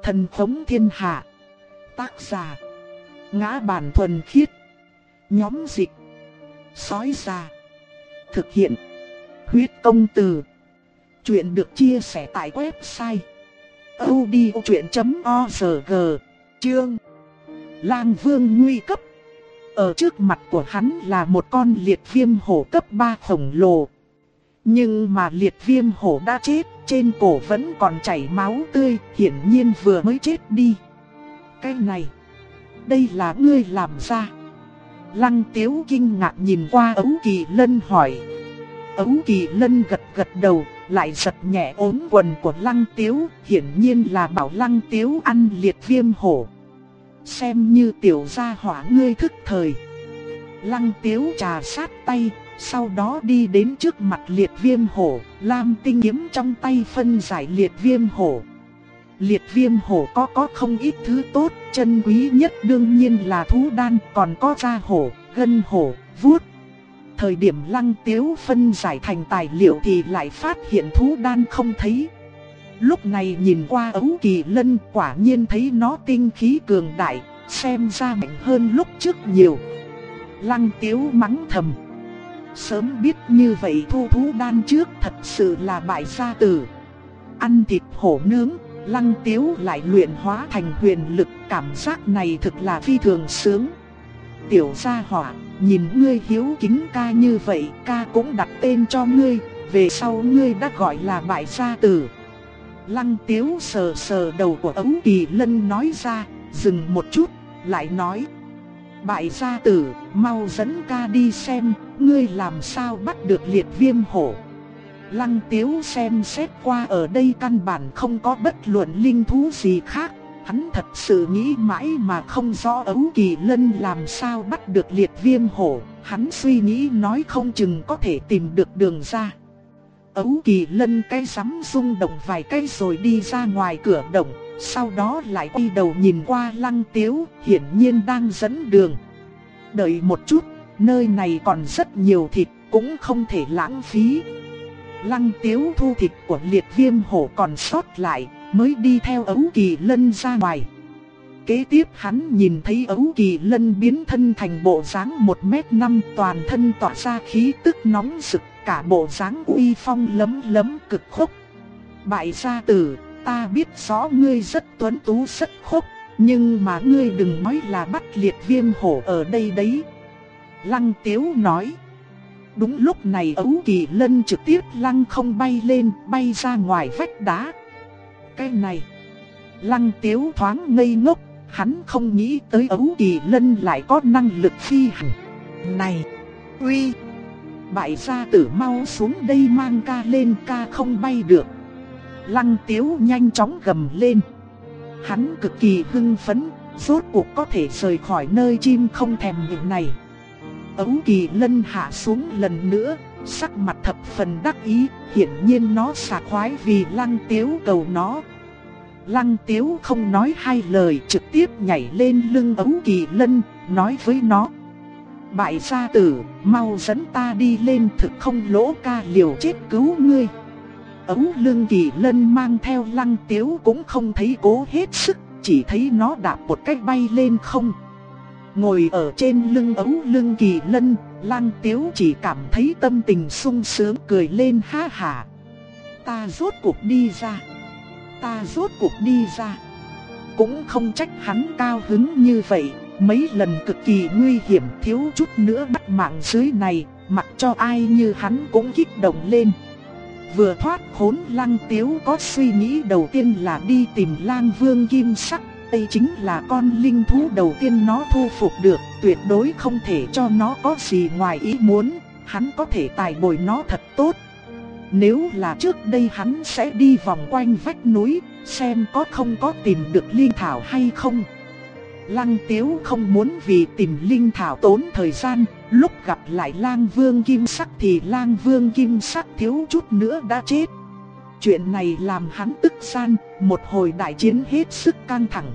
Thần khống thiên hạ. Tác giả: Ngã Bản Thuần Khiết. Nhóm dịch: Sói Già. Thực hiện: Huyết Công Từ. Chuyện được chia sẻ tại website audiochuyện.org. Chương: Lang Vương nguy cấp. Ở trước mặt của hắn là một con liệt viêm hổ cấp 3 khổng lồ. Nhưng mà liệt viêm hổ đã chết, trên cổ vẫn còn chảy máu tươi, hiển nhiên vừa mới chết đi. Cái này, đây là ngươi làm ra? Lăng Tiếu kinh ngạc nhìn qua Ấu Kỳ Lân hỏi. Ấu Kỳ Lân gật gật đầu, lại giật nhẹ ốm quần của Lăng Tiếu, hiển nhiên là bảo Lăng Tiếu ăn liệt viêm hổ. Xem như tiểu gia hỏa ngươi thức thời. Lăng Tiếu trà sát tay, sau đó đi đến trước mặt liệt viêm hổ, lam tinh kiếm trong tay phân giải liệt viêm hổ. Liệt viêm hổ có không ít thứ tốt, chân quý nhất đương nhiên là thú đan, còn có da hổ, gân hổ, vuốt. Thời điểm Lăng Tiếu phân giải thành tài liệu thì lại phát hiện thú đan không thấy. Lúc này nhìn qua Ấu Kỳ Lân, quả nhiên thấy nó tinh khí cường đại, xem ra mạnh hơn lúc trước nhiều. Lăng Tiếu mắng thầm. Sớm biết như vậy thu thú đan trước, thật sự là bại gia tử. Ăn thịt hổ nướng, Lăng Tiếu lại luyện hóa thành huyền lực, cảm giác này thực là phi thường sướng. Tiểu gia hỏa, nhìn ngươi hiếu kính ca như vậy, ca cũng đặt tên cho ngươi, về sau ngươi đã gọi là bại gia tử. Lăng Tiếu sờ sờ đầu của Ấu Kỳ Lân nói ra, dừng một chút, lại nói. Bại gia tử, mau dẫn ca đi xem, ngươi làm sao bắt được liệt viêm hổ. Lăng Tiếu xem xét qua, ở đây căn bản không có bất luận linh thú gì khác. Hắn thật sự nghĩ mãi mà không rõ Ấu Kỳ Lân làm sao bắt được liệt viêm hổ. Hắn suy nghĩ nói không chừng có thể tìm được đường ra. Ấu Kỳ Lân cái sắm rung động vài cái rồi đi ra ngoài cửa động. Sau đó lại quay đầu nhìn qua Lăng Tiếu, hiển nhiên đang dẫn đường. Đợi một chút, nơi này còn rất nhiều thịt, cũng không thể lãng phí. Lăng Tiếu thu thịt của liệt viêm hổ còn sót lại, mới đi theo Ấu Kỳ Lân ra ngoài. Kế tiếp hắn nhìn thấy Ấu Kỳ Lân biến thân thành bộ dáng 1m5, toàn thân tỏa ra khí tức nóng rực, cả bộ dáng uy phong lấm lấm cực khốc. Bại gia tử, ta biết rõ ngươi rất tuấn tú rất khốc, nhưng mà ngươi đừng nói là bắt liệt viêm hổ ở đây đấy. Lăng Tiếu nói. Đúng lúc này Ấu Kỳ Lân trực tiếp lăng không bay lên, bay ra ngoài vách đá. Cái này, Lăng Tiếu thoáng ngây ngốc, hắn không nghĩ tới Ấu Kỳ Lân lại có năng lực phi hành. Này, uy, bại gia tử mau xuống đây mang ca lên, ca không bay được. Lăng Tiếu nhanh chóng gầm lên. Hắn cực kỳ hưng phấn, rốt cuộc có thể rời khỏi nơi chim không thèm nhìn này. Ấu Kỳ Lân hạ xuống lần nữa, sắc mặt thập phần đắc ý, hiển nhiên nó sảng khoái vì Lăng Tiếu cầu nó. Lăng Tiếu không nói hai lời, trực tiếp nhảy lên lưng Ấu Kỳ Lân, nói với nó. Bại gia tử, mau dẫn ta đi lên, thực không lỗ ca liều chết cứu ngươi. Ấu Lương Kỳ Lân mang theo Lăng Tiếu cũng không thấy cố hết sức, chỉ thấy nó đạp một cách bay lên không. Ngồi ở trên lưng Ấu Lương Kỳ Lân, Lăng Tiếu chỉ cảm thấy tâm tình sung sướng, cười lên ha hả. Ta rốt cuộc đi ra, ta rốt cuộc đi ra. Cũng không trách hắn cao hứng như vậy, mấy lần cực kỳ nguy hiểm thiếu chút nữa bắt mạng dưới này, mặc cho ai như hắn cũng kích động lên. Vừa thoát khốn, Lăng Tiếu có suy nghĩ đầu tiên là đi tìm Lang Vương Kim Sắc. Đây chính là con linh thú đầu tiên nó thu phục được, tuyệt đối không thể cho nó có gì ngoài ý muốn, hắn có thể tài bồi nó thật tốt. Nếu là trước đây hắn sẽ đi vòng quanh vách núi, xem có không có tìm được linh thảo hay không. Lăng Tiếu không muốn vì tìm linh thảo tốn thời gian, lúc gặp lại Lang Vương Kim Sắc thì Lang Vương Kim Sắc thiếu chút nữa đã chết. Chuyện này làm hắn tức gian, một hồi đại chiến hết sức căng thẳng.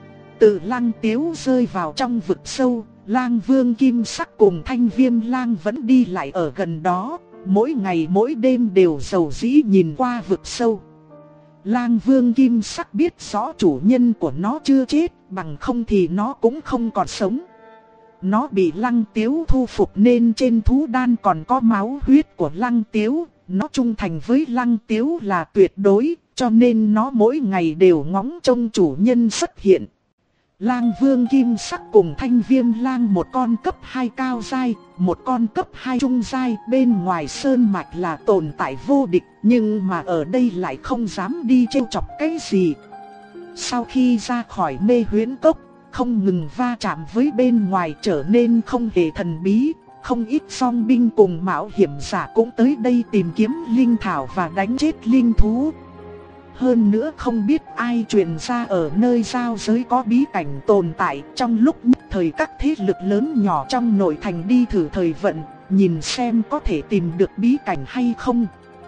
Từ Lăng Tiếu rơi vào trong vực sâu, Lang Vương Kim Sắc cùng Thanh Viêm Lang vẫn đi lại ở gần đó, mỗi ngày mỗi đêm đều rầu rĩ nhìn qua vực sâu. Lang Vương kim sắc biết rõ chủ nhân của nó chưa chết, bằng không thì nó cũng không còn sống. Nó bị Lăng Tiếu thu phục nên trên thú đan còn có máu huyết của Lăng Tiếu. Nó trung thành với Lăng Tiếu là tuyệt đối, cho nên nó mỗi ngày đều ngóng trông chủ nhân xuất hiện. Lang Vương kim sắc cùng Thanh Viêm Lang, một con cấp 2 cao giai, một con cấp 2 trung giai, bên ngoài sơn mạch là tồn tại vô địch, nhưng mà ở đây lại không dám đi trêu chọc cái gì. Sau khi ra khỏi Mê Huyễn Cốc, không ngừng va chạm với bên ngoài trở nên không hề thần bí. Không ít song binh cùng mạo hiểm giả cũng tới đây tìm kiếm linh thảo và đánh chết linh thú. Hơn nữa không biết ai truyền ra ở nơi giao giới có bí cảnh tồn tại. Trong lúc nhất thời các thế lực lớn nhỏ trong nội thành đi thử thời vận, nhìn xem có thể tìm được bí cảnh hay không.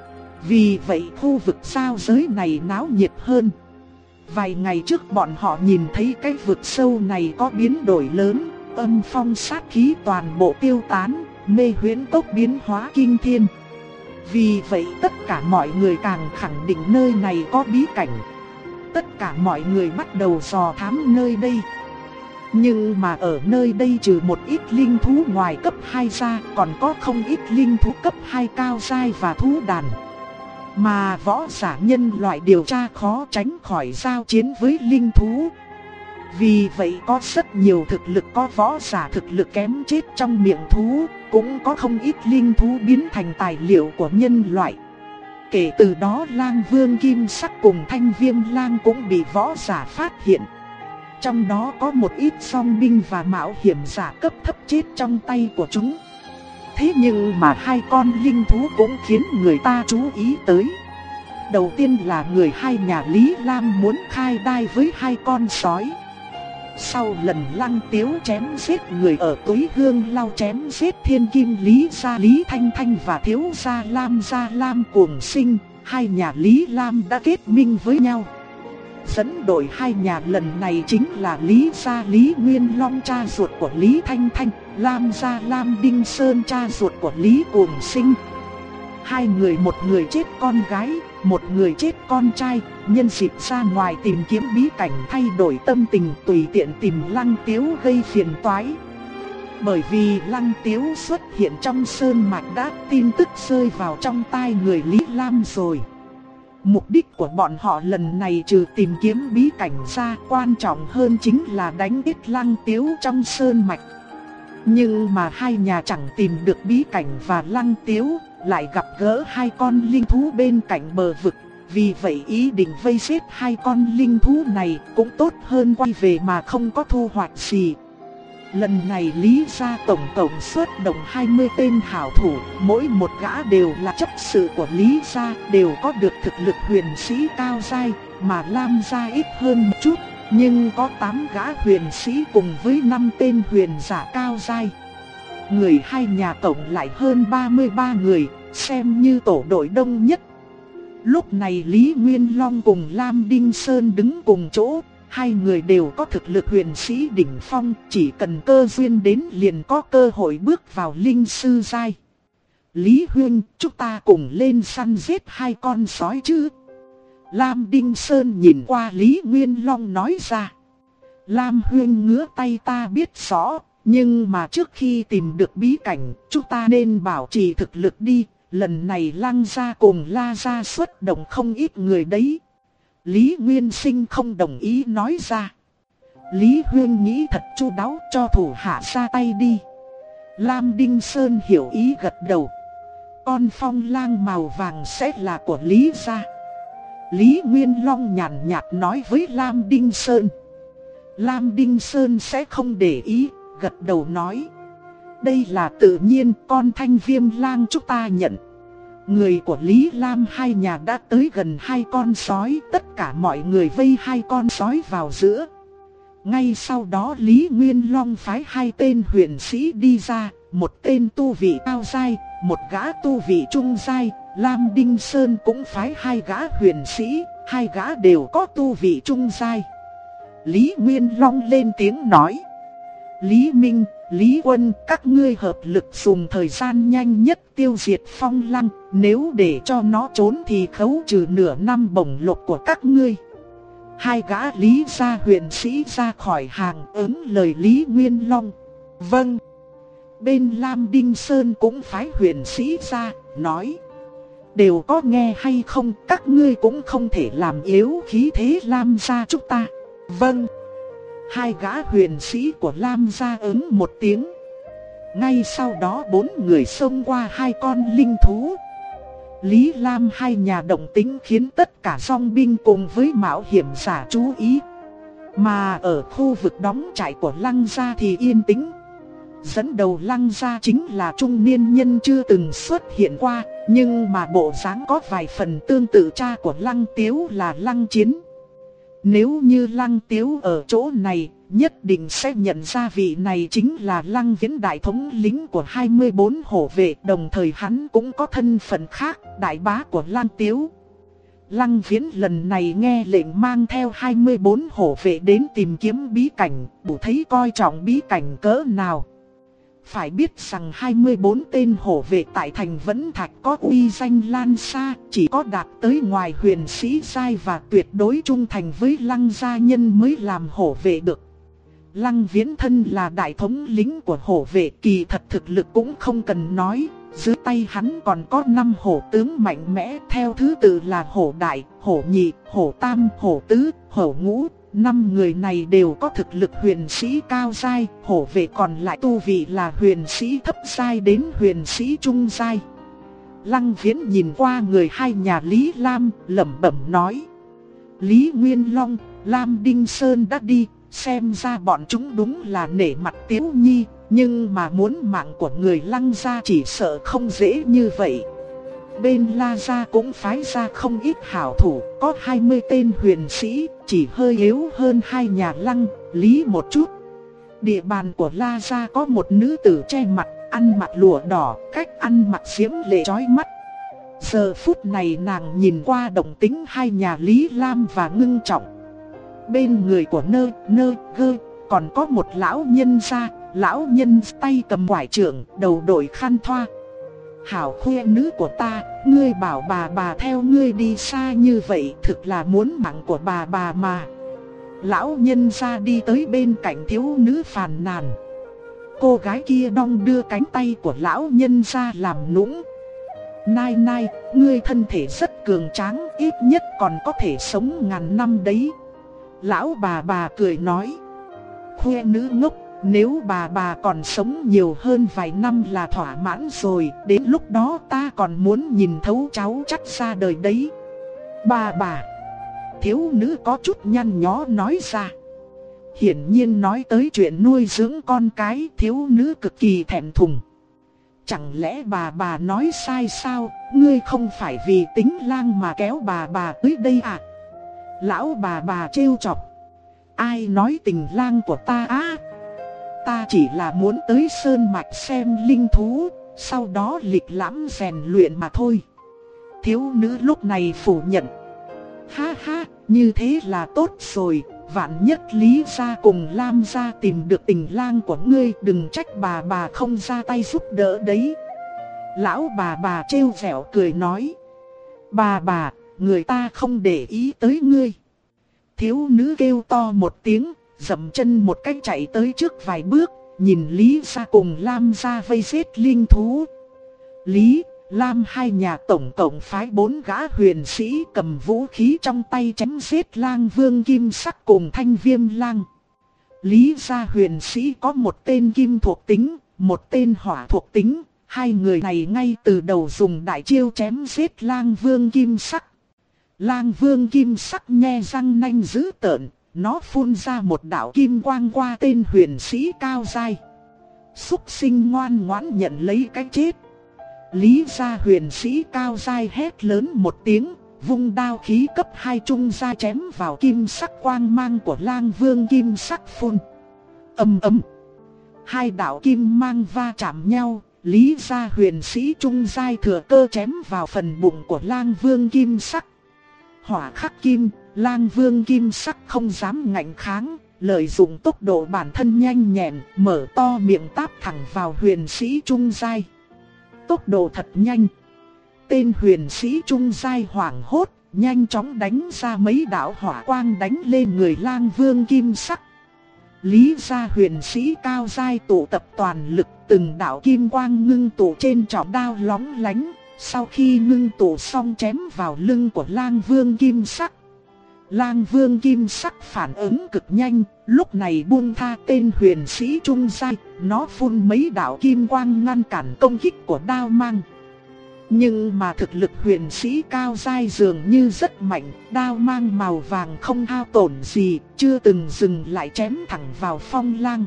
Vì vậy khu vực giao giới này náo nhiệt hơn. Vài ngày trước bọn họ nhìn thấy cái vực sâu này có biến đổi lớn, âm phong sát khí toàn bộ tiêu tán, Mê Huyễn Cốc biến hóa kinh thiên. Vì vậy tất cả mọi người càng khẳng định nơi này có bí cảnh. Tất cả mọi người bắt đầu dò thám nơi đây. Nhưng mà ở nơi đây trừ một ít linh thú ngoài cấp 2 ra, còn có không ít linh thú cấp 2 cao giai và thú đàn. Mà võ giả nhân loại điều tra khó tránh khỏi giao chiến với linh thú. Vì vậy có rất nhiều thực lực có võ giả thực lực kém chết trong miệng thú, cũng có không ít linh thú biến thành tài liệu của nhân loại. Kể từ đó Lang Vương kim sắc cùng Thanh Viêm Lang cũng bị võ giả phát hiện. Trong đó có một ít song binh và mạo hiểm giả cấp thấp chết trong tay của chúng. Thế nhưng mà hai con linh thú cũng khiến người ta chú ý tới. Đầu tiên là người hai nhà Lý Lam muốn khai đai với hai con sói. Sau lần Lăng Tiếu chém giết người ở Túy Hương Lao, chém giết thiên kim Lý gia Lý Thanh Thanh và thiếu gia Lam Cuồng Sinh, hai nhà Lý Lam đã kết minh với nhau. Dẫn đội hai nhà lần này chính là Lý gia Lý Nguyên Long cha ruột của Lý Thanh Thanh, Lam gia Lam Đinh Sơn cha ruột của Lý Cuồng Sinh. Hai người, một người chết con gái, một người chết con trai, nhân dịp ra ngoài tìm kiếm bí cảnh thay đổi tâm tình, tùy tiện tìm Lăng Tiếu gây phiền toái. Bởi vì Lăng Tiếu xuất hiện trong sơn mạch đã tin tức rơi vào trong tai người Lý Lam rồi. Mục đích của bọn họ lần này trừ tìm kiếm bí cảnh ra, quan trọng hơn chính là đánh ít Lăng Tiếu trong sơn mạch. Nhưng mà hai nhà chẳng tìm được bí cảnh và Lăng Tiếu, lại gặp gỡ hai con linh thú bên cạnh bờ vực. Vì vậy ý định vây giết hai con linh thú này cũng tốt hơn quay về mà không có thu hoạch gì. Lần này Lý gia tổng cộng xuất động 20 tên hảo thủ, mỗi một gã đều là chấp sự của Lý gia, đều có được thực lực huyền sĩ cao giai, mà Lam gia ít hơn một chút, nhưng có 8 gã huyền sĩ cùng với 5 tên huyền giả cao giai. Người hai nhà tổng lại hơn 33 người, xem như tổ đội đông nhất. Lúc này Lý Nguyên Long cùng Lam Đinh Sơn đứng cùng chỗ, hai người đều có thực lực huyền sĩ đỉnh phong, chỉ cần cơ duyên đến liền có cơ hội bước vào linh sư giai. Lý Huynh, chúng ta cùng lên săn giết hai con sói chứ? Lam Đinh Sơn nhìn qua Lý Nguyên Long nói ra. Lam Huynh ngứa tay ta biết rõ, nhưng mà trước khi tìm được bí cảnh, chúng ta nên bảo trì thực lực đi. Lần này Lăng gia cùng La gia xuất động không ít người đấy. Lý Nguyên Sinh không đồng ý nói ra. Lý Huyên nghĩ thật chu đáo, cho thủ hạ ra tay đi. Lam Đinh Sơn hiểu ý gật đầu. Con phong lang màu vàng sẽ là của Lý gia. Lý Nguyên Long nhàn nhạt nói với Lam Đinh Sơn. Lam Đinh Sơn sẽ không để ý, gật đầu nói. Đây là tự nhiên, con Thanh Viêm Lang chúng ta nhận. Người của Lý Lam hai nhà đã tới gần hai con sói, tất cả mọi người vây hai con sói vào giữa. Ngay sau đó Lý Nguyên Long phái hai tên huyền sĩ đi ra, một tên tu vị cao giai, một gã tu vị trung giai. Lam Đinh Sơn cũng phái hai gã huyền sĩ, hai gã đều có tu vị trung giai. Lý Nguyên Long lên tiếng nói. Lý Minh, Lý Quân, các ngươi hợp lực dùng thời gian nhanh nhất tiêu diệt Phong Lăng, nếu để cho nó trốn thì khấu trừ nửa năm bổng lộc của các ngươi. Hai gã Lý gia huyền sĩ ra khỏi hàng ứng lời Lý Nguyên Long. Vâng. Bên Lam Đinh Sơn cũng phái huyền sĩ ra, nói: đều có nghe hay không, các ngươi cũng không thể làm yếu khí thế Lam gia chúng ta. Vâng. Hai gã huyền sĩ của Lam gia ứng một tiếng. Ngay sau đó 4 người xông qua 2 con linh thú. Lý Lam hai nhà động tính khiến tất cả dòng binh cùng với mạo hiểm giả chú ý. Mà ở khu vực đóng trại của Lăng gia thì yên tĩnh. Dẫn đầu Lăng gia chính là trung niên nhân chưa từng xuất hiện qua, nhưng mà bộ dáng có vài phần tương tự cha của Lăng Tiếu là Lăng Chiến. Nếu như Lăng Tiếu ở chỗ này, nhất định sẽ nhận ra vị này chính là Lăng Viễn đại thống lĩnh của 24 hổ vệ, đồng thời hắn cũng có thân phận khác, đại bá của Lăng Tiếu. Lăng Viễn lần này nghe lệnh mang theo 24 hổ vệ đến tìm kiếm bí cảnh, đủ thấy coi trọng bí cảnh cỡ nào. Phải biết rằng 24 tên hổ vệ tại thành Vẫn Thạch có uy danh lan xa, chỉ có đạt tới ngoài huyền sĩ giai và tuyệt đối trung thành với Lăng gia nhân mới làm hổ vệ được. Lăng Viễn thân là đại thống lĩnh của hổ vệ, kỳ thật thực lực cũng không cần nói, dưới tay hắn còn có 5 hổ tướng mạnh mẽ theo thứ tự là hổ đại, hổ nhị, hổ tam, hổ tứ, hổ ngũ. 5 người này đều có thực lực huyền sĩ cao giai, hổ vệ còn lại tu vị là huyền sĩ thấp giai đến huyền sĩ trung giai. Lăng Viễn nhìn qua người hai nhà Lý Lam, lẩm bẩm nói: Lý Nguyên Long, Lam Đinh Sơn đã đi, xem ra bọn chúng đúng là nể mặt Tiếu Nhi, nhưng mà muốn mạng của người Lăng gia chỉ sợ không dễ như vậy. Bên La gia cũng phái ra không ít hảo thủ, có 20 tên huyền sĩ, chỉ hơi yếu hơn hai nhà Lăng, Lý một chút. Địa bàn của La gia có một nữ tử che mặt, ăn mặc lụa đỏ, cách ăn mặc diễm lệ chói mắt. Giờ phút này nàng nhìn qua động tính hai nhà Lý Lam và ngưng trọng. Bên người của Nơ Gơ còn có một lão nhân gia, lão nhân tay cầm quải trượng, đầu đội khăn thoa. Hảo khuê nữ của ta, ngươi bảo bà theo ngươi đi xa như vậy, thực là muốn mạng của bà mà. Lão nhân gia đi tới bên cạnh thiếu nữ phàn nàn. Cô gái kia đong đưa cánh tay của lão nhân gia làm nũng. Nai, ngươi thân thể rất cường tráng, ít nhất còn có thể sống ngàn năm đấy. Lão bà cười nói: khuê nữ ngốc, nếu bà còn sống nhiều hơn vài năm là thỏa mãn rồi, đến lúc đó ta còn muốn nhìn thấu cháu chắc ra đời đấy. Bà. Thiếu nữ có chút nhăn nhó nói ra. Hiển nhiên nói tới chuyện nuôi dưỡng con cái, thiếu nữ cực kỳ thẹn thùng. Chẳng lẽ bà nói sai sao, ngươi không phải vì tính lang mà kéo bà tới đây à? Lão bà trêu chọc. Ai nói tình lang của ta á? Ta chỉ là muốn tới sơn mạch xem linh thú, sau đó lịch lãm rèn luyện mà thôi. Thiếu nữ lúc này phủ nhận. Ha, như thế là tốt rồi, vạn nhất Lý gia cùng Lam gia tìm được tình lang của ngươi, đừng trách bà không ra tay giúp đỡ đấy. Lão bà trêu vẻo cười nói. Bà, người ta không để ý tới ngươi. Thiếu nữ kêu to một tiếng, dậm chân một cách chạy tới trước vài bước, nhìn Lý gia cùng Lam gia vây giết linh thú. Lý, Lam hai nhà tổng cộng phái 4 gã huyền sĩ cầm vũ khí trong tay chém giết Lang Vương Kim Sắc cùng Thanh Viêm Lang. Lý gia huyền sĩ có một tên kim thuộc tính, một tên hỏa thuộc tính, hai người này ngay từ đầu dùng đại chiêu chém giết Lang Vương Kim Sắc. Lang Vương Kim Sắc nhe răng nanh dữ tợn, nó phun ra một đạo kim quang qua tên huyền sĩ cao giai. Súc sinh ngoan ngoãn nhận lấy cái chết. Lý gia huyền sĩ cao giai hét lớn một tiếng, vung đao khí cấp 2 trung gia chém vào kim sắc quang mang của Lang Vương Kim Sắc phun. Ầm. Hai đạo kim mang va chạm nhau, Lý gia huyền sĩ trung giai thừa cơ chém vào phần bụng của Lang Vương Kim Sắc. Hỏa khắc kim, Lang Vương Kim Sắc không dám ngạnh kháng, lợi dụng tốc độ bản thân nhanh nhẹn, mở to miệng táp thẳng vào huyền sĩ trung giai. Tốc độ thật nhanh. Tên huyền sĩ trung giai hoảng hốt, nhanh chóng đánh ra mấy đạo hỏa quang đánh lên người Lang Vương kim sắc. Lý gia huyền sĩ cao giai tụ tập toàn lực, từng đạo kim quang ngưng tụ trên trảo đao lóng lánh, sau khi ngưng tụ xong chém vào lưng của Lang Vương kim sắc. Lang Vương kim sắc phản ứng cực nhanh, lúc này buông tha tên huyền sĩ trung giai, nó phun mấy đạo kim quang ngăn cản công kích của đao mang. Nhưng mà thực lực huyền sĩ cao giai dường như rất mạnh, đao mang màu vàng không hao tổn gì, chưa từng dừng lại chém thẳng vào Phong Lang.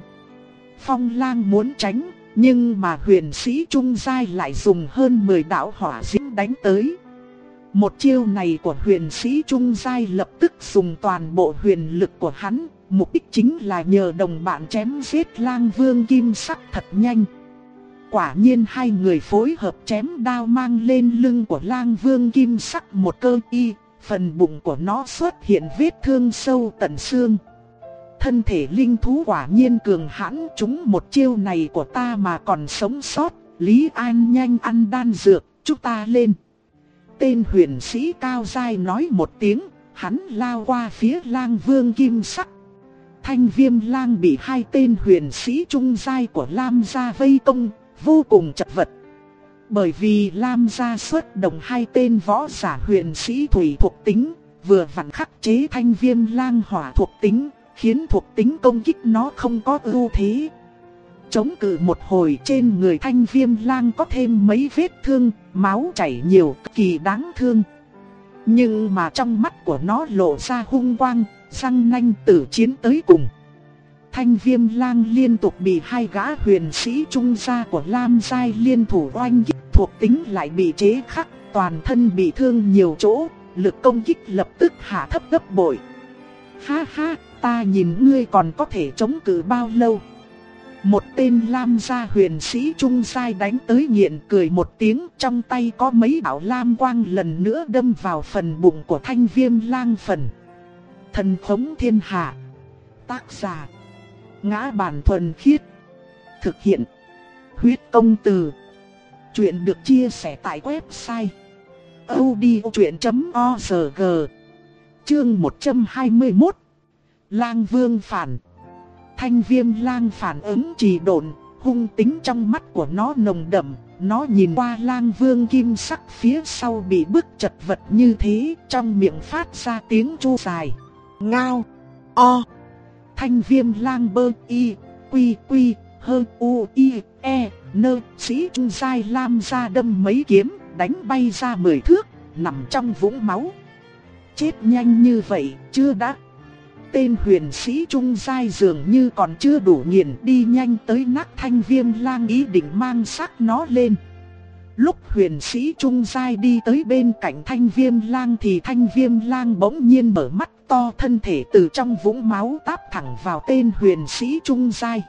Phong Lang muốn tránh, nhưng mà huyền sĩ trung giai lại dùng hơn 10 đạo hỏa diễm đánh tới. Một chiêu này của huyền sĩ trung giai lập tức dùng toàn bộ huyền lực của hắn, mục đích chính là nhờ đồng bạn chém giết Lang Vương kim sắc thật nhanh. Quả nhiên hai người phối hợp chém đao mang lên lưng của Lang Vương kim sắc một cơ y, phần bụng của nó xuất hiện vết thương sâu tận xương. Thân thể linh thú quả nhiên cường hãn, chúng một chiêu này của ta mà còn sống sót. Lý An nhanh ăn đan dược, chúng ta lên. Tên huyền sĩ cao giai nói một tiếng, hắn lao qua phía Lang Vương kim sắc. Thanh Viêm Lang bị hai tên huyền sĩ trung giai của Lam gia vây công, vô cùng chật vật. Bởi vì Lam gia xuất động hai tên võ giả huyền sĩ thủy thuộc tính, vừa vặn khắc chế Thanh Viêm Lang hỏa thuộc tính, khiến thuộc tính công kích nó không có ưu thế. Chống cự một hồi, trên người Thanh Viêm Lang có thêm mấy vết thương, máu chảy nhiều, cực kỳ đáng thương. Nhưng mà trong mắt của nó lộ ra hung quang, răng nanh tử chiến tới cùng. Thanh Viêm Lang liên tục bị hai gã huyền sĩ trung gia của Lam giai liên thủ oanh kích, thuộc tính lại bị chế khắc, toàn thân bị thương nhiều chỗ, lực công kích lập tức hạ thấp gấp bội. Ha ha, ta nhìn ngươi còn có thể chống cự bao lâu? Một tên Lam gia huyền sĩ trung giai đánh tới nghiện, cười một tiếng, trong tay có mấy đạo lam quang lần nữa đâm vào phần bụng của Thanh Viêm Lang phần. Thần khống thiên hạ. Tác giả: Ngã Bản Thuần Khiết. Thực hiện: Huyết Công Từ. Chuyện được chia sẻ tại website audiochuyện.org. Chương 121. Lang Vương phản. Thanh Viêm Lang phản ứng trì độn, hung tính trong mắt của nó nồng đậm. Nó nhìn qua Lang Vương kim sắc phía sau bị bức chật vật như thế, trong miệng phát ra tiếng chu dài. Ngao, o. Thanh Viêm Lang bơ y, quy quy, hơ u y, e, nơ, sĩ trung giai Lam gia đâm mấy kiếm, đánh bay ra 10 thước, nằm trong vũng máu. Chết nhanh như vậy, chưa đã. Tên huyền sĩ trung giai dường như còn chưa đủ nghiền, đi nhanh tới nát Thanh Viêm Lang ý định mang xác nó lên. Lúc huyền sĩ trung giai đi tới bên cạnh Thanh Viêm Lang thì Thanh Viêm Lang bỗng nhiên mở mắt to, thân thể từ trong vũng máu táp thẳng vào tên huyền sĩ trung giai.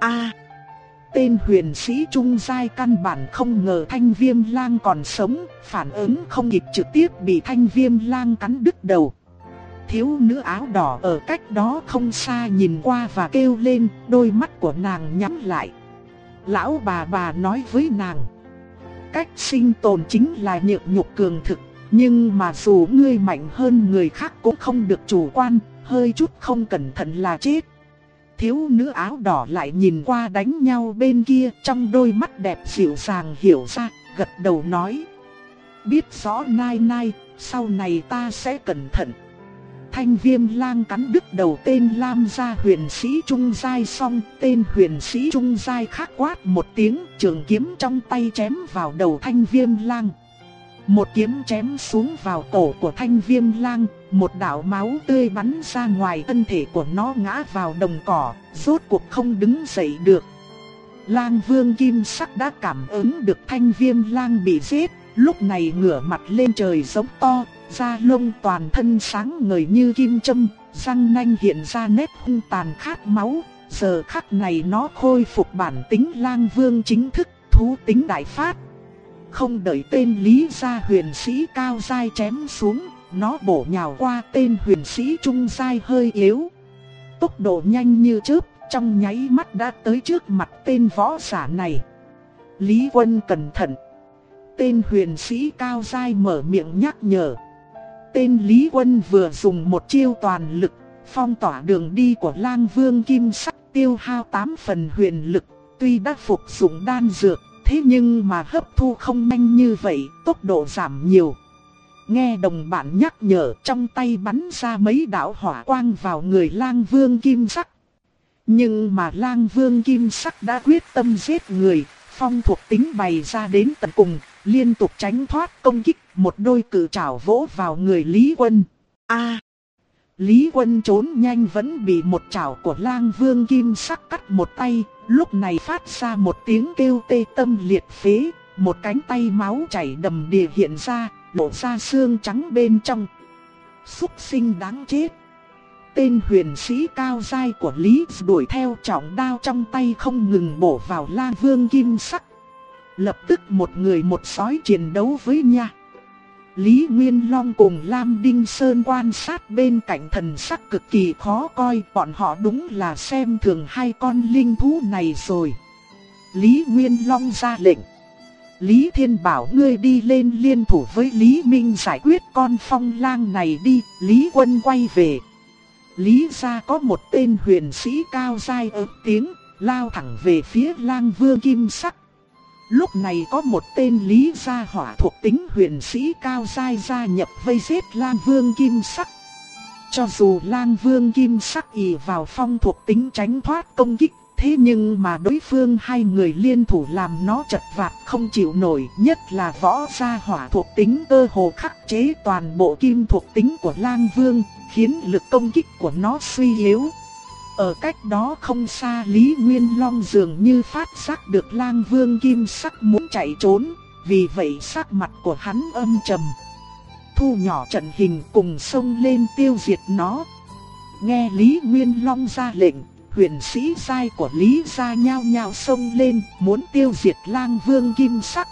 Tên huyền sĩ trung giai căn bản không ngờ Thanh Viêm Lang còn sống, phản ứng không kịp trực tiếp bị Thanh Viêm Lang cắn đứt đầu. Thiếu nữ áo đỏ ở cách đó không xa nhìn qua và kêu lên, đôi mắt của nàng nhắm lại. Lão bà nói với nàng, cách sinh tồn chính là nhượng nhục cường thực, nhưng mà dù ngươi mạnh hơn người khác cũng không được chủ quan, hơi chút không cẩn thận là chết. Thiếu nữ áo đỏ lại nhìn qua đánh nhau bên kia, trong đôi mắt đẹp dịu dàng hiểu ra, gật đầu nói, biết rõ nai nai, sau này ta sẽ cẩn thận. Thanh Viêm Lang cắn đứt đầu tên Lam gia huyền sĩ trung giai xong, tên huyền sĩ trung giai khác quát một tiếng, trường kiếm trong tay chém vào đầu Thanh Viêm Lang. Một kiếm chém xuống vào cổ của Thanh Viêm Lang, một đạo máu tươi bắn ra ngoài, thân thể của nó ngã vào đồng cỏ, rốt cuộc không đứng dậy được. Lang Vương kim sắc đã cảm ứng được Thanh Viêm Lang bị giết, lúc này ngửa mặt lên trời giống to, da lông toàn thân sáng ngời như kim châm, răng nanh hiện ra nét hung tàn khát máu. Giờ khắc này nó khôi phục bản tính Lang Vương chính thức, thú tính đại phát. Không đợi tên Lý gia huyền sĩ cao giai chém xuống, nó bổ nhào qua tên huyền sĩ trung giai hơi yếu. tốc độ nhanh như chớp, trong nháy mắt đã tới trước mặt tên võ giả này. Lý Quân cẩn thận. Tên huyền sĩ cao giai mở miệng nhắc nhở. Tên Lý Quân vừa dùng một chiêu toàn lực, phong tỏa đường đi của Lang Vương Kim Sắc, tiêu hao 8 phần huyền lực. Tuy đã phục dụng đan dược, thế nhưng mà hấp thu không nhanh như vậy, tốc độ giảm nhiều. Nghe đồng bạn nhắc nhở, trong tay bắn ra mấy đạo hỏa quang vào người Lang Vương Kim Sắc. Nhưng mà Lang Vương Kim Sắc đã quyết tâm giết người, phong thuộc tính bày ra đến tận cùng, liên tục tránh thoát công kích, một đôi cự trảo vỗ vào người Lý Quân. Lý Quân trốn nhanh vẫn bị một trảo của Lang Vương Kim Sắc cắt một tay, lúc này phát ra một tiếng kêu tê tâm liệt phế, một cánh tay máu chảy đầm đìa hiện ra, lộ ra xương trắng bên trong. Súc sinh đáng chết. Tên huyền sĩ cao giai của Lý đuổi theo, trọng đao trong tay không ngừng bổ vào Lang Vương Kim Sắc. Lập tức một người một sói chiến đấu với nhau. Lý Nguyên Long cùng Lam Đinh Sơn quan sát bên cạnh, thần sắc cực kỳ khó coi, bọn họ đúng là xem thường hai con linh thú này rồi. Lý Nguyên Long ra lệnh. Lý Thiên bảo ngươi đi lên liên thủ với Lý Minh giải quyết con phong lang này đi. Lý Quân quay về. Lý gia có một tên huyền sĩ cao giai ớt tiếng, lao thẳng về phía Lang Vương Kim Sắc. Lúc này có một tên Lý gia hỏa thuộc tính huyền sĩ cao giai gia nhập vây giết Lang Vương Kim Sắc. Cho dù Lang Vương Kim Sắc ỷ vào phong thuộc tính tránh thoát công kích, thế nhưng mà đối phương hai người liên thủ làm nó chật vật không chịu nổi, nhất là võ gia hỏa thuộc tính cơ hồ khắc chế toàn bộ kim thuộc tính của Lang Vương, khiến lực công kích của nó suy yếu. Ở cách đó không xa, Lý Nguyên Long dường như phát giác được Lang Vương Kim Sắc muốn chạy trốn, vì vậy sắc mặt của hắn âm trầm. Thu nhỏ trận hình cùng xông lên tiêu diệt nó. Nghe Lý Nguyên Long ra lệnh, huyền sĩ giai của Lý gia nhao nhao xông lên, muốn tiêu diệt Lang Vương Kim Sắc.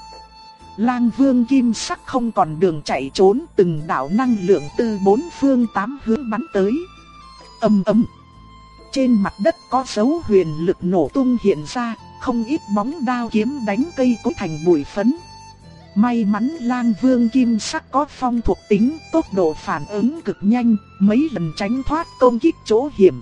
Lang Vương Kim Sắc không còn đường chạy trốn, từng đạo năng lượng từ bốn phương tám hướng bắn tới. Ầm ầm. Trên mặt đất có dấu huyền lực nổ tung hiện ra, không ít bóng đao kiếm đánh cây cối thành bụi phấn. May mắn Lang Vương Kim Sắc có phong thuộc tính, tốc độ phản ứng cực nhanh, mấy lần tránh thoát công kích chỗ hiểm.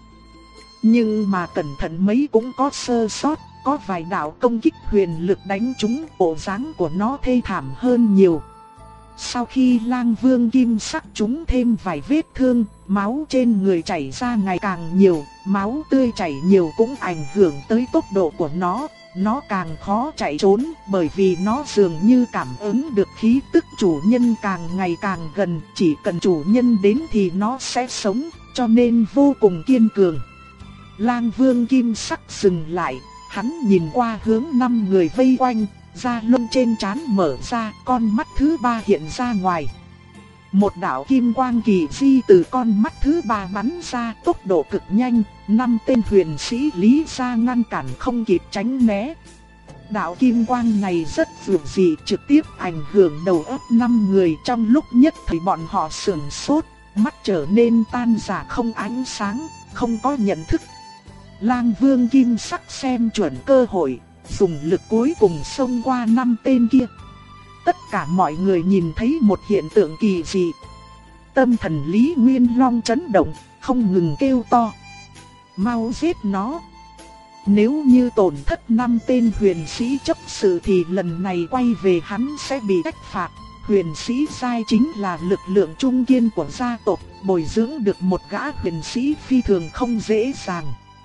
Nhưng mà cẩn thận mấy cũng có sơ sót, có vài đạo công kích huyền lực đánh trúng, bộ dáng của nó thê thảm hơn nhiều. Sau khi Lang Vương Kim Sắc trúng thêm vài vết thương, máu trên người chảy ra ngày càng nhiều, máu tươi chảy nhiều cũng ảnh hưởng tới tốc độ của nó càng khó chạy trốn, bởi vì nó dường như cảm ứng được khí tức chủ nhân càng ngày càng gần, chỉ cần chủ nhân đến thì nó sẽ sống, cho nên vô cùng kiên cường. Lang Vương Kim Sắc dừng lại, hắn nhìn qua hướng 5 người vây quanh, da lông trên trán mở ra, con mắt thứ 3 hiện ra ngoài. Một đạo kim quang kỳ di từ con mắt thứ 3 bắn ra, tốc độ cực nhanh, 5 tên huyền sĩ Lý gia ngăn cản không kịp tránh né. Đạo kim quang này rất dữ dị, trực tiếp ảnh hưởng đầu óc 5 người, trong lúc nhất thời bọn họ sửng sốt, mắt trở nên tan rã không ánh sáng, không có nhận thức. Lang Vương Kim Sắc xem chuẩn cơ hội, dùng lực cuối cùng xông qua 5 tên kia. Tất cả mọi người nhìn thấy một hiện tượng kỳ dị. Tâm thần Lý Nguyên Long chấn động, không ngừng kêu to. Mau giết nó! Nếu như tổn thất 5 tên huyền sĩ chấp sự thì lần này quay về hắn sẽ bị trách phạt. Huyền sĩ giai chính là lực lượng trung kiên của gia tộc, bồi dưỡng được một gã huyền sĩ phi thường không dễ dàng.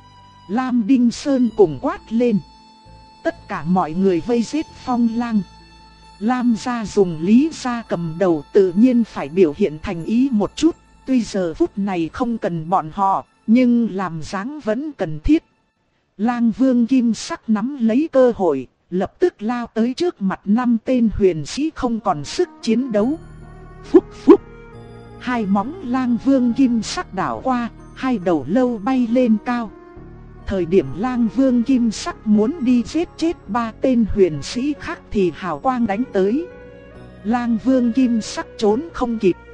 Lam Đinh Sơn cùng quát lên. Tất cả mọi người vây giết Phong Lang. Lam gia dùng Lý gia cầm đầu, tự nhiên phải biểu hiện thành ý một chút. Tuy giờ phút này không cần bọn họ, nhưng làm dáng vẫn cần thiết. Lang Vương Kim Sắc nắm lấy cơ hội, lập tức lao tới trước mặt 5 tên huyền sĩ không còn sức chiến đấu. Phúc phúc. Hai móng Lang Vương Kim Sắc đảo qua, hai đầu lâu bay lên cao. Thời điểm Lang Vương Kim Sắc muốn đi giết chết 3 tên huyền sĩ khác thì hào quang đánh tới. Lang Vương Kim Sắc trốn không kịp,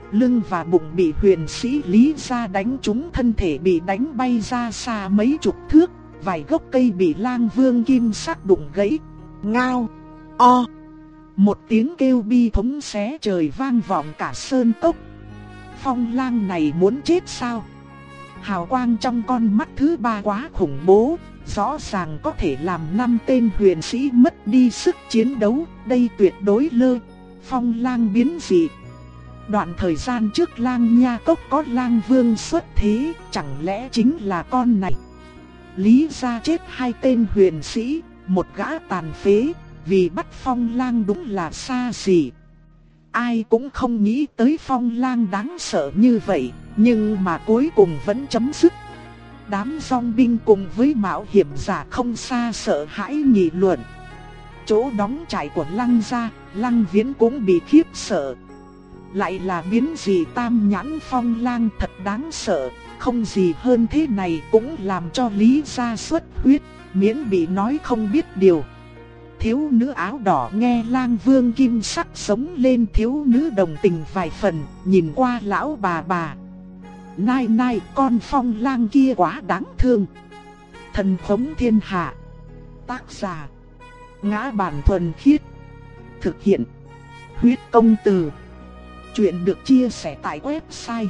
lưng và bụng bị huyền sĩ Lý gia đánh trúng, thân thể bị đánh bay ra xa mấy chục thước, vài gốc cây bị Lang Vương Kim Sắc đụng gãy. Ngao, o, một tiếng kêu bi thống xé trời vang vọng cả sơn cốc. Phong Lang này muốn chết sao? Hào quang trong con mắt thứ ba quá khủng bố, rõ ràng có thể làm 5 tên huyền sĩ mất đi sức chiến đấu, đây tuyệt đối lơ. Phong Lang biến dị. Đoạn thời gian trước Lang Nha Cốc có Lang Vương xuất thế, chẳng lẽ chính là con này? Lý gia chết 2 tên huyền sĩ, một gã tàn phế, vì bắt Phong Lang đúng là xa xỉ. Ai cũng không nghĩ tới Phong Lang đáng sợ như vậy, nhưng mà cuối cùng vẫn chấm dứt. Đám dòng binh cùng với mạo hiểm giả không xa sợ hãi nghị luận. Chỗ đóng trại của Lăng gia, Lăng Viễn cũng bị khiếp sợ. Lại là biến dị tam nhãn Phong Lang, thật đáng sợ, không gì hơn thế này cũng làm cho Lý gia xuất huyết, miễn bị nói không biết điều. Thiếu nữ áo đỏ nghe Lang Vương Kim Sắc sống lên, thiếu nữ đồng tình vài phần, nhìn qua lão bà. Nai nai, con Phong Lang kia quá đáng thương. Thần khống thiên hạ. Tác giả: Ngã Bản Thuần Khiết. Thực hiện: Huyết Công Từ. Chuyện được chia sẻ tại website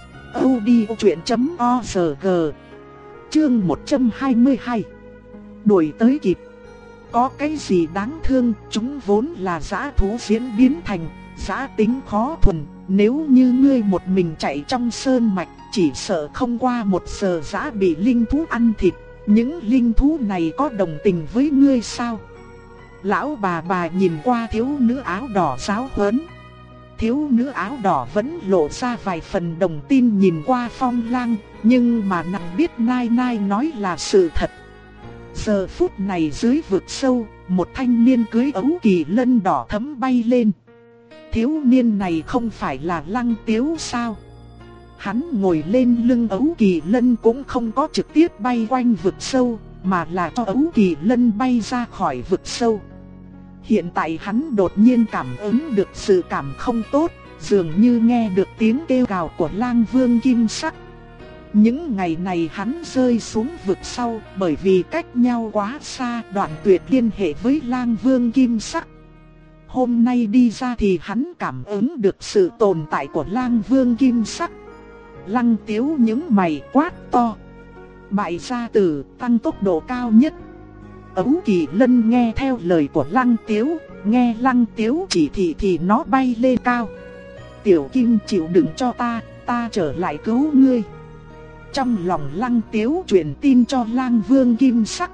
audiochuyện.org. Chương 122. Đuổi tới kịp. Có cái gì đáng thương, chúng vốn là dã thú diễn biến thành, dã tính khó thuần. Nếu như ngươi một mình chạy trong sơn mạch, chỉ sợ không qua 1 giờ dã bị linh thú ăn thịt. Những linh thú này có đồng tình với ngươi sao? Lão bà nhìn qua thiếu nữ áo đỏ giáo huấn. Thiếu nữ áo đỏ vẫn lộ ra vài phần đồng tin nhìn qua Phong Lang, nhưng mà nàng biết nai nai nói là sự thật. Giờ phút này dưới vực sâu, một thanh niên cưỡi ấu kỳ lân đỏ thẫm bay lên. Thiếu niên này không phải là Lăng Tiếu sao? Hắn ngồi lên lưng ấu kỳ lân cũng không có trực tiếp bay quanh vực sâu, mà là cho ấu kỳ lân bay ra khỏi vực sâu. Hiện tại hắn đột nhiên cảm ứng được sự cảm không tốt, dường như nghe được tiếng kêu gào của Lang Vương Kim Sắc. Những ngày này hắn rơi xuống vực sâu bởi vì cách nhau quá xa, đoạn tuyệt liên hệ với Lang Vương Kim Sắc. Hôm nay đi ra thì hắn cảm ứng được sự tồn tại của Lang Vương Kim Sắc. Lăng Tiếu những mày quát to: Bại gia tử, tăng tốc độ cao nhất. Ấu kỳ lân nghe theo lời của Lăng Tiếu, nghe Lăng Tiếu chỉ thị thì nó bay lên cao. Tiểu Kim chịu đựng cho ta trở lại cứu ngươi. Trong lòng Lăng Tiếu truyền tin cho Lang Vương Kim Sắc.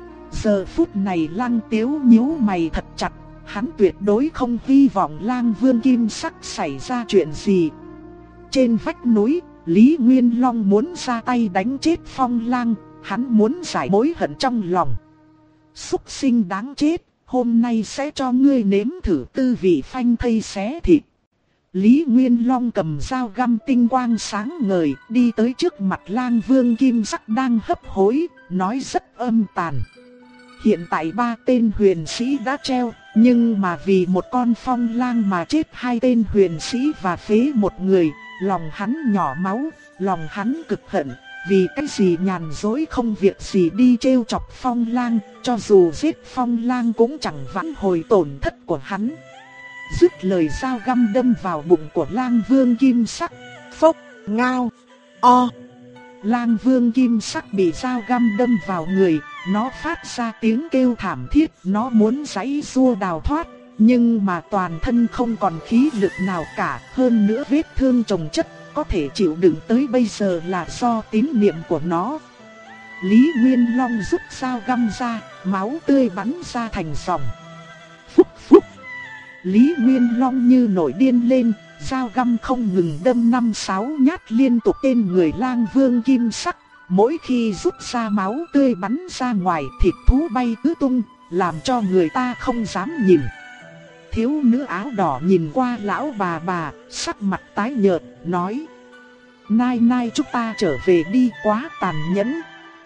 Giờ phút này Lăng Tiếu nhíu mày thật chặt, hắn tuyệt đối không hy vọng Lang Vương Kim Sắc xảy ra chuyện gì. Trên vách núi, Lý Nguyên Long muốn ra tay đánh chết Phong Lang, hắn muốn giải mối hận trong lòng. Súc sinh đáng chết, hôm nay sẽ cho ngươi nếm thử tư vị phanh thây xé thịt. Lý Nguyên Long cầm dao găm tinh quang sáng ngời, đi tới trước mặt Lang Vương Kim Sắc đang hấp hối, nói rất âm tàn. Hiện tại 3 tên huyền sĩ đã treo, nhưng mà vì một con Phong Lang mà chết 2 tên huyền sĩ và phế một người, lòng hắn nhỏ máu, lòng hắn cực hận. Vì cái gì nhàn dối không việc gì đi trêu chọc Phong Lang, cho dù giết Phong Lang cũng chẳng vãn hồi tổn thất của hắn. Dứt lời dao găm đâm vào bụng của Lang Vương Kim Sắc. Phốc, ngao, o. Lang Vương Kim Sắc bị dao găm đâm vào người, nó phát ra tiếng kêu thảm thiết, nó muốn giãy giụa đào thoát, nhưng mà toàn thân không còn khí lực nào cả, hơn nữa vết thương chồng chất. Có thể chịu đựng tới bây giờ là do tín niệm của nó. Lý Nguyên Long rút dao găm ra, máu tươi bắn ra thành dòng. Phúc phúc. Lý Nguyên Long như nổi điên lên, dao găm không ngừng đâm 5-6 nhát liên tục trên người Lang Vương Kim Sắc. Mỗi khi rút ra máu tươi bắn ra ngoài, thịt thú bay tứ tung, làm cho người ta không dám nhìn. Thiếu nữ áo đỏ nhìn qua lão bà, sắc mặt tái nhợt, nói: Nai nai chúng ta trở về đi, quá tàn nhẫn.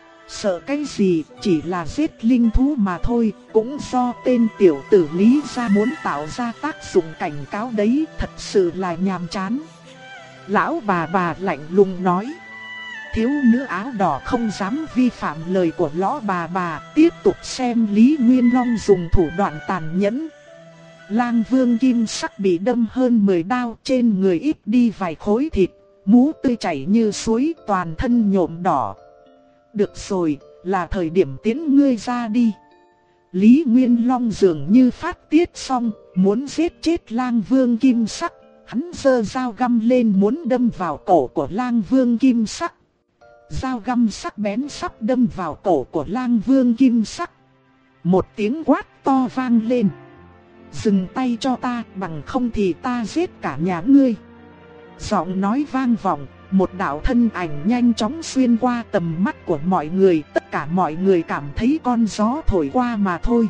Sợ cái gì, chỉ là giết linh thú mà thôi, cũng do tên tiểu tử Lý gia muốn tạo ra tác dụng cảnh cáo đấy, thật sự là nhàm chán. Lão bà lạnh lùng nói. Thiếu nữ áo đỏ không dám vi phạm lời của lão bà, tiếp tục xem Lý Nguyên Long dùng thủ đoạn tàn nhẫn. Lang Vương kim sắc bị đâm hơn 10 đao, trên người ít đi vài khối thịt, máu tươi chảy như suối, toàn thân nhuộm đỏ. Được rồi, là thời điểm tiễn ngươi ra đi. Lý Nguyên Long dường như phát tiết xong, muốn giết chết Lang Vương kim sắc. Hắn giơ dao găm lên muốn đâm vào cổ của Lang Vương kim sắc. Dao găm sắc bén sắp đâm vào cổ của Lang Vương kim sắc. Một tiếng quát to vang lên. Dừng tay cho ta, bằng không thì ta giết cả nhà ngươi. Giọng nói vang vọng, một đạo thân ảnh nhanh chóng xuyên qua tầm mắt của mọi người. Tất cả mọi người cảm thấy con gió thổi qua mà thôi.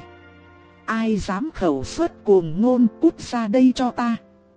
Ai dám khẩu suất cuồng ngôn, cút ra đây cho ta.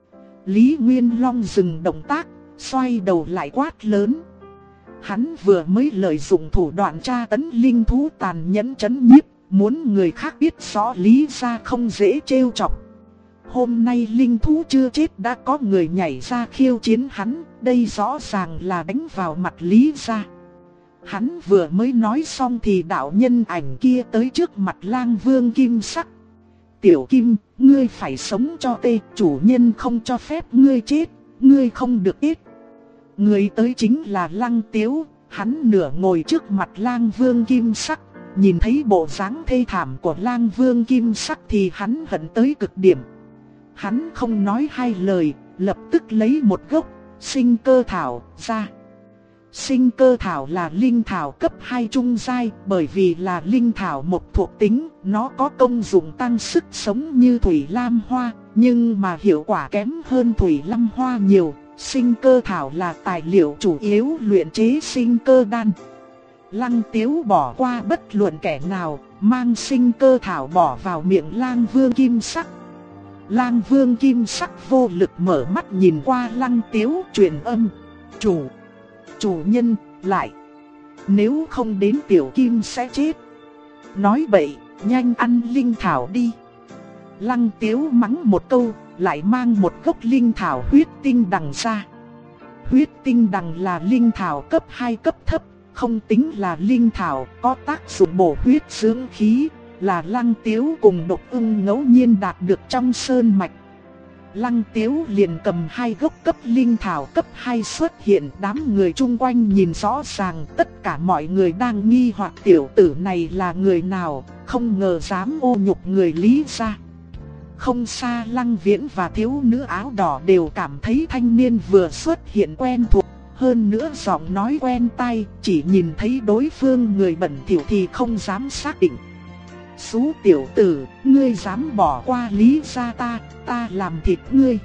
Lý Nguyên Long dừng động tác, xoay đầu lại quát lớn. Hắn vừa mới lợi dụng thủ đoạn tra tấn linh thú tàn nhẫn trấn nhiếp, muốn người khác biết rõ Lý gia không dễ trêu chọc. Hôm nay linh thú chưa chết đã có người nhảy ra khiêu chiến hắn, đây rõ ràng là đánh vào mặt Lý gia. Hắn vừa mới nói xong thì đạo nhân ảnh kia tới trước mặt Lang Vương kim sắc. Tiểu Kim, ngươi phải sống cho tê, chủ nhân không cho phép ngươi chết, ngươi không được chết. Người tới chính là Lăng Tiếu, hắn nửa ngồi trước mặt Lang Vương kim sắc, nhìn thấy bộ dáng thê thảm của Lang Vương kim sắc thì hắn hận tới cực điểm. Hắn không nói hai lời, lập tức lấy một gốc sinh cơ thảo ra. Sinh cơ thảo là linh thảo cấp 2 trung giai, bởi vì là linh thảo một thuộc tính, nó có công dụng tăng sức sống như thủy lam hoa, nhưng mà hiệu quả kém hơn thủy lam hoa nhiều. Sinh cơ thảo là tài liệu chủ yếu luyện chế sinh cơ đan. Lăng Tiếu bỏ qua bất luận kẻ nào, mang sinh cơ thảo bỏ vào miệng Lang Vương kim sắc. Lang Vương kim sắc vô lực mở mắt nhìn qua Lăng Tiếu, truyền âm: Chủ nhân, lại. Nếu không đến Tiểu Kim sẽ chết. Nói bậy, nhanh ăn linh thảo đi. Lăng Tiếu mắng một câu, lại mang một gốc linh thảo huyết tinh đằng ra. Huyết tinh đằng là linh thảo cấp 2 cấp thấp, không tính là linh thảo, có tác dụng bổ huyết dưỡng khí, là Lăng Tiếu cùng Độc Ưng ngẫu nhiên đạt được trong sơn mạch. Lăng Tiếu liền cầm 2 gốc cấp linh thảo cấp 2 xuất hiện, đám người chung quanh nhìn rõ ràng, tất cả mọi người đang nghi hoặc tiểu tử này là người nào, không ngờ dám ô nhục người Lý gia. Không xa Lăng Viễn và thiếu nữ áo đỏ đều cảm thấy thanh niên vừa xuất hiện quen thuộc, hơn nữa giọng nói quen tai, chỉ nhìn thấy đối phương người bẩn thỉu thì không dám xác định. Xú tiểu tử, ngươi dám bỏ qua Lý gia ta làm thịt ngươi.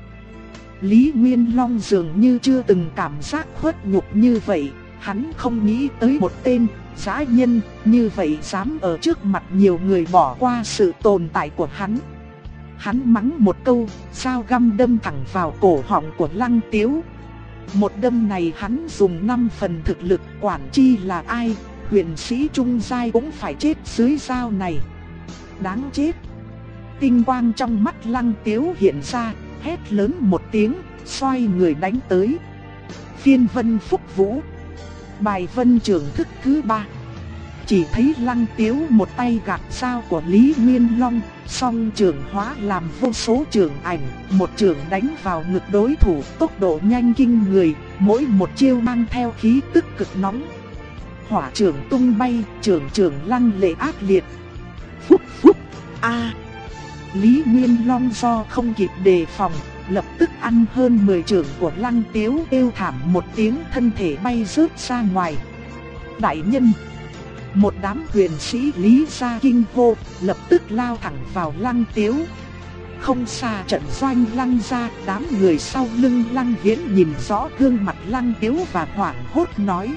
Lý Nguyên Long dường như chưa từng cảm giác khuất nhục như vậy, hắn không nghĩ tới một tên dã nhân như vậy dám ở trước mặt nhiều người bỏ qua sự tồn tại của hắn. Hắn mắng một câu, dao găm đâm thẳng vào cổ họng của Lăng Tiếu. Một đâm này hắn dùng 5 phần thực lực, quản chi là ai, huyền sĩ trung giai cũng phải chết dưới dao này. Đáng chết. Tinh quang trong mắt Lăng Tiếu hiện ra, hét lớn một tiếng, xoay người đánh tới. Phiên vân phúc vũ. Bài vân trường thức thứ 3. Chỉ thấy Lăng Tiếu một tay gạt dao của Lý Nguyên Long, song trường hóa làm vô số trường ảnh, một trường đánh vào ngực đối thủ, tốc độ nhanh kinh người, mỗi một chiêu mang theo khí tức cực nóng. Hỏa trường tung bay, trường lăng lệ ác liệt. Phúc phúc, a. Lý Nguyên Long do không kịp đề phòng, lập tức ăn hơn 10 trường của Lăng Tiếu, kêu thảm một tiếng, thân thể bay rớt ra ngoài. Đại nhân! Một đám huyền sĩ Lý gia kinh hô, lập tức lao thẳng vào Lăng Tiếu. Không xa trận doanh Lăng gia, đám người sau lưng Lăng Viễn nhìn rõ gương mặt Lăng Tiếu và hoảng hốt nói: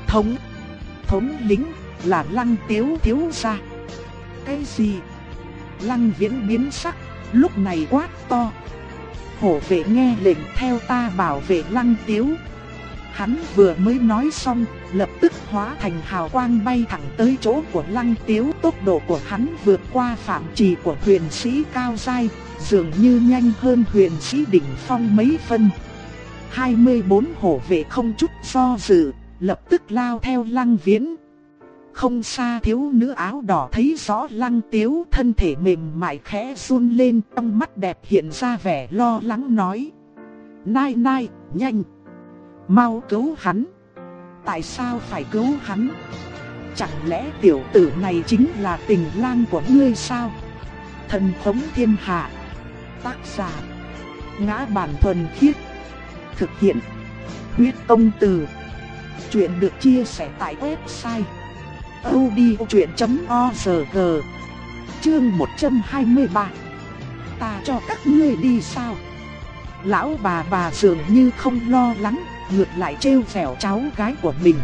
Thống lĩnh là Lăng Tiếu thiếu gia. Cái gì? Lăng Viễn biến sắc, lúc này quát to: Hổ vệ nghe lệnh, theo ta bảo vệ Lăng Tiếu. Hắn vừa mới nói xong, lập tức hóa thành hào quang bay thẳng tới chỗ của Lăng Tiếu. Tốc độ của hắn vượt qua phạm trì của huyền sĩ cao giai, dường như nhanh hơn huyền sĩ đỉnh phong mấy phân. 24 hổ vệ không chút do dự, lập tức lao theo Lăng Viễn. Không xa thiếu nữ áo đỏ thấy rõ Lăng Tiếu, thân thể mềm mại khẽ run lên, trong mắt đẹp hiện ra vẻ lo lắng nói: Nai nai, nhanh, mau cứu hắn. Tại sao phải cứu hắn? Chẳng lẽ tiểu tử này chính là tình lang của ngươi sao? Thần thống thiên hạ. Tác giả: Ngã Bản Thuần Khiết. Thực hiện: Huyết Công Từ. Chuyện được chia sẻ tại website audiochuyện.org. Chương 123. Ta cho các ngươi đi sao? Lão bà dường như không lo lắng, ngược lại trêu vẻo cháu gái của mình.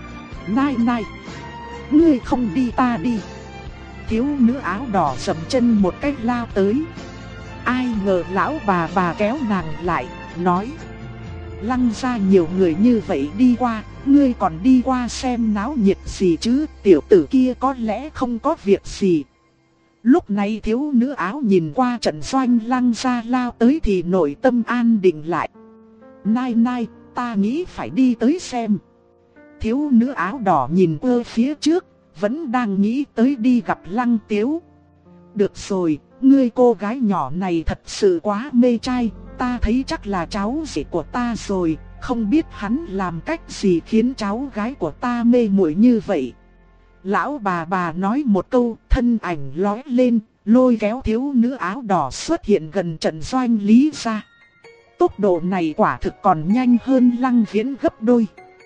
Nai nai, ngươi không đi ta đi. Thiếu nữ áo đỏ dậm chân một cách lao tới. Ai ngờ lão bà kéo nàng lại, nói: Lăng ra nhiều người như vậy đi qua, ngươi còn đi qua xem náo nhiệt gì chứ? Tiểu tử kia có lẽ không có việc gì. Lúc này thiếu nữ áo nhìn qua trận doanh Lăng ra lao tới thì nội tâm an định lại. Nai nai, ta nghĩ phải đi tới xem. Thiếu nữ áo đỏ nhìn qua phía trước, vẫn đang nghĩ tới đi gặp Lăng Tiếu. Được rồi, ngươi cô gái nhỏ này thật sự quá mê trai, ta thấy chắc là cháu rể của ta rồi, không biết hắn làm cách gì khiến cháu gái của ta mê muội như vậy. Lão bà nói một câu, thân ảnh lóe lên, lôi kéo thiếu nữ áo đỏ xuất hiện gần trận doanh Lý gia. Tốc độ này quả thực còn nhanh hơn Lăng Viễn gấp đôi.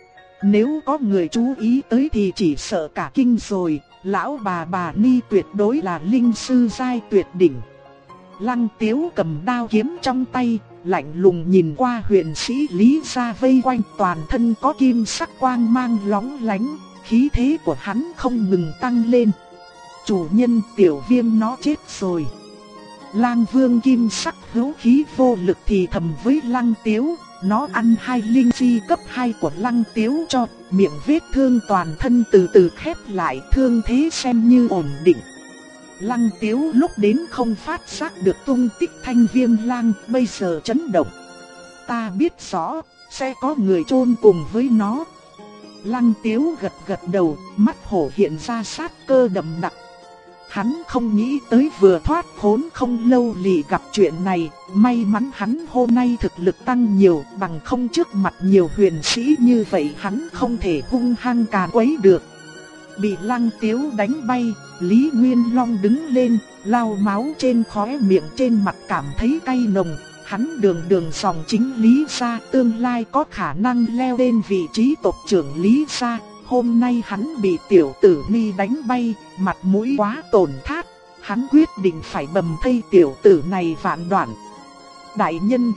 Nếu có người chú ý tới thì chỉ sợ cả kinh rồi. Lão bà Ni tuyệt đối là linh sư giai tuyệt đỉnh. Lăng Tiếu cầm đao kiếm trong tay, lạnh lùng nhìn qua huyền sĩ Lý gia vây quanh, toàn thân có kim sắc quang mang lóng lánh, khí thế của hắn không ngừng tăng lên. Chủ nhân, tiểu viêm nó chết rồi. Lang Vương kim sắc hữu khí vô lực thì thầm với Lăng Tiếu. Nó ăn 2 linh chi cấp 2 của Lăng Tiếu cho, miệng vết thương toàn thân từ từ khép lại, thương thế xem như ổn định. Lăng Tiếu lúc đến không phát giác được tung tích Thanh Viêm Lang, bây giờ chấn động. Ta biết rõ, sẽ có người chôn cùng với nó. Lăng Tiếu gật đầu, mắt hổ hiện ra sát cơ đậm đặc. Hắn không nghĩ tới vừa thoát khốn không lâu lì gặp chuyện này, may mắn hắn hôm nay thực lực tăng nhiều, bằng không trước mặt nhiều huyền sĩ như vậy hắn không thể hung hăng càn quấy được. Bị Lăng Tiếu đánh bay, Lý Nguyên Long đứng lên, lau máu trên khóe miệng, trên mặt cảm thấy cay nồng. Hắn đường dòng chính Lý gia, tương lai có khả năng leo lên vị trí tộc trưởng Lý gia. Hôm nay hắn bị tiểu tử Ni đánh bay, mặt mũi quá tổn thát. Hắn quyết định phải bầm thây tiểu tử này vạn đoạn. Đại nhân,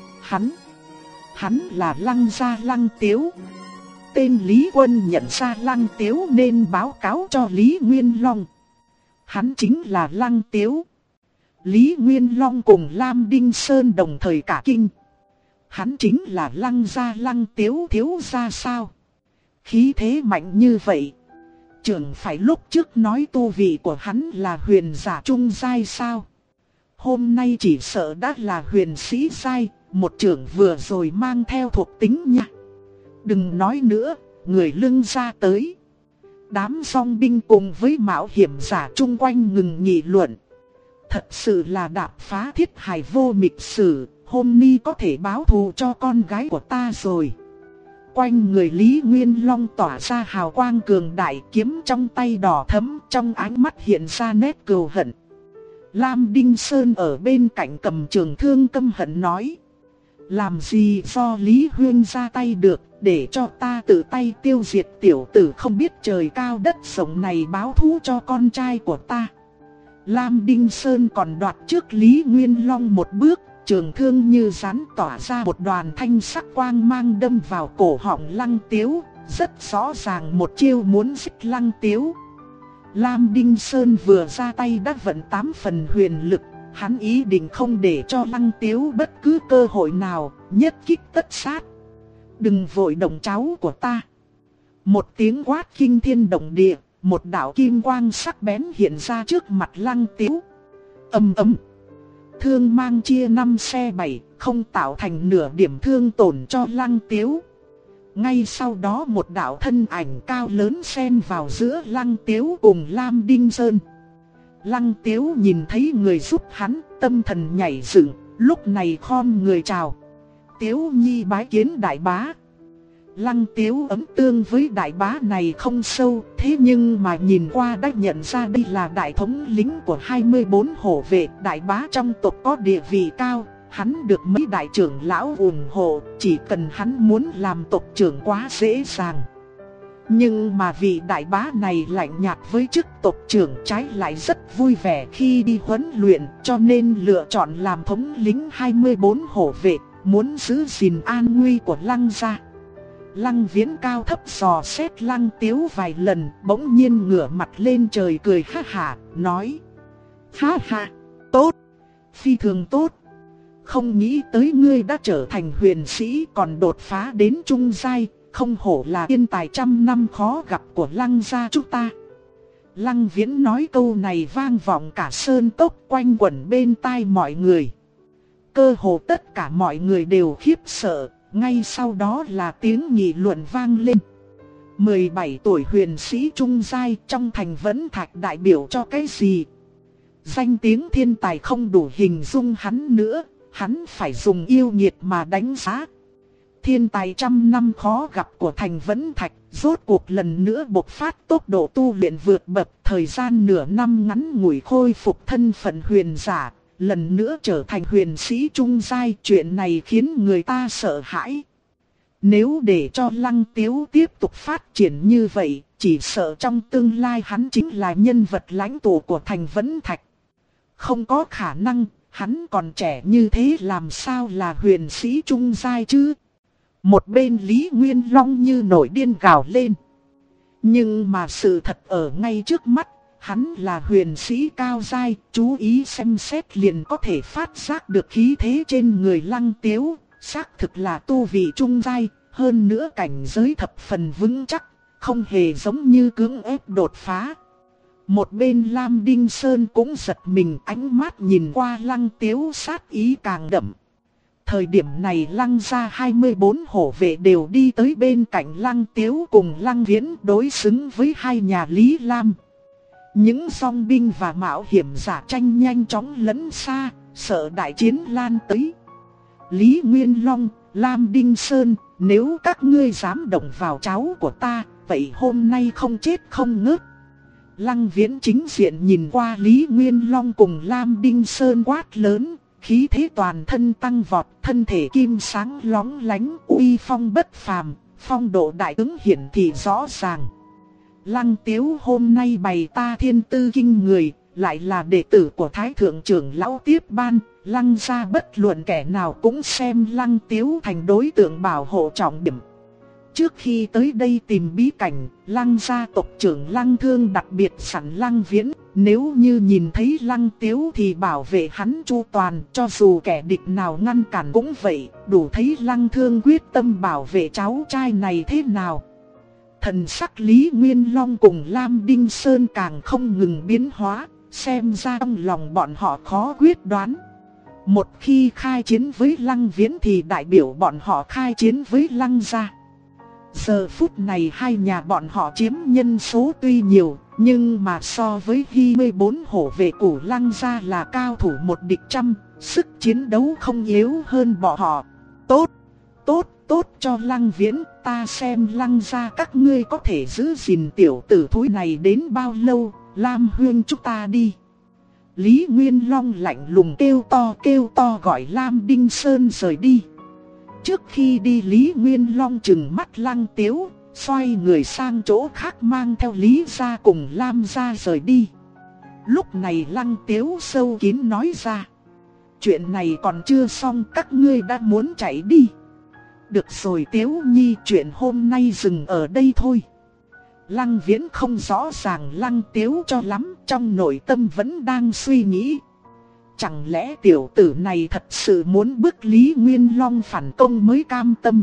hắn là Lăng gia Lăng Tiếu. Tên Lý Quân nhận ra Lăng Tiếu nên báo cáo cho Lý Nguyên Long. Hắn chính là Lăng Tiếu. Lý Nguyên Long cùng Lam Đinh Sơn đồng thời cả kinh. Hắn chính là Lăng gia Lăng Tiếu thiếu gia sao? Khí thế mạnh như vậy. Trưởng phải lúc trước nói tu vị của hắn là huyền giả trung giai sao? Hôm nay chỉ sợ đã là huyền sĩ giai, một trưởng vừa rồi mang theo thuộc tính nha. Đừng nói nữa, người Lưng gia tới. Đám dòng binh cùng với mạo hiểm giả chung quanh ngừng nghị luận. Thật sự là đạp phá thiết hải vô mịch sử, hôm nay có thể báo thù cho con gái của ta rồi. Quanh người Lý Nguyên Long tỏa ra hào quang cường đại, kiếm trong tay đỏ thẫm, trong ánh mắt hiện ra nét cừu hận. Lam Đinh Sơn ở bên cạnh cầm trường thương căm hận nói: làm gì do Lý Huyên ra tay được, để cho ta tự tay tiêu diệt tiểu tử không biết trời cao đất rộng này báo thù cho con trai của ta. Lam Đinh Sơn còn đoạt trước Lý Nguyên Long một bước, trường thương như rắn tỏa ra một đoàn thanh sắc quang mang đâm vào cổ họng Lăng Tiếu, rất rõ ràng một chiêu muốn giết Lăng Tiếu. Lam Đinh Sơn vừa ra tay đã vận 8 phần huyền lực, hắn ý định không để cho Lăng Tiếu bất cứ cơ hội nào, nhất kích tất sát. Đừng vội động cháu của ta. Một tiếng quát kinh thiên động địa, một đạo kim quang sắc bén hiện ra trước mặt Lăng Tiếu. Ầm ầm. Thương mang chia 5 xe 7, không tạo thành nửa điểm thương tổn cho Lăng Tiếu. Ngay sau đó một đạo thân ảnh cao lớn xen vào giữa Lăng Tiếu cùng Lam Đinh Sơn. Lăng Tiếu nhìn thấy người giúp hắn, tâm thần nhảy dựng, lúc này khom người chào. Tiếu nhi bái kiến đại bá. Lăng Tiếu ấm tương với đại bá này không sâu, thế nhưng mà nhìn qua đã nhận ra đây là đại thống lĩnh của 24 hổ vệ. Đại bá trong tộc có địa vị cao, hắn được mấy đại trưởng lão ủng hộ, chỉ cần hắn muốn làm tộc trưởng quá dễ dàng. Nhưng mà vị đại bá này lạnh nhạt với chức tộc trưởng, trái lại rất vui vẻ khi đi huấn luyện, cho nên lựa chọn làm thống lĩnh 24 hổ vệ, muốn giữ gìn an nguy của Lăng gia. Lăng Viễn cao thấp dò xét Lăng Tiếu vài lần, bỗng nhiên ngửa mặt lên trời cười ha hả, nói: Ha ha, tốt, phi thường tốt. Không nghĩ tới ngươi đã trở thành huyền sĩ còn đột phá đến trung giai, không hổ là thiên tài trăm năm khó gặp của Lăng gia chúng ta. Lăng Viễn nói câu này vang vọng cả sơn cốc, quanh quẩn bên tai mọi người. Cơ hồ tất cả mọi người đều khiếp sợ, ngay sau đó là tiếng nghị luận vang lên. 17 tuổi huyền sĩ trung giai trong thành Vẫn Thạch đại biểu cho cái gì? Danh tiếng thiên tài không đủ hình dung hắn nữa, hắn phải dùng yêu nghiệt mà đánh giá. Thiên tài trăm năm khó gặp của thành Vẫn Thạch, rốt cuộc lần nữa bộc phát tốc độ tu luyện vượt bậc, thời gian nửa năm ngắn ngủi khôi phục thân phận huyền giả, lần nữa trở thành huyền sĩ trung giai. Chuyện này khiến người ta sợ hãi. Nếu để cho Lăng Tiếu tiếp tục phát triển như vậy, chỉ sợ trong tương lai hắn chính là nhân vật lãnh tụ của thành Vẫn Thạch. Không có khả năng, hắn còn trẻ như thế làm sao là huyền sĩ trung giai chứ? Một bên Lý Nguyên Long như nổi điên gào lên. Nhưng mà sự thật ở ngay trước mắt, hắn là huyền sĩ cao giai, chú ý xem xét liền có thể phát giác được khí thế trên người Lăng Tiếu, xác thực là tu vị trung giai, hơn nữa cảnh giới thập phần vững chắc, không hề giống như cưỡng ép đột phá. Một bên Lam Đinh Sơn cũng giật mình, ánh mắt nhìn qua Lăng Tiếu sát ý càng đậm. Thời điểm này Lăng gia 24 hổ vệ đều đi tới bên cạnh Lăng Tiếu cùng Lăng Viễn đối xứng với hai nhà Lý Lam. Những song binh và mạo hiểm giả tranh nhanh chóng lấn xa, sợ đại chiến lan tới. Lý Nguyên Long, Lam Đinh Sơn, nếu các ngươi dám động vào cháu của ta, vậy hôm nay không chết không ngớt. Lăng Viễn chính diện nhìn qua Lý Nguyên Long cùng Lam Đinh Sơn quát lớn, khí thế toàn thân tăng vọt, thân thể kim sáng lóng lánh, uy phong bất phàm, phong độ đại tướng hiển thị rõ ràng. Lăng Tiếu hôm nay bày ta thiên tư kinh người, lại là đệ tử của Thái Thượng trưởng lão tiếp ban, Lăng gia bất luận kẻ nào cũng xem Lăng Tiếu thành đối tượng bảo hộ trọng điểm. Trước khi tới đây tìm bí cảnh, Lăng gia tộc trưởng Lăng Thương đặc biệt sẵn Lăng Viễn, nếu như nhìn thấy Lăng Tiếu thì bảo vệ hắn chu toàn, cho dù kẻ địch nào ngăn cản cũng vậy, đủ thấy Lăng Thương quyết tâm bảo vệ cháu trai này thế nào. Thần sắc Lý Nguyên Long cùng Lam Đinh Sơn càng không ngừng biến hóa, xem ra trong lòng bọn họ khó quyết đoán. Một khi khai chiến với Lăng Viễn thì đại biểu bọn họ khai chiến với Lăng gia. Giờ phút này hai nhà bọn họ chiếm nhân số tuy nhiều, nhưng mà so với 24 hổ vệ của Lăng gia là cao thủ một địch trăm, sức chiến đấu không yếu hơn bọn họ. Tốt, tốt, tốt cho Lăng Viễn, ta xem Lăng gia các ngươi có thể giữ gìn tiểu tử thúi này đến bao lâu, Lam huynh chúng ta đi. Lý Nguyên Long lạnh lùng kêu to gọi Lam Đinh Sơn rời đi. Trước khi đi Lý Nguyên Long trừng mắt Lăng Tiếu, xoay người sang chỗ khác mang theo Lý gia cùng Lam gia rời đi. Lúc này Lăng Tiếu sâu kín nói ra: chuyện này còn chưa xong, các ngươi đã muốn chạy đi. Được rồi Tiếu Nhi, chuyện hôm nay dừng ở đây thôi. Lăng Viễn không rõ ràng Lăng Tiếu cho lắm, trong nội tâm vẫn đang suy nghĩ. Chẳng lẽ tiểu tử này thật sự muốn bức Lý Nguyên Long phản công mới cam tâm?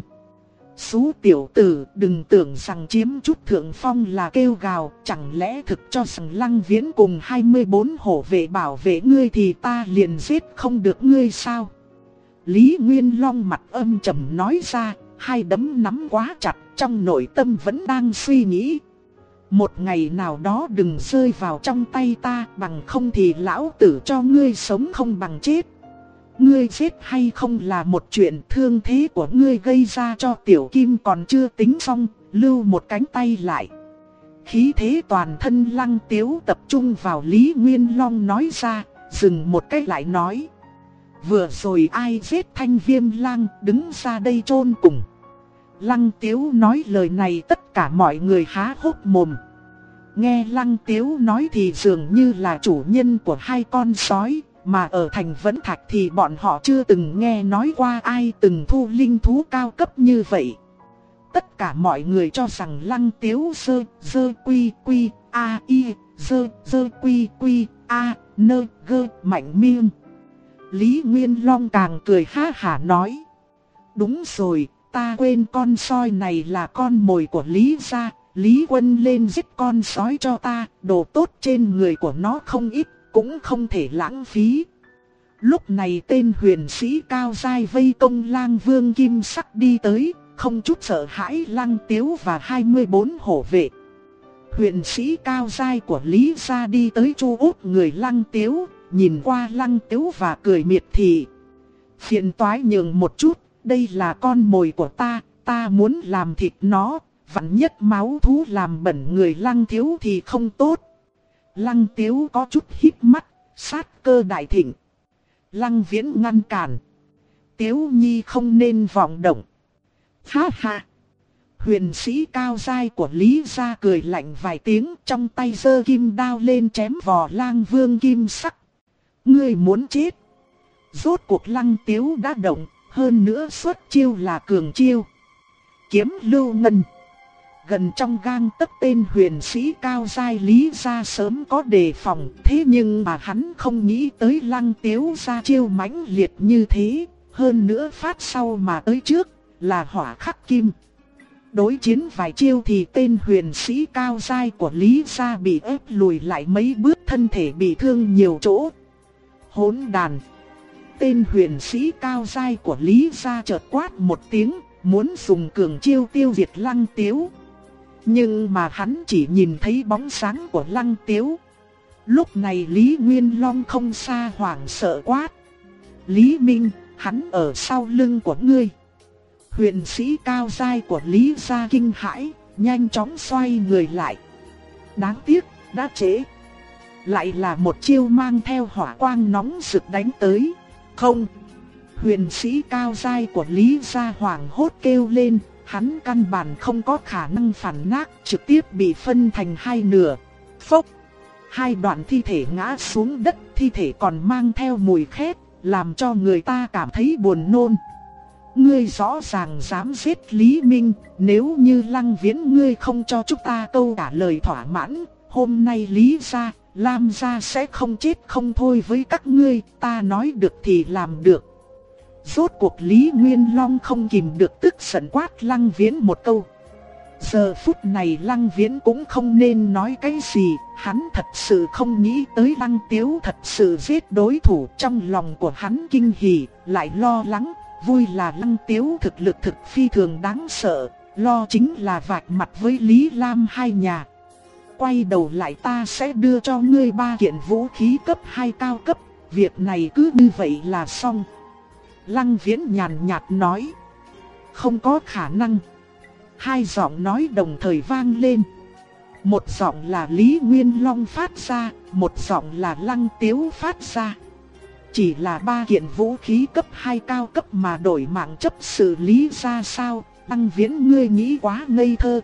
Xú tiểu tử, đừng tưởng rằng chiếm chút thượng phong là kêu gào, chẳng lẽ thực cho rằng Lăng Viễn cùng 24 hổ vệ bảo vệ ngươi thì ta liền giết không được ngươi sao? Lý Nguyên Long mặt âm trầm nói ra, hai đấm nắm quá chặt, trong nội tâm vẫn đang suy nghĩ. Một ngày nào đó đừng rơi vào trong tay ta, bằng không thì lão tử cho ngươi sống không bằng chết. Ngươi chết hay không là một chuyện, thương thế của ngươi gây ra cho Tiểu Kim còn chưa tính xong, lưu một cánh tay lại. Khí thế toàn thân Lăng Tiếu tập trung vào Lý Nguyên Long nói ra, dừng một cách lại nói. Vừa rồi ai giết Thanh Viêm Lang, đứng ra đây chôn cùng. Lăng Tiếu nói lời này tất cả mọi người há hốc mồm. Nghe Lăng Tiếu nói thì dường như là chủ nhân của hai con sói, mà ở thành Vẫn Thạch thì bọn họ chưa từng nghe nói qua ai từng thu linh thú cao cấp như vậy. Tất cả mọi người cho rằng Lăng Tiếu dơ quy quy a i dơ quy quy a nơ gơ mạnh miệng. Lý Nguyên Long càng cười ha hả nói. Đúng rồi, ta quên con sói này là con mồi của Lý gia. Lý Quân lên giết con sói cho ta, đồ tốt trên người của nó không ít, cũng không thể lãng phí. Lúc này tên huyền sĩ cao giai vây công Lang Vương Kim Sắc đi tới, không chút sợ hãi Lăng Tiếu và 24 hổ vệ. Huyền sĩ cao giai của Lý gia đi tới chu út người Lăng Tiếu, nhìn qua Lăng Tiếu và cười miệt thị. Phiền toái nhường một chút, đây là con mồi của ta muốn làm thịt nó, vạn nhất máu thú làm bẩn người Lăng Tiếu thì không tốt. Lăng Tiếu có chút híp mắt, sát cơ đại thịnh. Lăng Viễn ngăn cản. Tiếu Nhi không nên vọng động. Ha ha. Huyền sĩ cao giai của Lý gia cười lạnh vài tiếng, trong tay giơ kim đao lên chém vò Lang Vương Kim Sắc. Ngươi muốn chết. Rốt cuộc Lăng Tiếu đã động, hơn nữa xuất chiêu là cường chiêu. Kiếm lưu ngân. Gần trong gang tấc tên huyền sĩ cao giai Lý gia sớm có đề phòng, thế nhưng mà hắn không nghĩ tới Lăng Tiếu ra chiêu mãnh liệt như thế, hơn nữa phát sau mà tới trước là hỏa khắc kim. Đối chiến vài chiêu thì tên huyền sĩ cao giai của Lý gia bị ép lùi lại mấy bước, thân thể bị thương nhiều chỗ. Hỗn đàn. Tên huyền sĩ cao giai của Lý gia chợt quát một tiếng, muốn dùng cường chiêu tiêu diệt Lăng Tiếu. Nhưng mà hắn chỉ nhìn thấy bóng sáng của Lăng Tiếu. Lúc này Lý Nguyên Long không xa hoảng sợ quát. Lý Minh, hắn ở sau lưng của ngươi. Huyền sĩ cao giai của Lý gia kinh hãi, nhanh chóng xoay người lại. Đáng tiếc, đã trễ. Lại là một chiêu mang theo hỏa quang nóng rực đánh tới. Không. Huyền sĩ cao giai của Lý gia hoảng hốt kêu lên. Hắn căn bản không có khả năng phản nát, trực tiếp bị phân thành hai nửa. Phốc. Hai đoạn thi thể ngã xuống đất, thi thể còn mang theo mùi khét, làm cho người ta cảm thấy buồn nôn. Ngươi rõ ràng dám giết Lý Minh, nếu như Lăng Viễn ngươi không cho chúng ta câu trả lời thỏa mãn, hôm nay Lý gia, Lam gia sẽ không chết không thôi với các ngươi, ta nói được thì làm được. Rốt cuộc Lý Nguyên Long không kìm được tức giận quát Lăng Viễn một câu. Giờ phút này Lăng Viễn cũng không nên nói cái gì, hắn thật sự không nghĩ tới Lăng Tiếu thật sự giết đối thủ. Trong lòng của hắn kinh hỉ, lại lo lắng, vui là Lăng Tiếu thực lực thực phi thường đáng sợ, lo chính là vạch mặt với Lý Lam hai nhà. Quay đầu lại ta sẽ đưa cho ngươi 3 kiện vũ khí cấp 2 cao cấp, việc này cứ như vậy là xong. Lăng Viễn nhàn nhạt nói. Không có khả năng. Hai giọng nói đồng thời vang lên. Một giọng là Lý Nguyên Long phát ra, một giọng là Lăng Tiếu phát ra. Chỉ là 3 kiện vũ khí cấp 2 cao cấp mà đổi mạng chấp xử lý ra sao? Lăng Viễn ngươi nghĩ quá ngây thơ.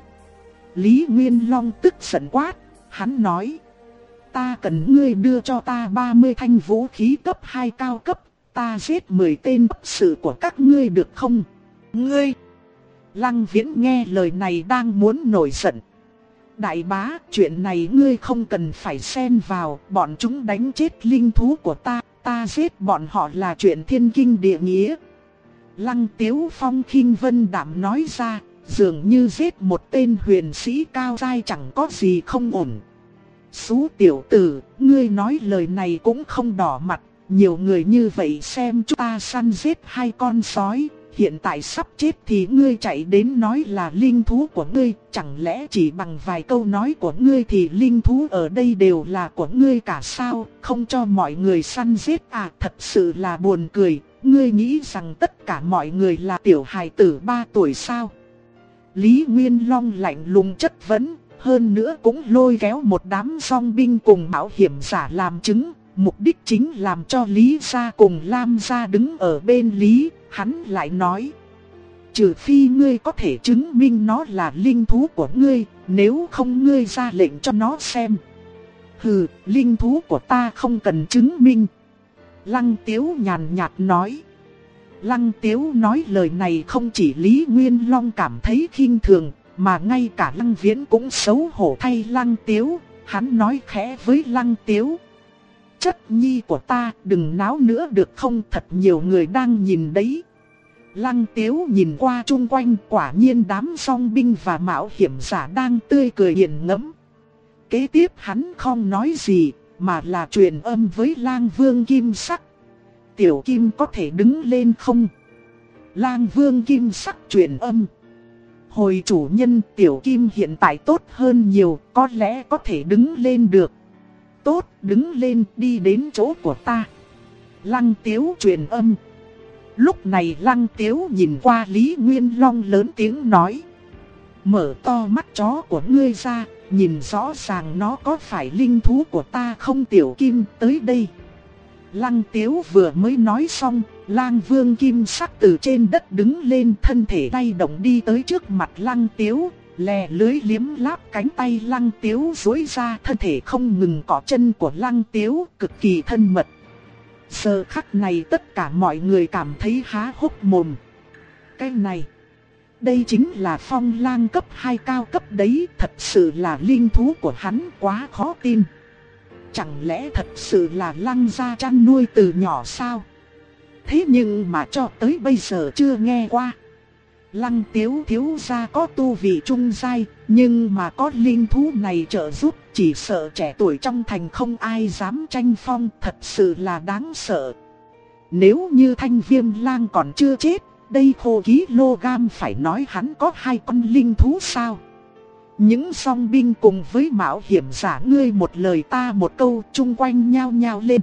Lý Nguyên Long tức giận quát. Hắn nói. Ta cần ngươi đưa cho ta 30 thanh vũ khí cấp 2 cao cấp. Ta giết 10 tên bất sự của các ngươi được không? Ngươi! Lăng Viễn nghe lời này đang muốn nổi giận. Đại bá, chuyện này ngươi không cần phải xen vào, bọn chúng đánh chết linh thú của ta, ta giết bọn họ là chuyện thiên kinh địa nghĩa. Lăng Tiếu Phong khinh vân đạm nói ra, dường như giết một tên huyền sĩ cao giai chẳng có gì không ổn. Xú tiểu tử, ngươi nói lời này cũng không đỏ mặt. nhiều người như vậy xem chúng ta săn giết 2 con sói, hiện tại sắp chết thì ngươi chạy đến nói là linh thú của ngươi, chẳng lẽ chỉ bằng vài câu nói của ngươi thì linh thú ở đây đều là của ngươi cả sao, không cho mọi người săn giết à, thật sự là buồn cười, ngươi nghĩ rằng tất cả mọi người là tiểu hài tử 3 tuổi sao? Lý Nguyên Long lạnh lùng chất vấn, hơn nữa cũng lôi kéo một đám dòng binh cùng mạo hiểm giả làm chứng, mục đích chính làm cho Lý gia cùng Lam gia đứng ở bên Lý. Hắn lại nói, trừ phi ngươi có thể chứng minh nó là linh thú của ngươi, nếu không ngươi ra lệnh cho nó xem. Hừ, linh thú của ta không cần chứng minh. Lăng Tiếu nhàn nhạt nói. Lăng Tiếu nói lời này không chỉ Lý Nguyên Long cảm thấy khinh thường, mà ngay cả Lăng Viễn cũng xấu hổ thay Lăng Tiếu. Hắn nói khẽ với Lăng Tiếu, chất nhi của ta đừng náo nữa được không, thật nhiều người đang nhìn đấy. Lăng Tiếu nhìn qua chung quanh, quả nhiên đám song binh và mạo hiểm giả đang tươi cười hiền ngẫm. Kế tiếp hắn không nói gì, mà là truyền âm với Lang Vương Kim Sắc. Tiểu Kim có thể đứng lên không? Lang Vương Kim Sắc truyền âm. Hồi chủ nhân, Tiểu Kim hiện tại tốt hơn nhiều, có lẽ có thể đứng lên được. Tốt, đứng lên, đi đến chỗ của ta. Lăng Tiếu truyền âm. Lúc này Lăng Tiếu nhìn qua Lý Nguyên Long lớn tiếng nói, mở to mắt chó của ngươi ra, nhìn rõ ràng nó có phải linh thú của ta không? Tiểu Kim tới đây. Lăng Tiếu vừa mới nói xong, Lang Vương Kim Sắc từ trên đất đứng lên, thân thể lay động đi tới trước mặt Lăng Tiếu, lè lưới liếm láp cánh tay Lăng Tiếu duỗi ra, thân thể không ngừng cọ chân của Lăng Tiếu, cực kỳ thân mật. Giờ khắc này tất cả mọi người cảm thấy há hốc mồm. Cái này, đây chính là Phong Lang cấp 2 cao cấp đấy, thật sự là linh thú của hắn, quá khó tin. Chẳng lẽ thật sự là Lăng gia chăn nuôi từ nhỏ sao? Thế nhưng mà cho tới bây giờ chưa nghe qua. Lăng Tiếu thiếu gia có tu vị trung giai, nhưng mà có linh thú này trợ giúp, chỉ sợ trẻ tuổi trong thành không ai dám tranh phong, thật sự là đáng sợ. Nếu như Thanh Viêm Lang còn chưa chết, đây khô kg phải nói hắn có 2 con linh thú sao? Những song binh cùng với mạo hiểm giả ngươi một lời ta một câu, chung quanh nhao nhao lên.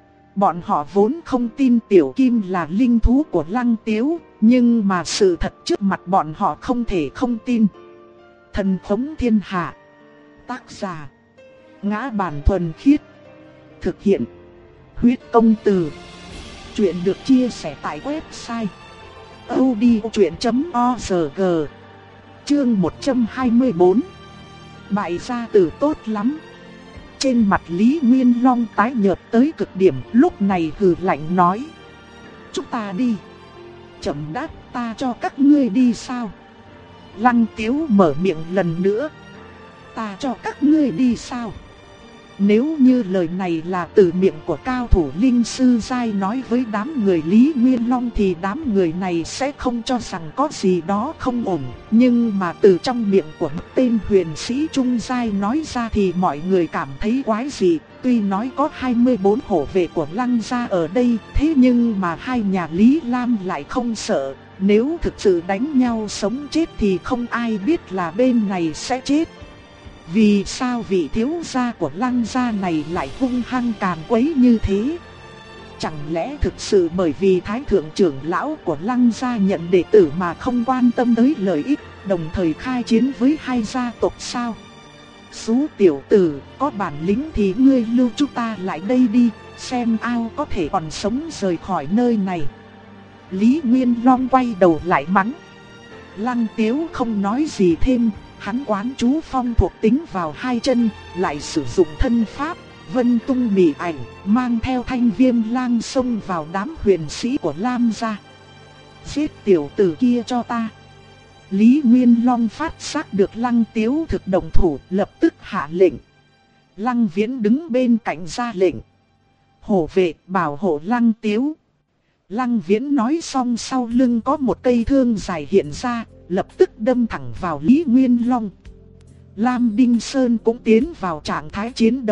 Bọn họ vốn không tin Tiểu Kim là linh thú của Lăng Tiếu, nhưng mà sự thật trước mặt bọn họ không thể không tin. Thần Khống Thiên Hạ. Tác giả Ngã Bản Thuần Khiết. Thực hiện Huyết Công Từ. Chuyện được chia sẻ tại website audiochuyện.org. Chương 124. Bại gia tử tốt lắm. Trên mặt Lý Nguyên Long tái nhợt tới cực điểm, lúc này hừ lạnh nói, chúng ta đi. Chậm đáp, ta cho các ngươi đi sao? Lăng Tiếu mở miệng lần nữa, ta cho các ngươi đi sao? Nếu như lời này là từ miệng của cao thủ linh sư giai nói với đám người Lý Nguyên Long thì đám người này sẽ không cho rằng có gì đó không ổn. Nhưng mà từ trong miệng của một tên huyền sĩ trung giai nói ra thì mọi người cảm thấy quái dị. Tuy nói có 24 hộ vệ của Lăng gia ở đây, thế nhưng mà 2 nhà Lý Lam lại không sợ. Nếu thực sự đánh nhau sống chết thì không ai biết là bên này sẽ chết. Vì sao vị thiếu gia của Lăng gia này lại hung hăng càn quấy như thế? Chẳng lẽ thực sự bởi vì Thái thượng trưởng lão của Lăng gia nhận đệ tử mà không quan tâm tới lợi ích, đồng thời khai chiến với 2 gia tộc sao? Xú tiểu tử, có bản lĩnh thì ngươi lưu chúng ta lại đây đi, xem ao có thể còn sống rời khỏi nơi này. Lý Nguyên Long quay đầu lại mắng. Lăng Tiếu không nói gì thêm. Hắn quán chú phong thuộc tính vào 2 chân, lại sử dụng thân pháp, vân tung mị ảnh, mang theo Thanh Viêm Lang xông vào đám huyền sĩ của Lam gia. Giết tiểu tử kia cho ta. Lý Nguyên Long phát giác được Lăng Tiếu thực động thủ, lập tức hạ lệnh. Lăng Viễn đứng bên cạnh ra lệnh. Hổ vệ bảo hộ Lăng Tiếu. Lăng Viễn nói xong, sau lưng có một cây thương dài hiện ra, lập tức đâm thẳng vào Lý Nguyên Long. Lam Đinh Sơn cũng tiến vào trạng thái chiến đấu,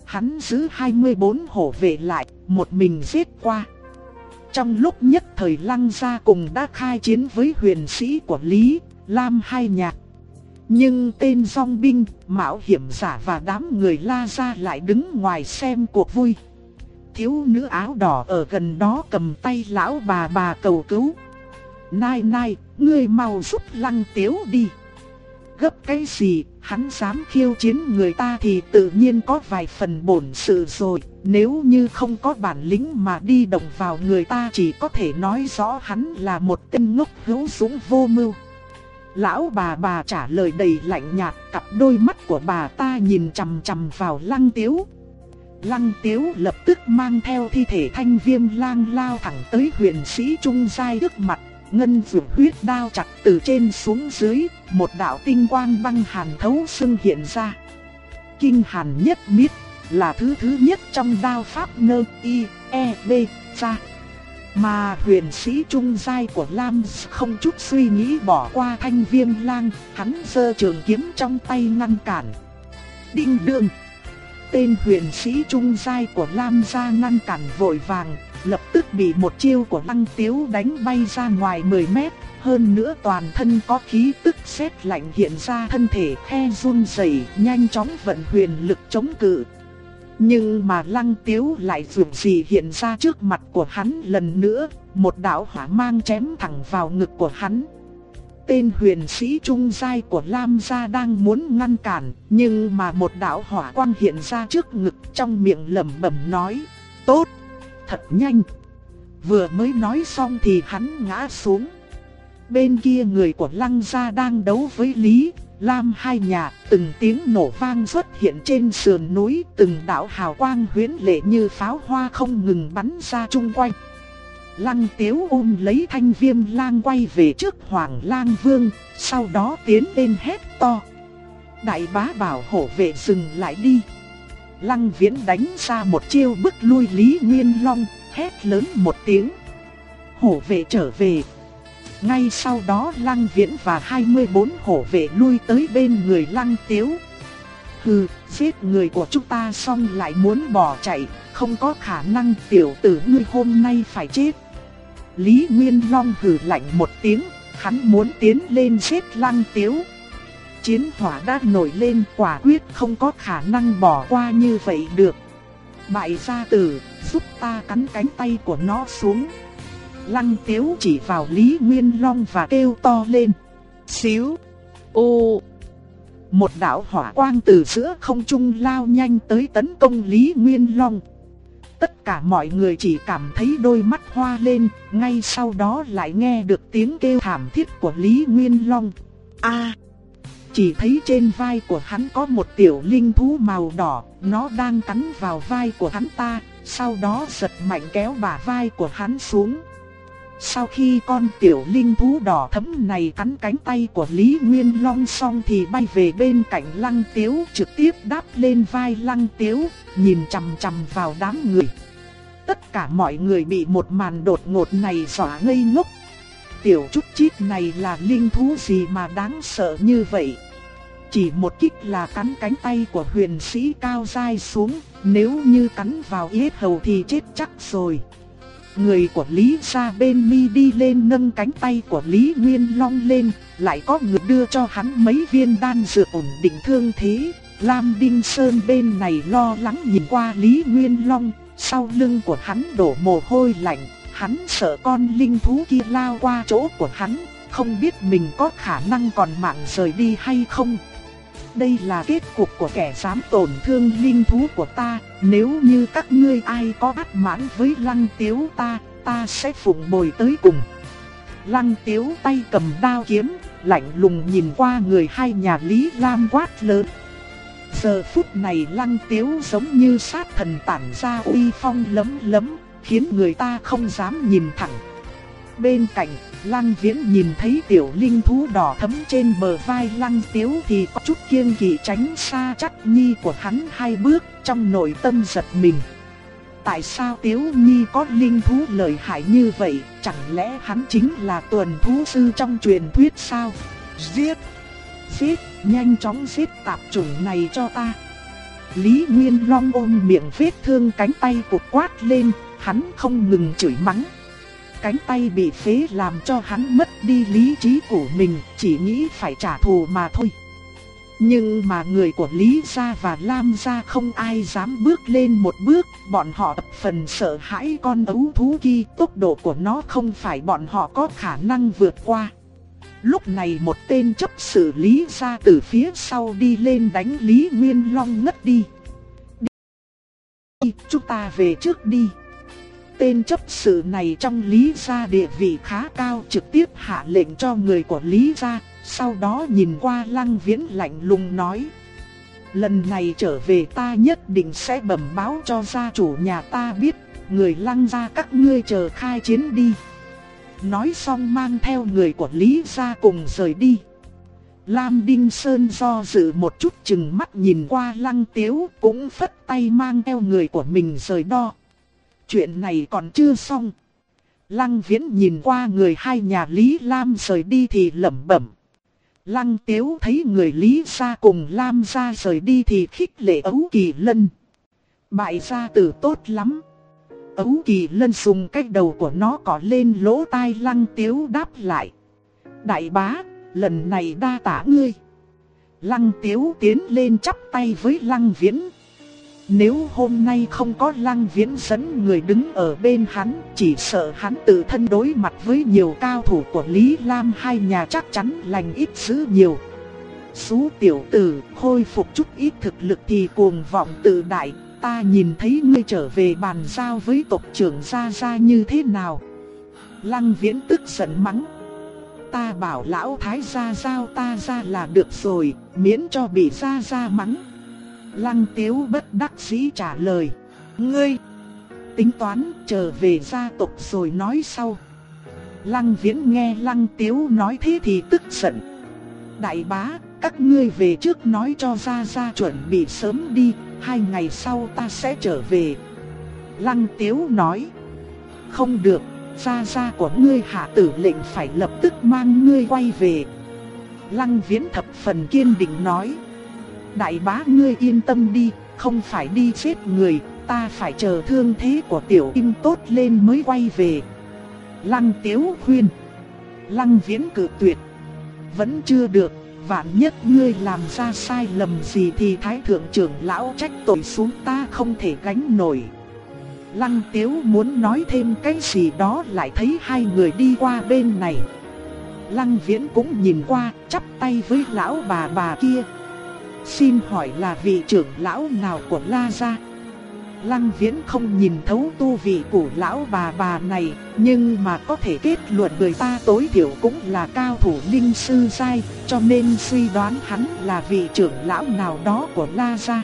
hắn giữ 24 hổ vệ lại, một mình giết qua. Trong lúc nhất thời Lăng gia cùng đã khai chiến với huyền sĩ của Lý, Lam hai nhà. Nhưng tên dòng binh, mạo hiểm giả và đám người La gia lại đứng ngoài xem cuộc vui. Thiếu nữ áo đỏ ở gần đó cầm tay lão bà cầu cứu. Nai nai, ngươi mau giúp Lăng Tiếu đi. Gấp cái gì, hắn dám khiêu chiến người ta thì tự nhiên có vài phần bổn sự rồi. Nếu như không có bản lĩnh mà đi động vào người ta chỉ có thể nói rõ hắn là một tên ngốc hữu dũng vô mưu. Lão bà trả lời đầy lạnh nhạt, cặp đôi mắt của bà ta nhìn chằm chằm vào Lăng Tiếu. Lăng Tiếu lập tức mang theo thi thể Thanh Viêm Lang lao thẳng tới huyền sĩ trung giai trước mặt. Ngân vượt huyết đao chặt từ trên xuống dưới, một đạo tinh quang băng hàn thấu xương hiện ra. Kinh hàn nhất miết là thứ nhất trong đao pháp nơ y e b ra. Mà huyền sĩ trung giai của Lam không chút suy nghĩ bỏ qua Thanh Viêm Lang, hắn giơ trường kiếm trong tay ngăn cản. Đinh đương. Tên huyền sĩ trung giai của Lam gia ngăn cản vội vàng, lập tức bị một chiêu của Lăng Tiếu đánh bay ra ngoài 10 mét, hơn nữa toàn thân có khí tức sét lạnh hiện ra, thân thể khe run rẩy, nhanh chóng vận huyền lực chống cự. Nhưng mà Lăng Tiếu lại dường gì hiện ra trước mặt của hắn lần nữa, một đạo hỏa mang chém thẳng vào ngực của hắn. Tên huyền sĩ trung giai của Lam gia đang muốn ngăn cản, nhưng mà một đạo hỏa quang hiện ra trước ngực, trong miệng lẩm bẩm nói: "Tốt, thật nhanh." Vừa mới nói xong thì hắn ngã xuống. Bên kia người của Lăng gia đang đấu với Lý, Lam hai nhà, từng tiếng nổ vang xuất hiện trên sườn núi, từng đạo hào quang huyễn lệ như pháo hoa không ngừng bắn ra chung quanh. Lăng Tiếu ôm lấy Thanh Viêm Lang quay về trước Hoàng Lang Vương, sau đó tiến lên hét to: "Đại bá bảo hộ vệ dừng lại đi." Lăng Viễn đánh ra một chiêu bức lui Lý Nguyên Long, hét lớn một tiếng: "Hổ vệ trở về." Ngay sau đó Lăng Viễn và 24 hổ vệ lui tới bên người Lăng Tiếu. "Hừ, giết người của chúng ta xong lại muốn bỏ chạy, không có khả năng, tiểu tử ngươi hôm nay phải chết." Lý Nguyên Long hừ lạnh một tiếng, hắn muốn tiến lên giết Lăng Tiếu. Chiến hỏa đã nổi lên, quả quyết không có khả năng bỏ qua như vậy được. "Bại gia tử, giúp ta cắn cánh tay của nó xuống." Lăng Tiếu chỉ vào Lý Nguyên Long và kêu to lên: "Xíu!" Ô! Một đạo hỏa quang từ giữa không trung lao nhanh tới tấn công Lý Nguyên Long. Tất cả mọi người chỉ cảm thấy đôi mắt hoa lên, ngay sau đó lại nghe được tiếng kêu thảm thiết của Lý Nguyên Long. A! Chỉ thấy trên vai của hắn có một tiểu linh thú màu đỏ, nó đang cắn vào vai của hắn ta, sau đó giật mạnh kéo bả vai của hắn xuống. Sau khi con tiểu linh thú đỏ thẫm này cắn cánh tay của Lý Nguyên Long xong thì bay về bên cạnh Lăng Tiếu, trực tiếp đáp lên vai Lăng Tiếu, nhìn chằm chằm vào đám người. Tất cả mọi người bị một màn đột ngột này dọa ngây ngốc. Tiểu chút chít này là linh thú gì mà đáng sợ như vậy? Chỉ một kích là cắn cánh tay của huyền sĩ cao giai xuống, nếu như cắn vào yết hầu thì chết chắc rồi. Người của Lý gia bên mi đi lên nâng cánh tay của Lý Nguyên Long lên, lại có người đưa cho hắn mấy viên đan dược ổn định thương thế. Lam Đinh Sơn bên này lo lắng nhìn qua Lý Nguyên Long, sau lưng của hắn đổ mồ hôi lạnh, hắn sợ con linh thú kia lao qua chỗ của hắn, không biết mình có khả năng còn mạng rời đi hay không. Đây là kết cục của kẻ dám tổn thương linh thú của ta, nếu như các ngươi ai có bất mãn với Lăng Tiếu ta sẽ phụng bồi tới cùng. Lăng Tiếu tay cầm đao kiếm, lạnh lùng nhìn qua người hai nhà Lý Lam quát lớn. Giờ phút này Lăng Tiếu giống như sát thần tản ra uy phong lấm lấm, khiến người ta không dám nhìn thẳng. Bên cạnh, Lăng Viễn nhìn thấy tiểu linh thú đỏ thẫm trên bờ vai Lăng Tiếu thì có chút kiêng kỵ tránh xa Trắc Nhi của hắn hai bước, trong nội tâm giật mình. Tại sao Tiếu Nhi có linh thú lợi hại như vậy, chẳng lẽ hắn chính là tuần thú sư trong truyền thuyết sao? Giết! Giết! Nhanh chóng giết tạp chủng này cho ta! Lý Nguyên Long ôm miệng vết thương cánh tay cụt quát lên, hắn không ngừng chửi mắng. Cánh tay bị phế làm cho hắn mất đi lý trí của mình, chỉ nghĩ phải trả thù mà thôi. Nhưng mà người của Lý gia và Lam gia không ai dám bước lên một bước, bọn họ tập phần sợ hãi con ấu thú kia, tốc độ của nó không phải bọn họ có khả năng vượt qua. Lúc này một tên chấp sự Lý gia từ phía sau đi lên đánh Lý Nguyên Long ngất đi. Đi, chúng ta về trước đi. Tên chấp sự này trong Lý gia địa vị khá cao, trực tiếp hạ lệnh cho người của Lý gia. Sau đó nhìn qua Lăng Viễn lạnh lùng nói: lần này trở về ta nhất định sẽ bẩm báo cho gia chủ nhà ta biết, người Lăng gia các ngươi chờ khai chiến đi. Nói xong mang theo người của Lý gia cùng rời đi. Lam Đinh Sơn do dự một chút, chừng mắt nhìn qua Lăng Tiếu, cũng phất tay mang theo người của mình rời đo. Chuyện này còn chưa xong. Lăng Viễn nhìn qua người hai nhà Lý Lam rời đi thì lẩm bẩm. Lăng Tiếu thấy người Lý gia cùng Lam gia rời đi thì khích lệ Ấu Kỳ Lân. Bại gia tử tốt lắm. Ấu Kỳ Lân dùng cái đầu của nó cọ lên lỗ tai Lăng Tiếu đáp lại: đại bá, lần này đa tạ ngươi. Lăng Tiếu tiến lên chắp tay với Lăng Viễn. Nếu hôm nay không có Lăng Viễn dẫn người đứng ở bên hắn, chỉ sợ hắn tự thân đối mặt với nhiều cao thủ của Lý Lam hai nhà chắc chắn lành ít dữ nhiều. Xú tiểu tử, khôi phục chút ít thực lực thì cuồng vọng tự đại, ta nhìn thấy ngươi trở về bàn giao với tộc trưởng Gia Gia như thế nào? Lăng Viễn tức giận mắng: ta bảo lão thái gia giao ta ra là được rồi, miễn cho bị Gia Gia mắng. Lăng Tiếu bất đắc dĩ trả lời: ngươi tính toán trở về gia tộc rồi nói sau. Lăng Viễn nghe Lăng Tiếu nói thế thì tức giận: đại bá, các ngươi về trước nói cho Gia Gia chuẩn bị sớm đi, 2 ngày sau ta sẽ trở về. Lăng Tiếu nói: không được, Gia Gia của ngươi hạ tử lệnh phải lập tức mang ngươi quay về. Lăng Viễn thập phần kiên định nói: đại bá ngươi yên tâm đi, không phải đi giết người, ta phải chờ thương thế của Tiểu Kim tốt lên mới quay về. Lăng Tiếu khuyên. Lăng Viễn cự tuyệt: vẫn chưa được, vạn nhất ngươi làm ra sai lầm gì thì Thái thượng trưởng lão trách tội xuống ta không thể gánh nổi. Lăng Tiếu muốn nói thêm cái gì đó lại thấy hai người đi qua bên này. Lăng Viễn cũng nhìn qua, chắp tay với lão bà kia: xin hỏi là vị trưởng lão nào của La gia? Lăng Viễn không nhìn thấu tu vị của lão bà này, nhưng mà có thể kết luận người ta tối thiểu cũng là cao thủ linh sư giai, cho nên suy đoán hắn là vị trưởng lão nào đó của La gia.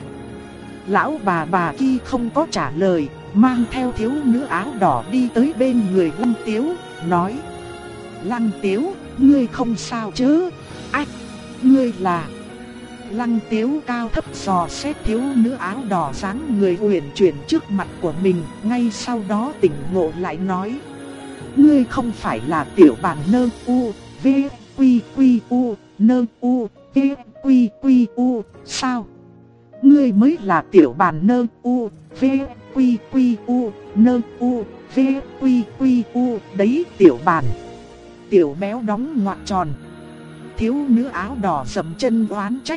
Lão bà kia không có trả lời, mang theo thiếu nữ áo đỏ đi tới bên người Lăng Tiếu, nói: Lăng Tiếu, ngươi không sao chứ? Ách, ngươi là... Lăng Tiếu cao thấp dò xét thiếu nữ áo đỏ dáng người uyển chuyển trước mặt của mình, ngay sau đó tỉnh ngộ lại nói: ngươi không phải là tiểu bản nơ u, v, quy quy u, nơ u, v, quy quy u, sao? Ngươi mới là tiểu bản nơ u, v, quy quy u, nơ u, v, quy quy u, đấy tiểu bản. Tiểu béo đóng ngoặc tròn. Thiếu nữ áo đỏ dậm chân oán trách: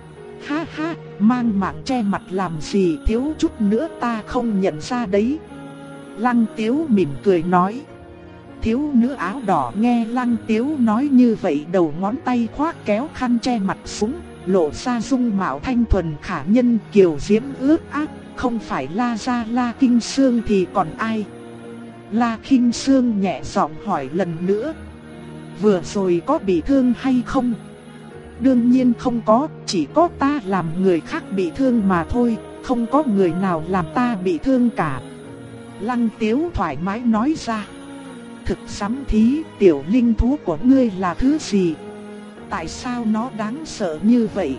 ha ha, mang mạng che mặt làm gì, thiếu chút nữa ta không nhận ra đấy. Lăng Tiếu mỉm cười nói. Thiếu nữ áo đỏ nghe Lăng Tiếu nói như vậy, đầu ngón tay khoác kéo khăn che mặt xuống, lộ ra dung mạo thanh thuần khả nhân kiều diễm ướt át, không phải La gia La Kinh Sương thì còn ai? La Kinh Sương nhẹ giọng hỏi lần nữa: vừa rồi có bị thương hay không? Đương nhiên không có, chỉ có ta làm người khác bị thương mà thôi, không có người nào làm ta bị thương cả. Lăng Tiếu thoải mái nói ra. Thực sắm thí, tiểu linh thú của ngươi là thứ gì? Tại sao nó đáng sợ như vậy?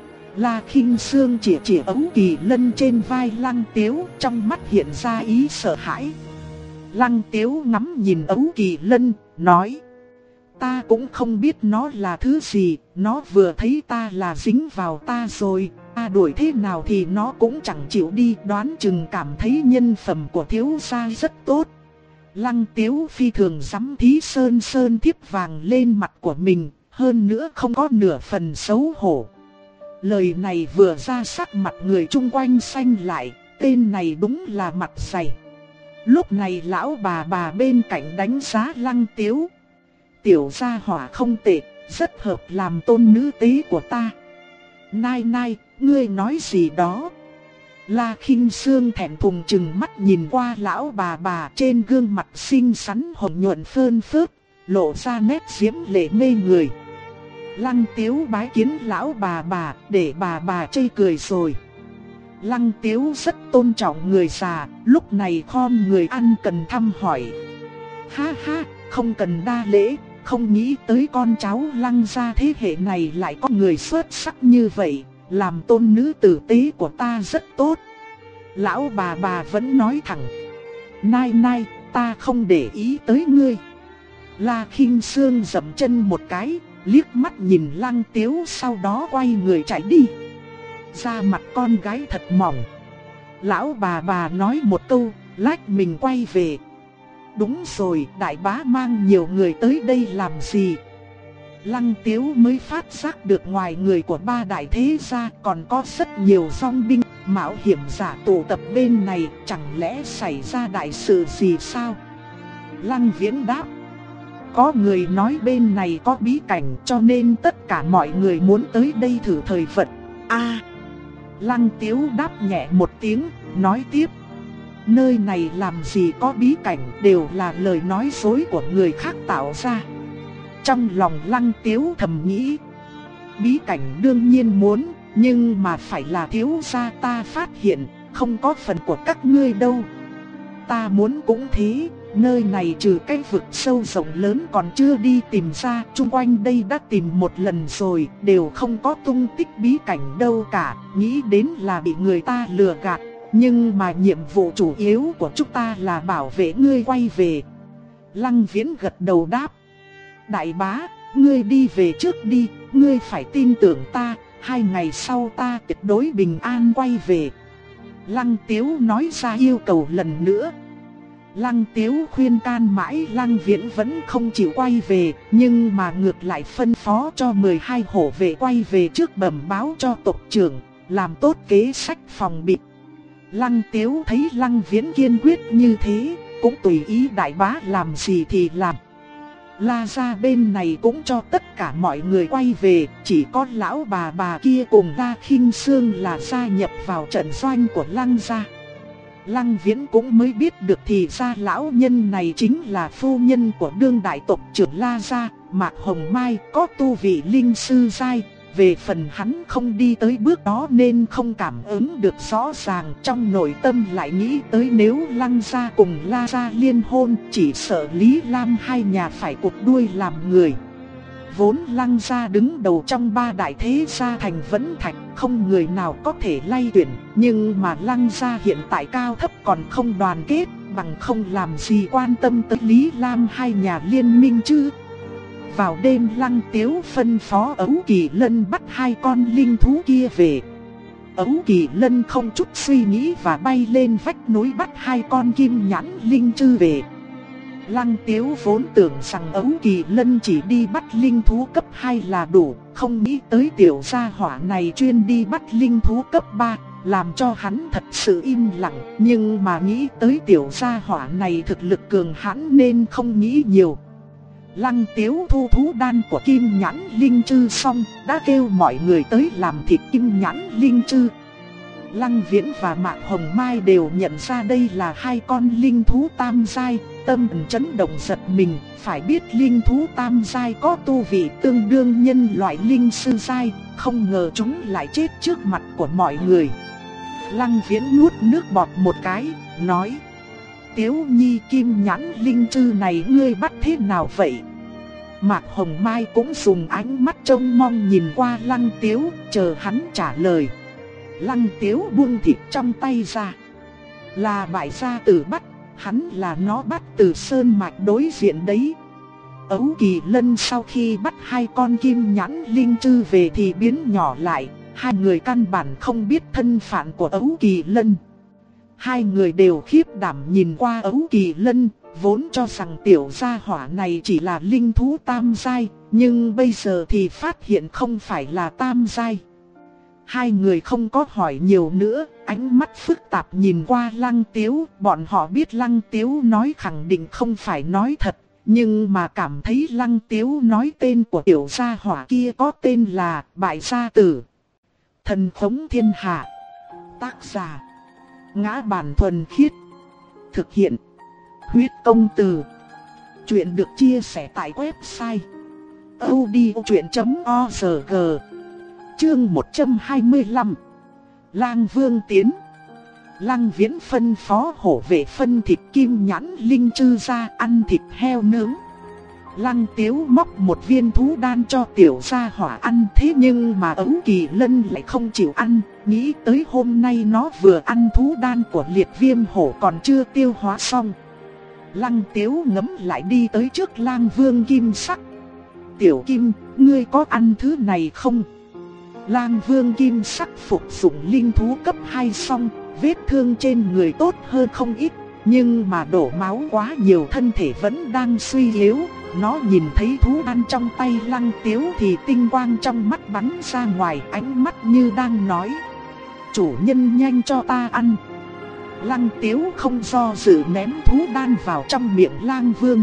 La Kinh Sương chỉ chỉ Ấu Kỳ Lân trên vai Lăng Tiếu, trong mắt hiện ra ý sợ hãi. Lăng Tiếu ngắm nhìn Ấu Kỳ Lân, nói: ta cũng không biết nó là thứ gì, nó vừa thấy ta là dính vào ta rồi, đuổi thế nào thì nó cũng chẳng chịu đi, đoán chừng cảm thấy nhân phẩm của thiếu gia rất tốt. Lăng Tiếu phi thường dám thí sơn thiếp vàng lên mặt của mình, hơn nữa không có nửa phần xấu hổ. Lời này vừa ra sắc mặt người chung quanh xanh lại, tên này đúng là mặt dày. Lúc này lão bà bên cạnh đánh giá Lăng Tiếu. Tiểu gia hỏa không tệ, rất hợp làm tôn nữ tế của ta. Nai, ngươi nói gì đó? La Khinh Sương thẹn thùng chừng mắt nhìn qua lão bà trên gương mặt xinh xắn hồng nhuận phơn phớt, lộ ra nét diễm lệ mê người. Lăng Tiếu bái kiến lão bà, để bà chê cười rồi. Lăng Tiếu rất tôn trọng người già, lúc này khom người ăn cần thăm hỏi. Ha, không cần đa lễ, không nghĩ tới con cháu Lăng gia thế hệ này lại có người xuất sắc như vậy, làm tôn nữ tử tế của ta rất tốt. Lão bà vẫn nói thẳng. Nai, ta không để ý tới ngươi. La Khinh Sương dậm chân một cái, liếc mắt nhìn Lăng Tiếu, sau đó quay người chạy đi. Da mặt con gái thật mỏng. Lão bà nói một câu, lách mình quay về. Đúng rồi, đại bá mang nhiều người tới đây làm gì? Lăng Tiếu mới phát giác được ngoài người của ba đại thế gia còn có rất nhiều dòng binh, mạo hiểm giả tụ tập bên này, chẳng lẽ xảy ra đại sự gì sao? Lăng Viễn đáp. Có người nói bên này có bí cảnh cho nên tất cả mọi người muốn tới đây thử thời vận. Lăng Tiếu đáp nhẹ một tiếng, nói tiếp. Nơi này làm gì có bí cảnh, đều là lời nói dối của người khác tạo ra. Trong lòng Lăng Tiếu thầm nghĩ. Bí cảnh đương nhiên muốn, nhưng mà phải là thiếu gia ta phát hiện, không có phần của các ngươi đâu. Ta muốn cũng thế, nơi này trừ cái vực sâu rộng lớn còn chưa đi tìm ra, chung quanh đây đã tìm một lần rồi, đều không có tung tích bí cảnh đâu cả, nghĩ đến là bị người ta lừa gạt. Nhưng mà nhiệm vụ chủ yếu của chúng ta là bảo vệ ngươi quay về. Lăng Viễn gật đầu đáp. Đại bá, ngươi đi về trước đi, ngươi phải tin tưởng ta, 2 ngày sau ta tuyệt đối bình an quay về. Lăng Tiếu nói ra yêu cầu lần nữa. Lăng Tiếu khuyên can mãi Lăng Viễn vẫn không chịu quay về, nhưng mà ngược lại phân phó cho 12 hổ vệ quay về trước bẩm báo cho tộc trưởng, làm tốt kế sách phòng bị. Lăng Tiếu thấy Lăng Viễn kiên quyết như thế, cũng tùy ý đại bá làm gì thì làm. La gia bên này cũng cho tất cả mọi người quay về, chỉ có lão bà kia cùng La Khinh Sương là gia nhập vào trận doanh của Lăng gia. Lăng Viễn cũng mới biết được thì ra lão nhân này chính là phu nhân của đương đại tộc trưởng La gia, Mạc Hồng Mai, có tu vị linh sư giai. Về phần hắn không đi tới bước đó nên không cảm ứng được rõ ràng, trong nội tâm lại nghĩ tới nếu Lăng gia cùng La gia liên hôn, chỉ sợ Lý Lam hai nhà phải cụt đuôi làm người. Vốn Lăng gia đứng đầu trong 3 đại thế gia thành Vẫn Thạch, không người nào có thể lay chuyển, nhưng mà Lăng gia hiện tại cao thấp còn không đoàn kết, bằng không làm gì quan tâm tới Lý Lam hai nhà liên minh chứ. Vào đêm Lăng Tiếu phân phó Ấu Kỳ Lân bắt 2 con linh thú kia về. Ấu Kỳ Lân không chút suy nghĩ và bay lên vách núi bắt 2 con kim nhãn linh chư về. Lăng Tiếu vốn tưởng rằng Ấu Kỳ Lân chỉ đi bắt linh thú cấp 2 là đủ, không nghĩ tới tiểu gia hỏa này chuyên đi bắt linh thú cấp 3, làm cho hắn thật sự im lặng. Nhưng mà nghĩ tới tiểu gia hỏa này thực lực cường hãn nên không nghĩ nhiều. Lăng Tiếu thu thú đan của kim nhãn linh chư xong, đã kêu mọi người tới làm thịt kim nhãn linh chư. Lăng Viễn và Mạc Hồng Mai đều nhận ra đây là 2 con linh thú tam giai, tâm chấn động giật mình, phải biết linh thú tam giai có tu vị tương đương nhân loại linh sư giai, không ngờ chúng lại chết trước mặt của mọi người. Lăng Viễn nuốt nước bọt một cái, nói: Tiếu Nhi, kim nhãn linh chư này ngươi bắt thế nào vậy? Mạc Hồng Mai cũng dùng ánh mắt trông mong nhìn qua Lăng Tiếu, chờ hắn trả lời. Lăng Tiếu buông thịt trong tay ra. Là bại gia tử bắt, hắn là nó bắt từ sơn mạch đối diện đấy. Ấu Kỳ Lân sau khi bắt 2 con kim nhãn linh chư về thì biến nhỏ lại, hai người căn bản không biết thân phận của Ấu Kỳ Lân. Hai người đều khiếp đảm nhìn qua Ấu Kỳ Lân, vốn cho rằng tiểu gia hỏa này chỉ là linh thú tam giai, nhưng bây giờ thì phát hiện không phải là tam giai. Hai người không có hỏi nhiều nữa, ánh mắt phức tạp nhìn qua Lăng Tiếu, bọn họ biết Lăng Tiếu nói khẳng định không phải nói thật, nhưng mà cảm thấy Lăng Tiếu nói tên của tiểu gia hỏa kia có tên là Bại Gia Tử. Thần khống thiên hạ. Tác giả: Ngã Bản Thuần Khiết. Thực hiện: Huyết Công Từ. Chuyện được chia sẻ tại website audiochuyện.org. Chương 125. Lang Vương tiến. Lăng Viễn phân phó hổ vệ phân thịt kim nhãn linh chư ra ăn thịt heo nướng. Lăng Tiếu móc một viên thú đan cho tiểu gia hỏa ăn, thế nhưng mà Ấu Kỳ Lân lại không chịu ăn, nghĩ tới hôm nay nó vừa ăn thú đan của liệt viêm hổ còn chưa tiêu hóa xong. Lăng Tiếu ngấm lại đi tới trước Lang Vương Kim Sắc. Tiểu Kim, ngươi có ăn thứ này không? Lang Vương Kim Sắc phục dụng linh thú cấp 2 xong, vết thương trên người tốt hơn không ít, nhưng mà đổ máu quá nhiều, thân thể vẫn đang suy yếu. Nó nhìn thấy thú đan trong tay Lăng Tiếu thì tinh quang trong mắt bắn ra ngoài, ánh mắt như đang nói: chủ nhân nhanh cho ta ăn. Lăng Tiếu không do dự ném thú đan vào trong miệng Lang Vương.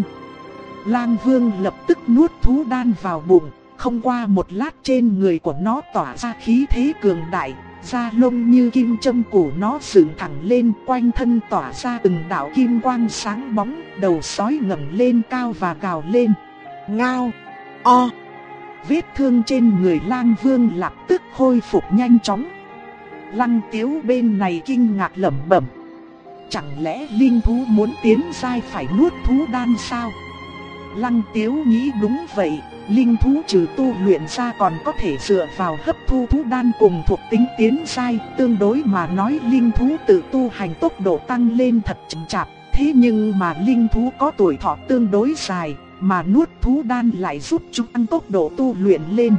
Lang Vương lập tức nuốt thú đan vào bụng, không qua một lát trên người của nó tỏa ra khí thế cường đại, da lông như kim châm của nó dựng thẳng lên, quanh thân tỏa ra từng đạo kim quang sáng bóng, đầu sói ngẩng lên cao và gào lên: ngao, o. Vết thương trên người Lang Vương lập tức khôi phục nhanh chóng. Lăng Tiếu bên này kinh ngạc lẩm bẩm: chẳng lẽ linh thú muốn tiến giai phải nuốt thú đan sao? Lăng Tiếu nghĩ đúng vậy, linh thú trừ tu luyện ra còn có thể dựa vào hấp thu thú đan cùng thuộc tính tiến giai, tương đối mà nói linh thú tự tu hành tốc độ tăng lên thật chậm chạp, thế nhưng mà linh thú có tuổi thọ tương đối dài, mà nuốt thú đan lại giúp chúng tăng tốc độ tu luyện lên.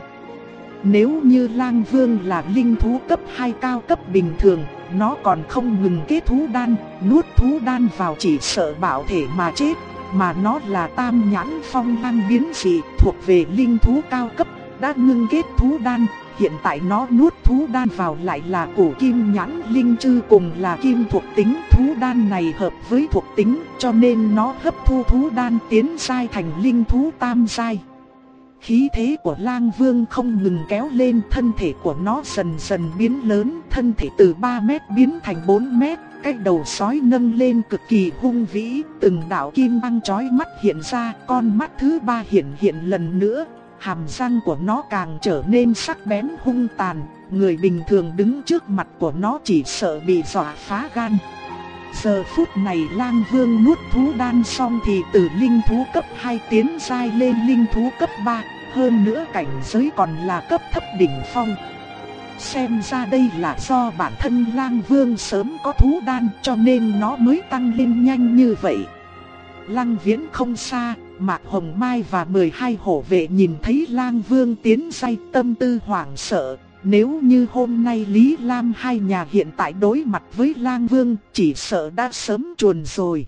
Nếu như Lang Vương là linh thú cấp 2 cao cấp bình thường, nó còn không ngừng kết thú đan, nuốt thú đan vào chỉ sợ bạo thể mà chết. Mà nó là tam nhãn phong lang biến dị, thuộc về linh thú cao cấp, đã ngưng kết thú đan. Hiện tại nó nuốt thú đan vào lại là cổ kim nhãn linh chư cùng là kim thuộc tính. Thú đan này hợp với thuộc tính, cho nên nó hấp thu thú đan tiến giai thành linh thú tam giai. Khí thế của Lang Vương không ngừng kéo lên, thân thể của nó dần dần biến lớn, thân thể từ 3 mét biến thành 4 mét. Cái đầu sói nâng lên cực kỳ hung vĩ, từng đạo kim quang chói mắt hiện ra, con mắt thứ 3 hiện lần nữa, hàm răng của nó càng trở nên sắc bén hung tàn, người bình thường đứng trước mặt của nó chỉ sợ bị dọa phá gan. Giờ phút này Lang Vương nuốt thú đan xong thì từ linh thú cấp 2 tiến giai lên linh thú cấp 3, hơn nữa cảnh giới còn là cấp thấp đỉnh phong. Xem ra đây là do bản thân Lang Vương sớm có thú đan cho nên nó mới tăng lên nhanh như vậy. Lăng Viễn không xa, Mạc Hồng Mai và 12 hổ vệ nhìn thấy Lang Vương tiến giai tâm tư hoảng sợ. Nếu như hôm nay Lý Lam hai nhà hiện tại đối mặt với Lang Vương chỉ sợ đã sớm chuồn rồi.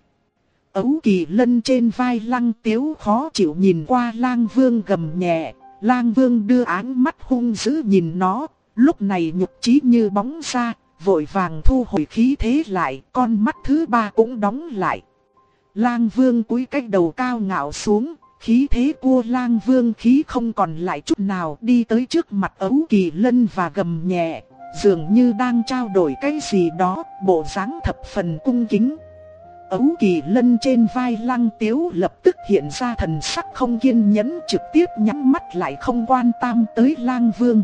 Ấu Kỳ Lân trên vai Lăng Tiếu khó chịu nhìn qua Lang Vương gầm nhẹ. Lang Vương đưa ánh mắt hung dữ nhìn nó. Lúc này nhục trí như bóng ra, vội vàng thu hồi khí thế lại, con mắt thứ 3 cũng đóng lại. Lang Vương cúi cái đầu cao ngạo xuống, khí thế của Lang Vương khí không còn lại chút nào, đi tới trước mặt Ấu Kỳ Lân và gầm nhẹ, dường như đang trao đổi cái gì đó, bộ dáng thập phần cung kính. Ấu Kỳ Lân trên vai Lăng Tiếu lập tức hiện ra thần sắc không kiên nhẫn, trực tiếp nhắm mắt lại không quan tâm tới Lang Vương.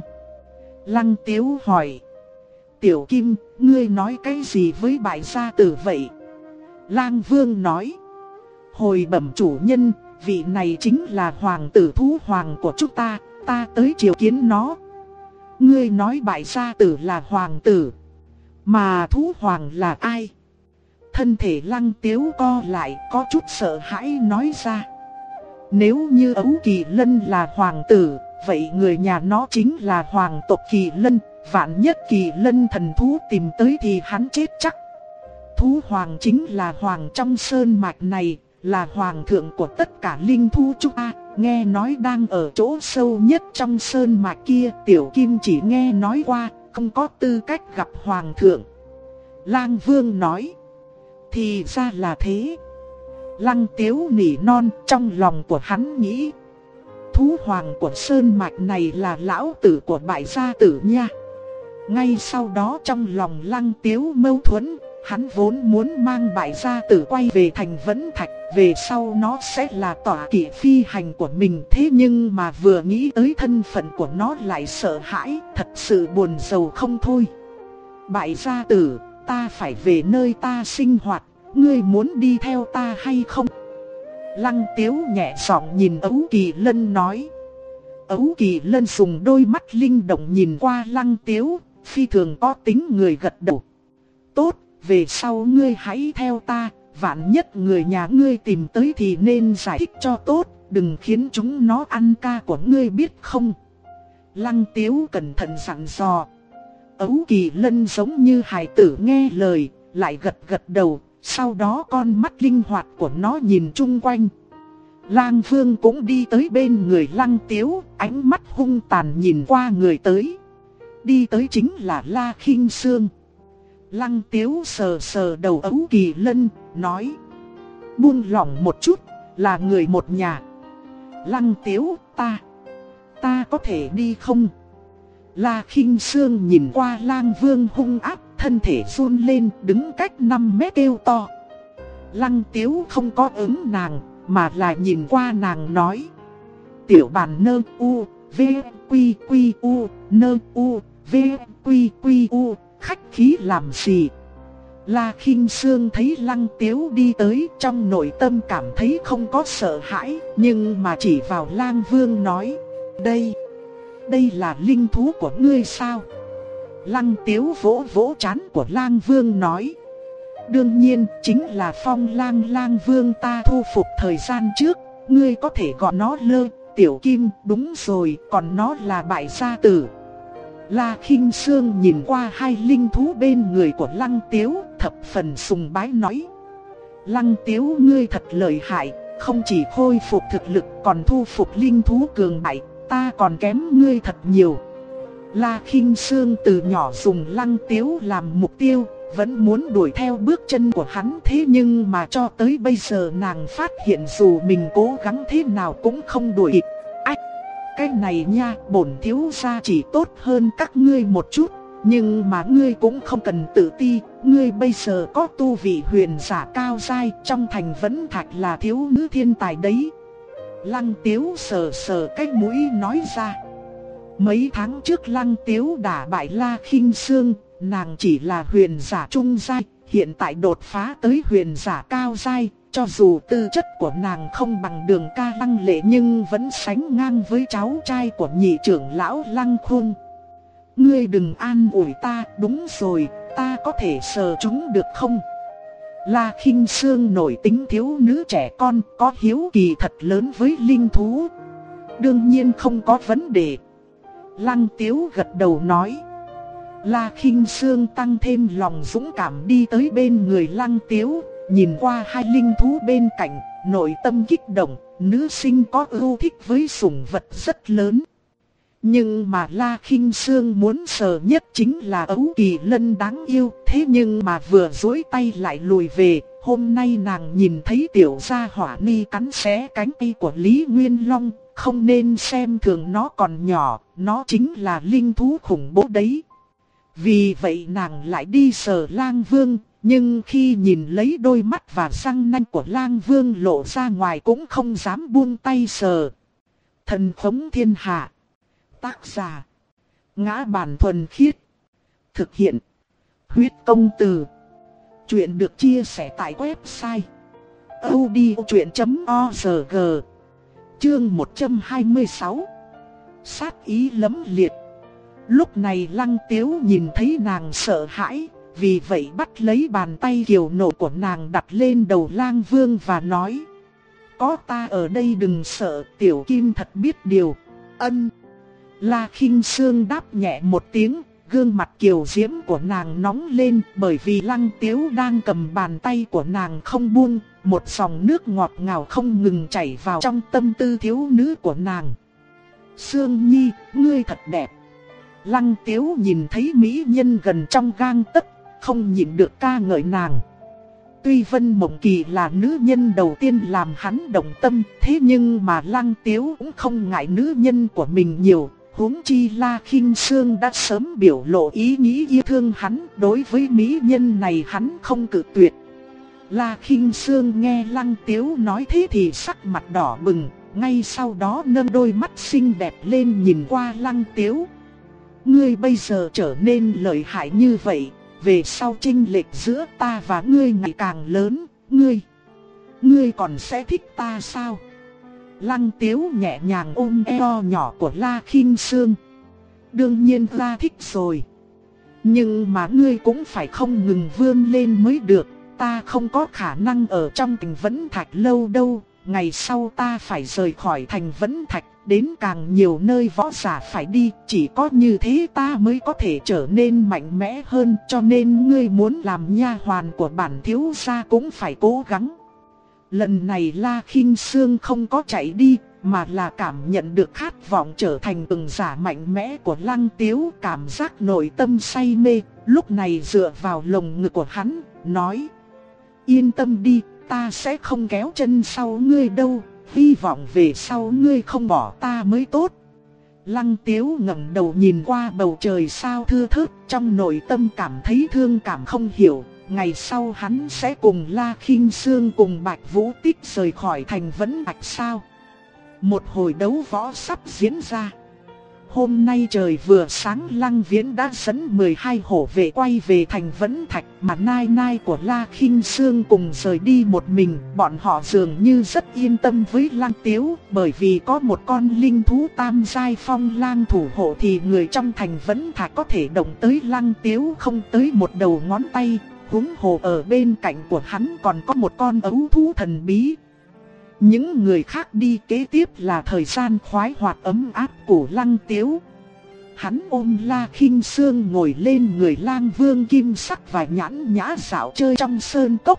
Lăng Tiếu hỏi: Tiểu Kim, ngươi nói cái gì với Bại Gia Tử vậy? Lang Vương nói: hồi bẩm chủ nhân, vị này chính là hoàng tử thú hoàng của chúng ta, ta tới triều kiến nó. Ngươi nói Bại Gia Tử là hoàng tử, mà thú hoàng là ai? Thân thể Lăng Tiếu co lại, có chút sợ hãi nói ra: nếu như Ấu Kỳ Lân là hoàng tử, vậy người nhà nó chính là hoàng tộc Kỳ Lân, vạn nhất Kỳ Lân thần thú tìm tới thì hắn chết chắc. Thú hoàng chính là hoàng trong sơn mạch này, là hoàng thượng của tất cả linh thú chúng ta, nghe nói đang ở chỗ sâu nhất trong sơn mạch kia. Tiểu Kim chỉ nghe nói qua, không có tư cách gặp hoàng thượng. Lang Vương nói, thì ra là thế. Lăng Tiếu nỉ non, trong lòng của hắn nghĩ, thú hoàng của sơn mạch này là lão tử của Bại gia tử nha. Ngay sau đó trong lòng Lăng Tiếu mâu thuẫn, hắn vốn muốn mang Bại gia tử quay về thành Vẫn Thạch, về sau nó sẽ là tọa kỵ phi hành của mình. Thế nhưng mà vừa nghĩ tới thân phận của nó lại sợ hãi, thật sự buồn rầu không thôi. Bại gia tử, ta phải về nơi ta sinh hoạt, ngươi muốn đi theo ta hay không? Lăng Tiếu nhẹ giọng nhìn Ấu Kỳ Lân nói. Ấu Kỳ Lân dùng đôi mắt linh động nhìn qua Lăng Tiếu, phi thường có tính người gật đầu. Tốt, về sau ngươi hãy theo ta, vạn nhất người nhà ngươi tìm tới thì nên giải thích cho tốt, đừng khiến chúng nó ăn ca của ngươi biết không? Lăng Tiếu cẩn thận dặn dò. Ấu Kỳ Lân giống như hài tử nghe lời, lại gật gật đầu, sau đó con mắt linh hoạt của nó nhìn chung quanh. Lang Vương cũng đi tới bên người Lăng Tiếu, ánh mắt hung tàn nhìn qua người tới. Đi tới chính là La Khinh Sương. Lăng Tiếu sờ sờ đầu Ấu Kỳ Lân, nói, buông lỏng một chút, là người một nhà. Lăng Tiếu, ta có thể đi không? La Khinh Sương nhìn qua Lang Vương hung ác, thân thể run lên, đứng cách 5 mét kêu to. Lăng Tiếu không có ứng nàng, mà là nhìn qua nàng nói, tiểu bàn nơ u, v, quy quy u, nơ u, v, quy quy u, khách khí làm gì? La Khinh Sương thấy Lăng Tiếu đi tới, trong nội tâm cảm thấy không có sợ hãi, nhưng mà chỉ vào Lang Vương nói, đây là linh thú của ngươi sao? Lăng Tiếu vỗ vỗ trán của Lang Vương nói, đương nhiên chính là Phong Lang. Lang Vương ta thu phục thời gian trước, ngươi có thể gọi nó Lơ, Tiểu Kim, đúng rồi, còn nó là Bại gia tử. La Khinh Sương nhìn qua hai linh thú bên người của Lăng Tiếu, thập phần sùng bái nói, Lăng Tiếu ngươi thật lợi hại, không chỉ khôi phục thực lực còn thu phục linh thú cường đại, ta còn kém ngươi thật nhiều. La Khinh Sương từ nhỏ dùng Lăng Tiếu làm mục tiêu, vẫn muốn đuổi theo bước chân của hắn, thế nhưng mà cho tới bây giờ nàng phát hiện dù mình cố gắng thế nào cũng không đuổi kịp. Cái này nha, bổn thiếu gia chỉ tốt hơn các ngươi một chút, nhưng mà ngươi cũng không cần tự ti, ngươi bây giờ có tu vị huyền giả cao giai, trong thành Vẫn Thạch là thiếu nữ thiên tài đấy. Lăng Tiếu sờ sờ cái mũi nói ra. Mấy tháng trước Lăng Tiếu đả bại La Khinh Sương, nàng chỉ là huyền giả trung giai, hiện tại đột phá tới huyền giả cao giai. Cho dù tư chất của nàng không bằng Đường Ca Lăng Lệ nhưng vẫn sánh ngang với cháu trai của nhị trưởng lão Lăng Khôn. Ngươi đừng an ủi ta, đúng rồi, ta có thể sờ chúng được không? La Khinh Sương nổi tính thiếu nữ trẻ con, có hiếu kỳ thật lớn với linh thú. Đương nhiên không có vấn đề. Lăng Tiếu gật đầu nói. La Khinh Sương tăng thêm lòng dũng cảm đi tới bên người Lăng Tiếu, nhìn qua hai linh thú bên cạnh, nội tâm kích động, nữ sinh có ưu thích với sủng vật rất lớn. Nhưng mà La Khinh Sương muốn sờ nhất chính là Ấu Kỳ Lân đáng yêu, thế nhưng mà vừa duỗi tay lại lùi về. Hôm nay nàng nhìn thấy tiểu gia hỏa ni cắn xé cánh tay của Lý Nguyên Long, không nên xem thường nó còn nhỏ, nó chính là linh thú khủng bố đấy. Vì vậy nàng lại đi sờ Lang Vương, nhưng khi nhìn lấy đôi mắt và răng nanh của Lang Vương lộ ra ngoài cũng không dám buông tay sờ. Thần khống thiên hạ. Tác giả: Ngã Bản Thuần Khiết. Thực hiện: Huyết Công Từ. Chuyện được chia sẻ tại website audiochuyện.org. Chương 126. Sát ý lẫm liệt. Lúc này Lăng Tiếu nhìn thấy nàng sợ hãi, vì vậy bắt lấy bàn tay kiều nộ của nàng đặt lên đầu Lang Vương và nói: có ta ở đây đừng sợ, Tiểu Kim thật biết điều. Ân. La Khinh Sương đáp nhẹ một tiếng, gương mặt kiều diễm của nàng nóng lên bởi vì Lăng Tiếu đang cầm bàn tay của nàng không buông, một dòng nước ngọt ngào không ngừng chảy vào trong tâm tư thiếu nữ của nàng. Sương Nhi, ngươi thật đẹp. Lăng Tiếu nhìn thấy mỹ nhân gần trong gang tấc, không nhịn được ca ngợi nàng. Tuy Vân Mộng Kỳ là nữ nhân đầu tiên làm hắn động tâm, thế nhưng mà Lăng Tiếu cũng không ngại nữ nhân của mình nhiều. Huống chi La Khinh Sương đã sớm biểu lộ ý nghĩ yêu thương hắn, đối với mỹ nhân này hắn không cự tuyệt. La Khinh Sương nghe Lăng Tiếu nói thế thì sắc mặt đỏ bừng, ngay sau đó nâng đôi mắt xinh đẹp lên nhìn qua Lăng Tiếu. Ngươi bây giờ trở nên lợi hại như vậy, về sau chênh lệch giữa ta và ngươi ngày càng lớn, ngươi còn sẽ thích ta sao? Lăng Tiếu nhẹ nhàng ôm eo nhỏ của La Khinh Sương. Đương nhiên ta thích rồi. Nhưng mà ngươi cũng phải không ngừng vươn lên mới được. Ta không có khả năng ở trong thành Vẫn Thạch lâu đâu. Ngày sau ta phải rời khỏi thành Vẫn Thạch, đến càng nhiều nơi võ giả phải đi. Chỉ có như thế ta mới có thể trở nên mạnh mẽ hơn. Cho nên ngươi muốn làm nha hoàn của bản thiếu gia cũng phải cố gắng. Lần này La Khinh Sương không có chạy đi, mà là cảm nhận được khát vọng trở thành cường giả mạnh mẽ của Lăng Tiếu, cảm giác nội tâm say mê, lúc này dựa vào lồng ngực của hắn, nói: Yên tâm đi, ta sẽ không kéo chân sau ngươi đâu, hy vọng về sau ngươi không bỏ ta mới tốt. Lăng Tiếu ngẩng đầu nhìn qua bầu trời sao thưa thớt, trong nội tâm cảm thấy thương cảm không hiểu. Ngày sau hắn sẽ cùng La Khinh Sương cùng Bạch Vũ Tích rời khỏi thành Vẫn Thạch sao? Một hồi đấu võ sắp diễn ra. Hôm nay trời vừa sáng, Lăng Viễn đã dẫn 12 hổ vệ quay về thành Vẫn Thạch, mà Nai Nai của La Khinh Sương cùng rời đi một mình. Bọn họ dường như rất yên tâm với Lăng Tiếu, bởi vì có một con linh thú tam giai phong lang thủ hộ thì người trong thành Vẫn Thạch có thể động tới Lăng Tiếu không tới một đầu ngón tay. Huống hồ ở bên cạnh của hắn còn có một con ấu thú thần bí. Những người khác đi, kế tiếp là thời gian khoái hoạt ấm áp của Lăng Tiếu. Hắn ôm La Khinh Sương ngồi lên người Lang Vương kim sắc và nhãn nhã dạo chơi trong sơn cốc.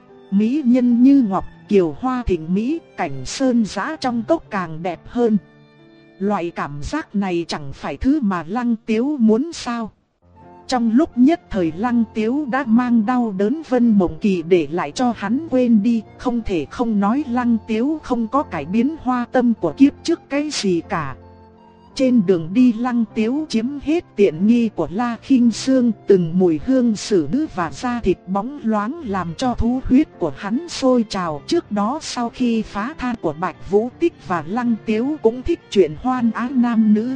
Mỹ nhân như ngọc, kiều hoa thịnh mỹ, cảnh sơn giã trong cốc càng đẹp hơn. Loại cảm giác này chẳng phải thứ mà Lăng Tiếu muốn sao? Trong lúc nhất thời Lăng Tiếu đã mang đau đớn Vân Mộng Kỳ để lại cho hắn quên đi. Không thể không nói Lăng Tiếu không có cải biến hoa tâm của kiếp trước cái gì cả. Trên đường đi Lăng Tiếu chiếm hết tiện nghi của La Khinh Sương. Từng mùi hương xử nữ và da thịt bóng loáng làm cho thú huyết của hắn sôi trào. Trước đó sau khi phá than của Bạch Vũ Tích và Lăng Tiếu cũng thích chuyện hoan ái nam nữ.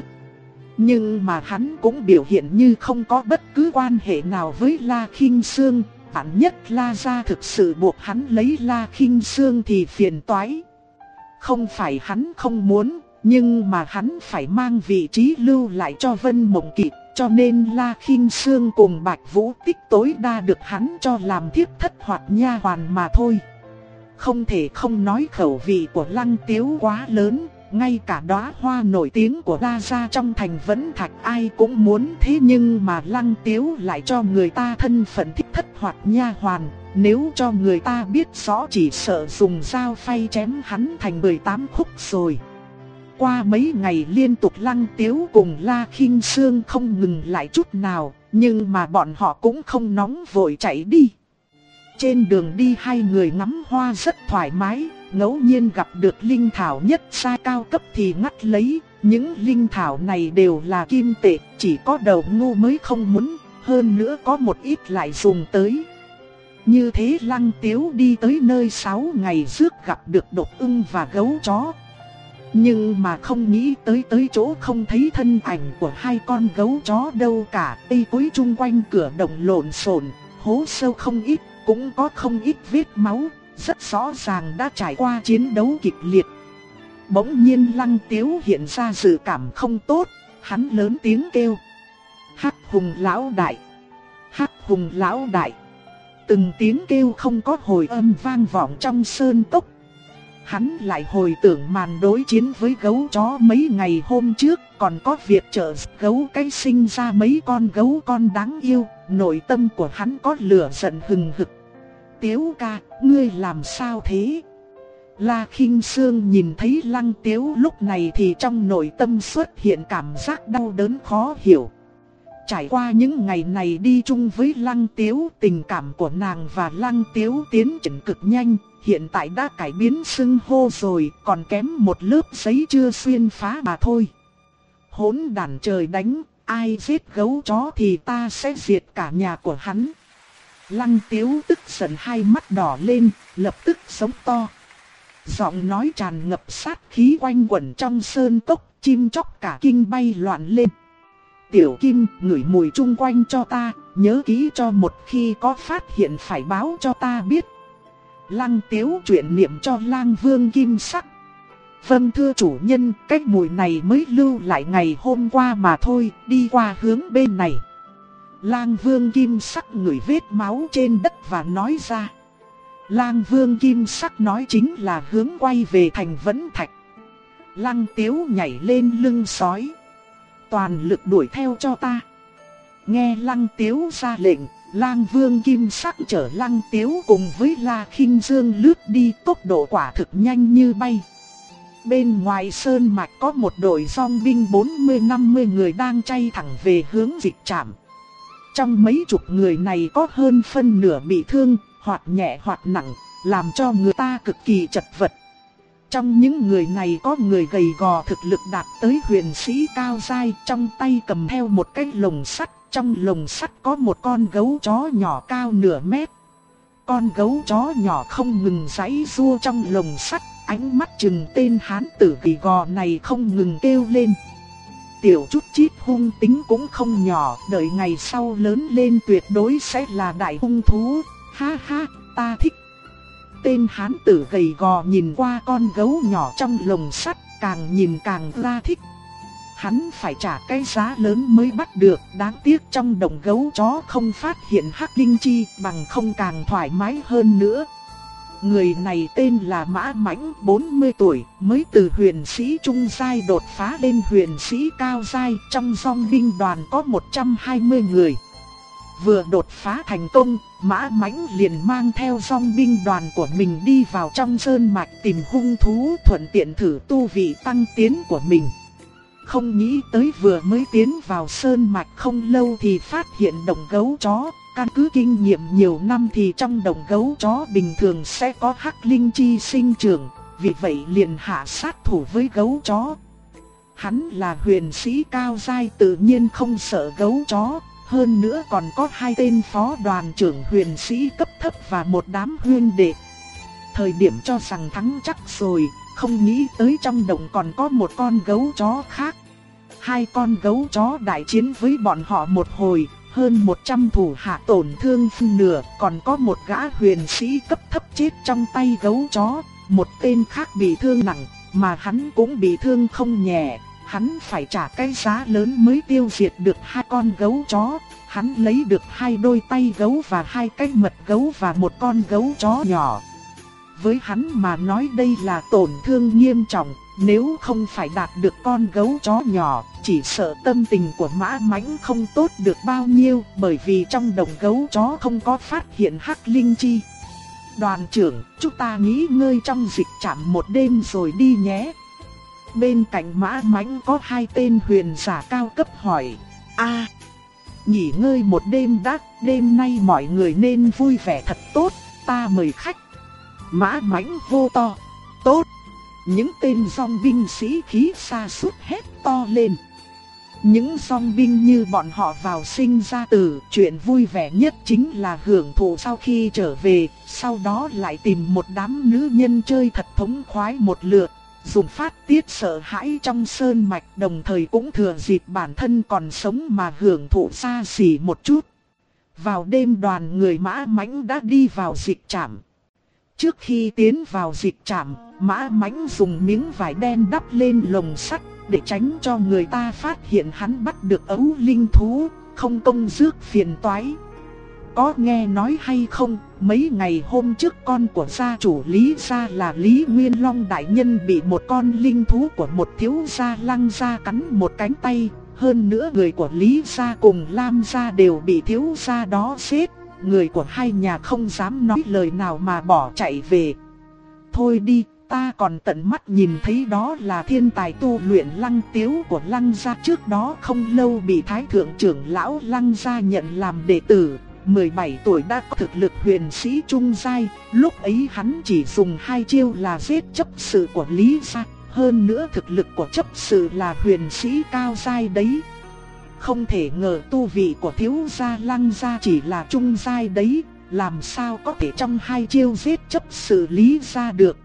Nhưng mà hắn cũng biểu hiện như không có bất cứ quan hệ nào với La Khinh Sương. Vạn nhất La gia thực sự buộc hắn lấy La Khinh Sương thì phiền toái. Không phải hắn không muốn, nhưng mà hắn phải mang vị trí lưu lại cho Vân Mộng Kỳ. Cho nên La Khinh Sương cùng Bạch Vũ Tích tối đa được hắn cho làm thiếp thất hoặc nha hoàn mà thôi. Không thể không nói khẩu vị của Lăng Tiếu quá lớn. Ngay cả đóa hoa nổi tiếng của La gia trong thành Vẫn Thạch ai cũng muốn, thế nhưng mà Lăng Tiếu lại cho người ta thân phận thiếp thất hoặc nha hoàn. Nếu cho người ta biết rõ chỉ sợ dùng dao phay chém hắn thành 18 khúc rồi. Qua mấy ngày liên tục Lăng Tiếu cùng La Khinh Sương không ngừng lại chút nào, nhưng mà bọn họ cũng không nóng vội chạy đi. Trên đường đi hai người ngắm hoa rất thoải mái. Ngẫu nhiên gặp được linh thảo nhất giai cao cấp thì ngắt lấy. Những linh thảo này đều là kim tệ, chỉ có đầu ngu mới không muốn. Hơn nữa có một ít lại dùng tới. Như thế Lăng Tiếu đi tới nơi 6 ngày rước gặp được độc ưng và gấu chó. Nhưng mà không nghĩ tới chỗ không thấy thân ảnh của hai con gấu chó đâu cả. Cây cối chung quanh cửa động lộn xộn, hố sâu không ít, cũng có không ít vết máu. Rất rõ ràng đã trải qua chiến đấu kịch liệt. Bỗng nhiên Lăng Tiếu hiện ra dự cảm không tốt. Hắn lớn tiếng kêu: Hắc Hùng lão đại! Hắc Hùng lão đại! Từng tiếng kêu không có hồi âm vang vọng trong sơn cốc. Hắn lại hồi tưởng màn đối chiến với gấu chó mấy ngày hôm trước, còn có việc trợ gấu cái sinh ra mấy con gấu con đáng yêu, nội tâm của hắn có lửa giận hừng hực. Tiếu ca, ngươi làm sao thế? La Khinh Sương nhìn thấy Lăng Tiếu lúc này thì trong nội tâm xuất hiện cảm giác đau đớn khó hiểu. Trải qua những ngày này đi chung với Lăng Tiếu, tình cảm của nàng và Lăng Tiếu tiến triển cực nhanh, hiện tại đã cải biến xưng hô rồi, còn kém một lớp giấy chưa xuyên phá mà thôi. Hỗn đản trời đánh, ai giết gấu chó thì ta sẽ diệt cả nhà của hắn. Lăng Tiếu tức giận hai mắt đỏ lên, lập tức sống to. Giọng nói tràn ngập sát khí quanh quẩn trong sơn cốc, chim chóc cả kinh bay loạn lên. Tiểu Kim, ngửi mùi chung quanh cho ta, nhớ kỹ cho một khi có phát hiện phải báo cho ta biết. Lăng Tiếu chuyển niệm cho Lang Vương Kim Sắc. Vâng thưa chủ nhân, cái mùi này mới lưu lại ngày hôm qua mà thôi, đi qua hướng bên này. Lang Vương Kim Sắc ngửi vết máu trên đất và nói ra. Lang Vương Kim Sắc nói chính là hướng quay về thành Vẫn Thạch. Lăng Tiếu nhảy lên lưng sói. Toàn lực đuổi theo cho ta. Nghe Lăng Tiếu ra lệnh, Lang Vương Kim Sắc chở Lăng Tiếu cùng với La Khinh Dương lướt đi, tốc độ quả thực nhanh như bay. Bên ngoài sơn mạch có một đội dòng binh 40-50 người đang chay thẳng về hướng Dịch Trảm. Trong mấy chục người này có hơn phân nửa bị thương, hoặc nhẹ hoặc nặng, làm cho người ta cực kỳ chật vật. Trong những người này có người gầy gò thực lực đạt tới huyền sĩ cao giai, trong tay cầm theo một cái lồng sắt, trong lồng sắt có một con gấu chó nhỏ cao nửa mét. Con gấu chó nhỏ không ngừng giãy giụa trong lồng sắt, ánh mắt chừng tên hán tử gầy gò này không ngừng kêu lên. Tiểu chút chít hung tính cũng không nhỏ, đợi ngày sau lớn lên tuyệt đối sẽ là đại hung thú, ha ha, ta thích. Tên hán tử gầy gò nhìn qua con gấu nhỏ trong lồng sắt, càng nhìn càng ra thích. Hắn phải trả cái giá lớn mới bắt được, đáng tiếc trong đồng gấu chó không phát hiện hắc linh chi, bằng không càng thoải mái hơn nữa. Người này tên là Mã Mãnh, 40 tuổi, mới từ huyền sĩ trung giai đột phá lên huyền sĩ cao giai, trong dòng binh đoàn có 120 người. Vừa đột phá thành công, Mã Mãnh liền mang theo dòng binh đoàn của mình đi vào trong sơn mạch tìm hung thú, thuận tiện thử tu vị tăng tiến của mình. Không nghĩ tới vừa mới tiến vào sơn mạch không lâu thì phát hiện đồng gấu chó. Căn cứ kinh nghiệm nhiều năm thì trong đồng gấu chó bình thường sẽ có hắc linh chi sinh trưởng, vì vậy liền hạ sát thủ với gấu chó. Hắn là huyền sĩ cao giai tự nhiên không sợ gấu chó, hơn nữa còn có hai tên phó đoàn trưởng huyền sĩ cấp thấp và một đám huynh đệ. Thời điểm cho rằng thắng chắc rồi, không nghĩ tới trong đồng còn có một con gấu chó khác. Hai con gấu chó đại chiến với bọn họ một hồi. Hơn 100 thủ hạ tổn thương phân nửa, còn có một gã huyền sĩ cấp thấp chết trong tay gấu chó, một tên khác bị thương nặng, mà hắn cũng bị thương không nhẹ, hắn phải trả cái giá lớn mới tiêu diệt được hai con gấu chó, hắn lấy được hai đôi tay gấu và hai cái mật gấu và một con gấu chó nhỏ. Với hắn mà nói đây là tổn thương nghiêm trọng, nếu không phải đạt được con gấu chó nhỏ, chỉ sợ tâm tình của Mã Mãnh không tốt được bao nhiêu, bởi vì trong đồng gấu chó không có phát hiện hắc linh chi. Đoàn trưởng, chúng ta nghỉ ngơi trong Dịch Trảm một đêm rồi đi nhé. Bên cạnh Mã Mãnh có hai tên huyền giả cao cấp hỏi. Nghỉ ngơi một đêm đã, đêm nay mọi người nên vui vẻ thật tốt, ta mời khách. Mã Mãnh hô to. Tốt. Những tên dòng binh sĩ khí xa sút hét to lên. Những dòng binh như bọn họ vào sinh ra tử, chuyện vui vẻ nhất chính là hưởng thụ sau khi trở về, sau đó lại tìm một đám nữ nhân chơi thật thống khoái một lượt, dùng phát tiết sợ hãi trong sơn mạch, đồng thời cũng thừa dịp bản thân còn sống mà hưởng thụ xa xỉ một chút. Vào đêm đoàn người Mã Mãnh đã đi vào Dịch Trảm. Trước khi tiến vào Dịch Trảm, Mã Mãnh dùng miếng vải đen đắp lên lồng sắt để tránh cho người ta phát hiện hắn bắt được ấu linh thú, không công rước phiền toái. có nghe nói hay không, mấy ngày hôm trước con của gia chủ Lý gia là Lý Nguyên Long đại nhân bị một con linh thú của một thiếu gia Lăng gia cắn một cánh tay. Hơn nữa người của Lý gia cùng Lam gia đều bị thiếu gia đó giết. Người của hai nhà không dám nói lời nào mà bỏ chạy về. Thôi đi, ta còn tận mắt nhìn thấy đó là thiên tài tu luyện Lăng Tiếu của Lăng gia, trước đó không lâu bị Thái thượng trưởng lão Lăng gia nhận làm đệ tử. 17 tuổi đã có thực lực huyền sĩ trung giai, lúc ấy hắn chỉ dùng 2 chiêu là giết chấp sự của Lý gia, hơn nữa thực lực của chấp sự là huyền sĩ cao giai đấy. Không thể ngờ tu vị của thiếu gia Lăng gia chỉ là trung giai đấy, làm sao có thể trong 2 chiêu giết chấp sự Lý gia được.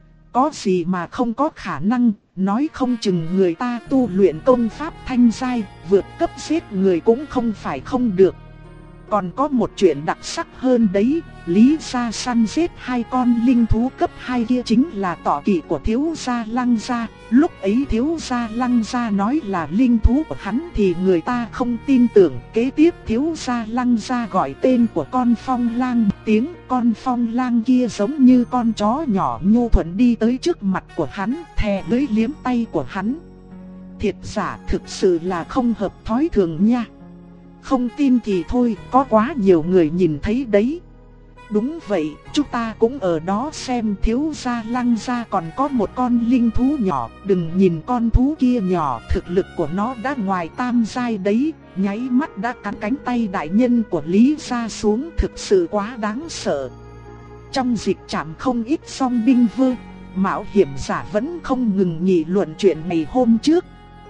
Có gì mà không có khả năng, nói không chừng người ta tu luyện công pháp thanh giai, vượt cấp giết người cũng không phải không được. Còn có một chuyện đặc sắc hơn đấy, Lý gia săn giết 2 con linh thú cấp 2 kia chính là tọa kỵ của thiếu gia Lăng gia. Lúc ấy thiếu gia Lăng gia nói là linh thú của hắn thì người ta không tin tưởng. Kế tiếp thiếu gia Lăng gia gọi tên của con phong lang tiếng, con phong lang kia giống như con chó nhỏ nhu thuận đi tới trước mặt của hắn, thè lưỡi liếm tay của hắn. Thiệt giả thực sự là không hợp thói thường nha. Không tin thì thôi, có quá nhiều người nhìn thấy đấy. Đúng vậy, chúng ta cũng ở đó xem. Thiếu gia Lăng gia còn có một con linh thú nhỏ. Đừng nhìn con thú kia nhỏ, thực lực của nó đã ngoài tam giai đấy. Nháy mắt đã cắn cánh tay đại nhân của Lý gia xuống, thực sự quá đáng sợ. Trong dịch trạm không ít song binh vơ, mạo hiểm giả vẫn không ngừng nghị luận chuyện ngày hôm trước.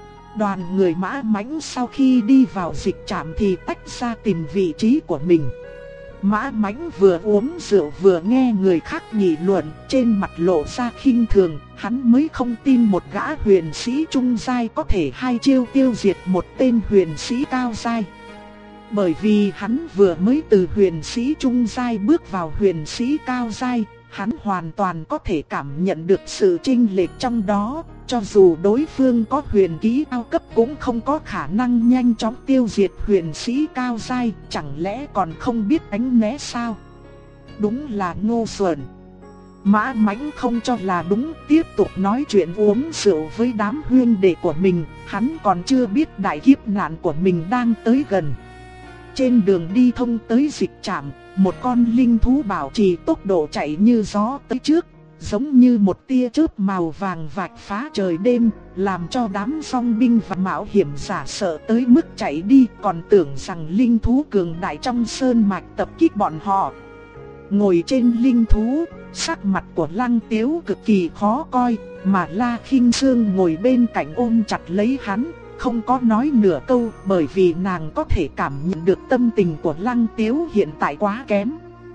Đoàn người Mã Mãnh sau khi đi vào dịch trạm thì tách ra tìm vị trí của mình. Mã Mãnh vừa uống rượu vừa nghe người khác nghị luận, trên mặt lộ ra khinh thường. Hắn mới không tin một gã huyền sĩ trung giai có thể 2 chiêu tiêu diệt một tên huyền sĩ cao giai. Bởi vì hắn vừa mới từ huyền sĩ trung giai bước vào huyền sĩ cao giai, hắn hoàn toàn có thể cảm nhận được sự chênh lệch trong đó. Cho dù đối phương có huyền kỹ cao cấp cũng không có khả năng nhanh chóng tiêu diệt huyền sĩ cao giai, chẳng lẽ còn không biết tránh né sao? Đúng là ngu xuẩn. Mã Mãnh không cho là đúng, tiếp tục nói chuyện uống rượu với đám huynh đệ của mình. Hắn còn chưa biết đại kiếp nạn của mình đang tới gần. Trên đường đi thông tới dịch trạm, một con linh thú bảo trì tốc độ chạy như gió tới trước, giống như một tia chớp màu vàng vạch phá trời đêm, làm cho đám song binh và mạo hiểm giả sợ tới mức chạy đi, còn tưởng rằng linh thú cường đại trong sơn mạch tập kích bọn họ. Ngồi trên linh thú, sắc mặt của Lăng Tiếu cực kỳ khó coi, mà La Khinh Sương ngồi bên cạnh ôm chặt lấy hắn, không có nói nửa câu, bởi vì nàng có thể cảm nhận được tâm tình của Lăng Tiếu hiện tại quá kém.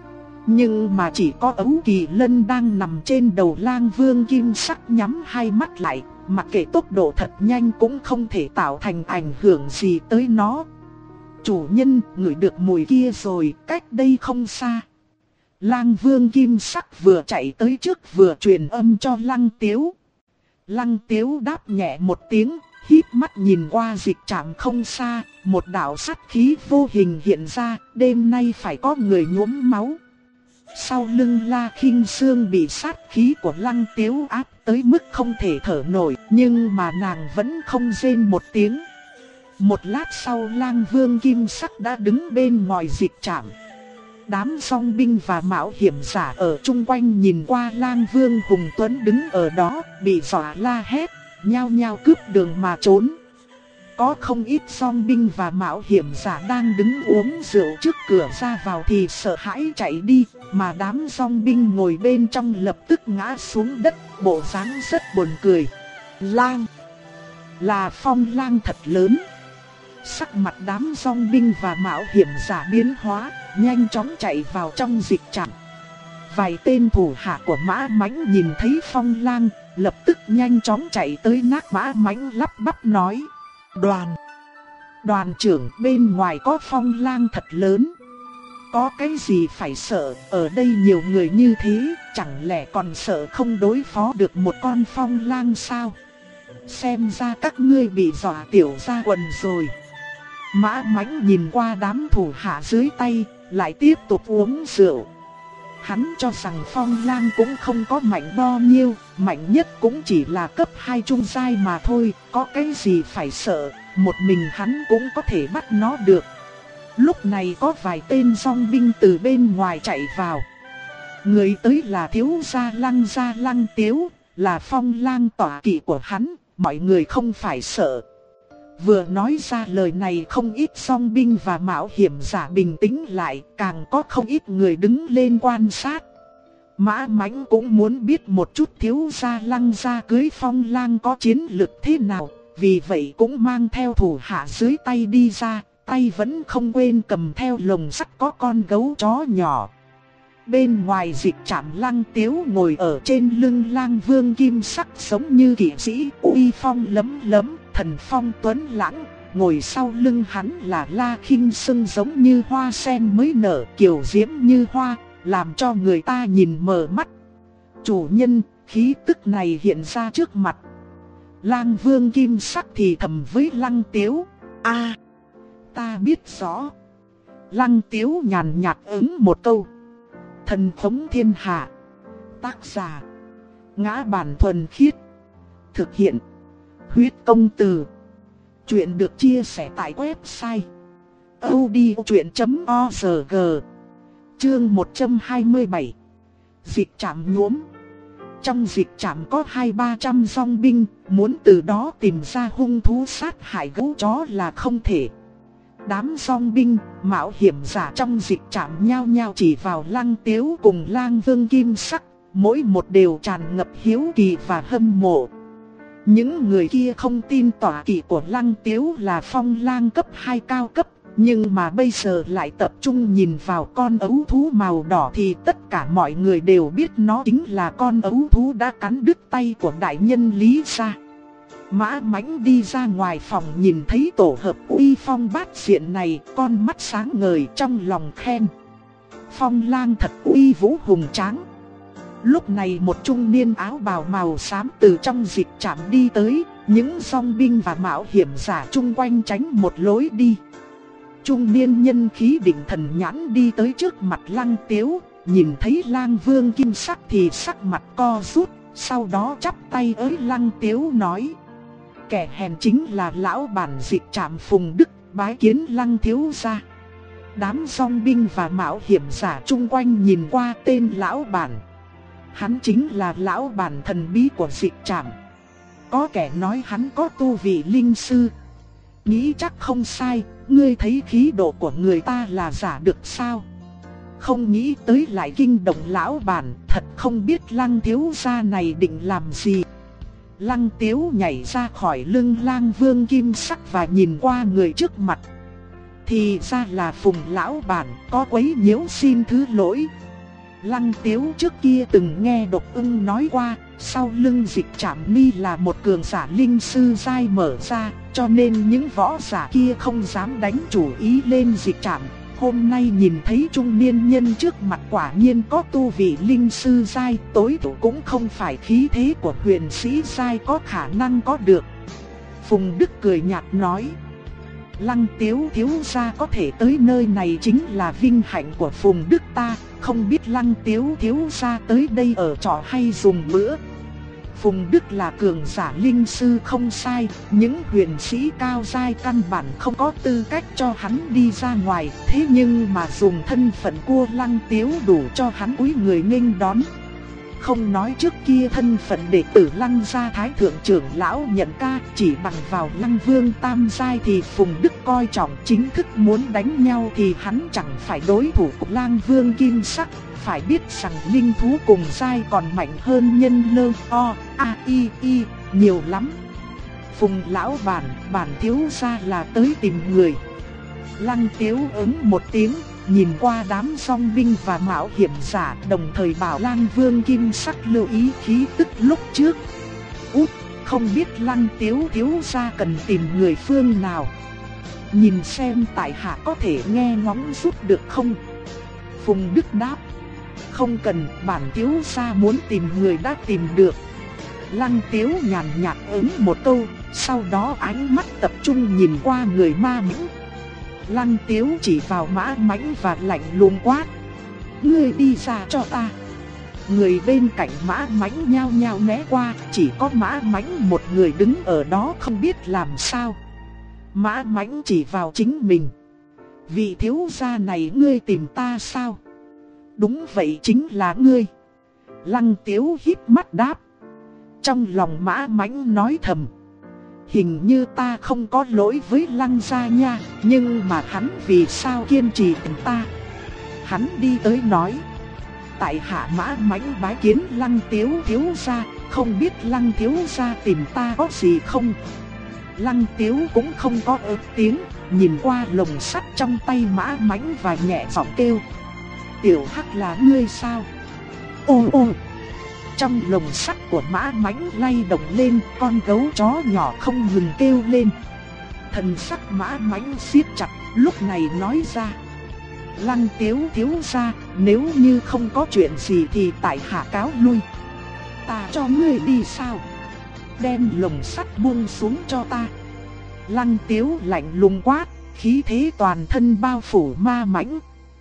Nhưng mà chỉ có Ấu Kỳ Lân đang nằm trên đầu Lang Vương Kim Sắc nhắm hai mắt lại, mặc kệ tốc độ thật nhanh cũng không thể tạo thành ảnh hưởng gì tới nó. Chủ nhân, ngửi được mùi kia rồi, cách đây không xa. Lang Vương Kim Sắc vừa chạy tới trước vừa truyền âm cho Lăng Tiếu. Lăng Tiếu đáp nhẹ một tiếng, híp mắt nhìn qua dịch trạm không xa, một đạo sát khí vô hình hiện ra, đêm nay phải có người nhuốm máu. Sau lưng La Khinh Sương bị sát khí của Lăng Tiếu áp tới mức không thể thở nổi, nhưng mà nàng vẫn không rên một tiếng. Một lát sau Lang Vương Kim Sắc đã đứng bên ngoài dịch trạm. Đám song binh và mạo hiểm giả ở chung quanh nhìn qua Lang Vương Hùng Tuấn đứng ở đó, bị dọa la hét, nhao nhao cướp đường mà trốn. Có không ít song binh và mạo hiểm giả đang đứng uống rượu trước cửa ra vào thì sợ hãi chạy đi, mà đám song binh ngồi bên trong lập tức ngã xuống đất, bộ dáng rất buồn cười. Lang là phong lang thật lớn. Sắc mặt đám song binh và mạo hiểm giả biến hóa, nhanh chóng chạy vào trong dịch trạm. Vài tên thủ hạ của Mã Mãnh nhìn thấy phong lang, lập tức nhanh chóng chạy tới nát Mã Mãnh lắp bắp nói: Đoàn trưởng, bên ngoài có phong lang thật lớn. Có cái gì phải sợ, ở đây nhiều người như thế, chẳng lẽ còn sợ không đối phó được một con phong lang sao? Xem ra các ngươi bị dọa tiểu ra quần rồi. Mã Mãnh nhìn qua đám thủ hạ dưới tay, lại tiếp tục uống rượu. Hắn cho rằng Phong Lang cũng không có mạnh bao nhiêu, mạnh nhất cũng chỉ là cấp 2 trung giai mà thôi, có cái gì phải sợ, một mình hắn cũng có thể bắt nó được. Lúc này có vài tên dòng binh từ bên ngoài chạy vào. Người tới là thiếu gia Lăng Tiếu, là Phong Lang tọa kỵ của hắn, mọi người không phải sợ. Vừa nói ra lời này không ít dòng binh và mạo hiểm giả bình tĩnh lại, càng có không ít người đứng lên quan sát. Mã Mãnh cũng muốn biết một chút thiếu gia Lăng gia cưới Phong Lang có chiến lực thế nào, vì vậy cũng mang theo thủ hạ dưới tay đi ra, tay vẫn không quên cầm theo lồng sắt có con gấu chó nhỏ. Bên ngoài dịch trạm Lăng Tiếu ngồi ở trên lưng Lang Vương kim sắc giống như kỵ sĩ, uy phong lấm lấm, thần phong tuấn lãng. Ngồi sau lưng hắn là La Khinh Sưng giống như hoa sen mới nở, kiều diễm như hoa, làm cho người ta nhìn mờ mắt. Chủ nhân, khí tức này hiện ra trước mặt. Lang Vương kim sắc thì thầm với Lăng Tiếu: ta biết rõ. Lăng Tiếu nhàn nhạt ứng một câu: Thần khống thiên hạ. Tác giả: Ngã Bản Thuần Khiết. Thực hiện: Huyết Công Từ. Chuyện được chia sẻ tại website audiochuyện.org. Chương 127. Dịch trạm nhuốm. Trong dịch trạm có 200-300 dòng binh, muốn từ đó tìm ra hung thú sát hại gấu chó là không thể. Đám dòng binh, mạo hiểm giả trong dịch trạm nhao nhao chỉ vào Lăng Tiếu cùng Lang Vương kim sắc, mỗi một đều tràn ngập hiếu kỳ và hâm mộ. Những người kia không tin tọa kỵ của Lăng Tiếu là Phong Lang cấp 2 cao cấp, nhưng mà bây giờ lại tập trung nhìn vào con ấu thú màu đỏ thì tất cả mọi người đều biết nó chính là con ấu thú đã cắn đứt tay của đại nhân Lý gia. Mã Mãnh đi ra ngoài phòng nhìn thấy tổ hợp uy phong bát diện này, con mắt sáng ngời trong lòng khen: Phong Lang thật uy vũ hùng tráng. Lúc này một trung niên áo bào màu xám từ trong dịch trạm đi tới, những dòng binh và mạo hiểm giả chung quanh tránh một lối đi. Trung niên nhân khí định thần nhãn đi tới trước mặt Lăng Tiếu, nhìn thấy Lang Vương kim sắc thì sắc mặt co rút, sau đó chắp tay ới Lăng Tiếu nói: Kẻ hèn chính là lão bản dịch trạm Phùng Đức, bái kiến Lăng thiếu gia. Đám dòng binh và mạo hiểm giả chung quanh nhìn qua tên lão bản. Hắn chính là lão bản thần bí của dịch trạm. Có kẻ nói hắn có tu vị linh sư. Nghĩ chắc không sai, ngươi thấy khí độ của người ta là giả được sao? Không nghĩ tới lại kinh động lão bản, thật không biết Lăng thiếu gia này định làm gì. Lăng Tiếu nhảy ra khỏi lưng Lang Vương kim sắc và nhìn qua người trước mặt. Thì ra là Phùng lão bản, có quấy nhiễu xin thứ lỗi. Lăng Tiếu trước kia từng nghe Độc Ưng nói qua, sau lưng dịch trạm ni là một cường giả linh sư giai mở ra, cho nên những võ giả kia không dám đánh chủ ý lên dịch trạm. Hôm nay nhìn thấy trung niên nhân trước mặt quả nhiên có tu vị linh sư giai, tối thiểu cũng không phải khí thế của huyền sĩ giai có khả năng có được. Phùng Đức cười nhạt nói: Lăng Tiếu thiếu gia có thể tới nơi này chính là vinh hạnh của Phùng Đức ta, không biết Lăng Tiếu thiếu gia tới đây ở trọ hay dùng bữa. Phùng Đức là cường giả linh sư không sai, những huyền sĩ cao giai căn bản không có tư cách cho hắn đi ra ngoài, thế nhưng mà dùng thân phận của Lăng Tiếu đủ cho hắn cúi người nghênh đón. Không nói trước kia thân phận đệ tử Lăng gia thái thượng trưởng lão nhận ca, chỉ bằng vào Lăng Vương tam giai thì Phùng Đức coi trọng, chính thức muốn đánh nhau thì hắn chẳng phải đối thủ của Lang Vương kim sắc. Phải biết rằng linh thú cùng giai còn mạnh hơn nhân lơ nhiều lắm. Phùng lão bản thiếu gia là tới tìm người. Lăng Tiếu ứng một tiếng, nhìn qua đám dòng binh và mạo hiểm giả, đồng thời bảo Lang Vương kim sắc lưu ý khí tức lúc trước. Không biết Lăng Tiếu thiếu gia cần tìm người phương nào, nhìn xem tại hạ có thể nghe ngóng giúp được không? Phùng Đức đáp: Không cần, bản thiếu gia muốn tìm người đã tìm được. Lăng Tiếu nhàn nhạt ứng một câu, sau đó ánh mắt tập trung nhìn qua người Ma Mãnh. Lăng Tiếu chỉ vào Mã Mãnh và lạnh lùng quát: ngươi đi ra cho ta. Người bên cạnh Mã Mãnh nhao nhao né qua, chỉ có Mã Mãnh một người đứng ở đó không biết làm sao. Mã Mãnh chỉ vào chính mình: vị thiếu gia này ngươi tìm ta sao? Đúng vậy, chính là ngươi. Lăng Tiếu híp mắt đáp. Trong lòng Mã Mãnh nói thầm: hình như ta không có lỗi với Lăng gia nha, nhưng mà hắn vì sao kiên trì tìm ta? Hắn đi tới nói: tại hạ Mã Mãnh bái kiến Lăng Tiếu thiếu gia, không biết Lăng thiếu gia tìm ta có gì không? Lăng Tiếu cũng không có ớt tiếng, nhìn qua lồng sắt trong tay Mã Mãnh và nhẹ giọng kêu: tiểu Hắc là ngươi sao? Ô ô! Trong lồng sắt của Mã Mãnh lay động lên, con gấu chó nhỏ không ngừng kêu lên. Thần sắc Mã Mãnh siết chặt, lúc này nói ra: Lăng Tiếu thiếu gia, nếu như không có chuyện gì thì tại hạ cáo lui. Ta cho ngươi đi sao? Đem lồng sắt buông xuống cho ta. Lăng Tiếu lạnh lùng quát, khí thế toàn thân bao phủ Mã Mãnh.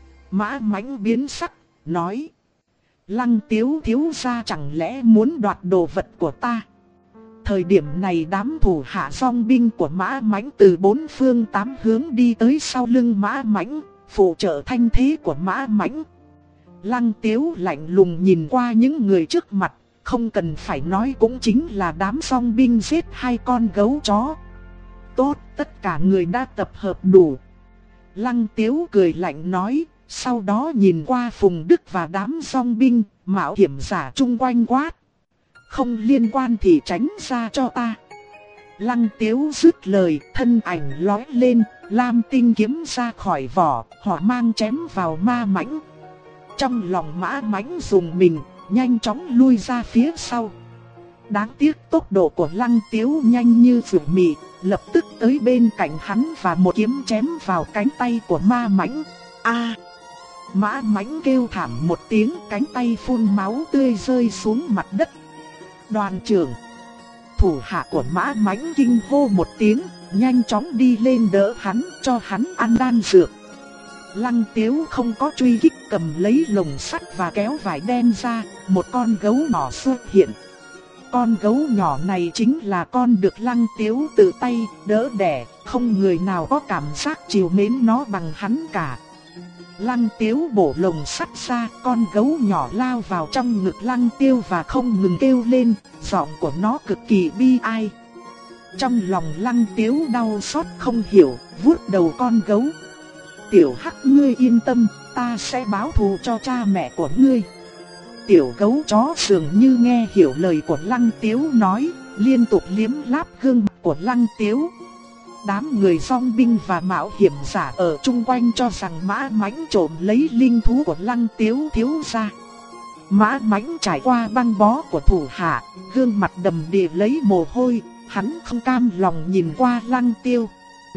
Mã Mãnh biến sắc, nói: Lăng Tiếu thiếu gia chẳng lẽ muốn đoạt đồ vật của ta? Thời điểm này đám thủ hạ dòng binh của Mã Mãnh từ bốn phương tám hướng đi tới sau lưng Mã Mãnh, phụ trợ thanh thế của Mã Mãnh. Lăng Tiếu lạnh lùng nhìn qua những người trước mặt, không cần phải nói cũng chính là đám dòng binh giết hai con gấu chó. Tốt, tất cả người đã tập hợp đủ. Lăng Tiếu cười lạnh nói, sau đó nhìn qua Phùng Đức và đám dòng binh, mạo hiểm giả chung quanh quát: không liên quan thì tránh ra cho ta. Lăng Tiếu dứt lời, thân ảnh lói lên, lam tinh kiếm ra khỏi vỏ, hỏa mang chém vào Mã Mãnh. Trong lòng Mã Mãnh dùng mình, nhanh chóng lui ra phía sau. Đáng tiếc tốc độ của Lăng Tiếu nhanh như phượng mị, lập tức tới bên cạnh hắn và một kiếm chém vào cánh tay của Mã Mãnh. A! Mã Mãnh kêu thảm một tiếng, cánh tay phun máu tươi rơi xuống mặt đất. Đoàn trưởng! Thủ hạ của Mã Mãnh kinh hô một tiếng, nhanh chóng đi lên đỡ hắn, cho hắn ăn đan dược. Lăng Tiếu không có truy kích, cầm lấy lồng sắt và kéo vải đen ra, một con gấu nhỏ xuất hiện. Con gấu nhỏ này chính là con được Lăng Tiếu tự tay đỡ đẻ, không người nào có cảm giác chiều mến nó bằng hắn cả. Lăng Tiếu bổ lồng sắt ra, con gấu nhỏ lao vào trong ngực Lăng Tiếu và không ngừng kêu lên, giọng của nó cực kỳ bi ai. Trong lòng Lăng Tiếu đau xót không hiểu, vuốt đầu con gấu. Tiểu Hắc ngươi yên tâm, ta sẽ báo thù cho cha mẹ của ngươi. Tiểu gấu chó dường như nghe hiểu lời của Lăng Tiếu nói, liên tục liếm láp gương mặt của Lăng Tiếu. Đám người dòng binh và mạo hiểm giả ở chung quanh cho rằng Mã Mãnh trộm lấy linh thú của Lăng Tiếu thiếu gia. Mã Mãnh trải qua băng bó của thủ hạ, gương mặt đầm đìa lấy mồ hôi, hắn không cam lòng nhìn qua Lăng Tiếu.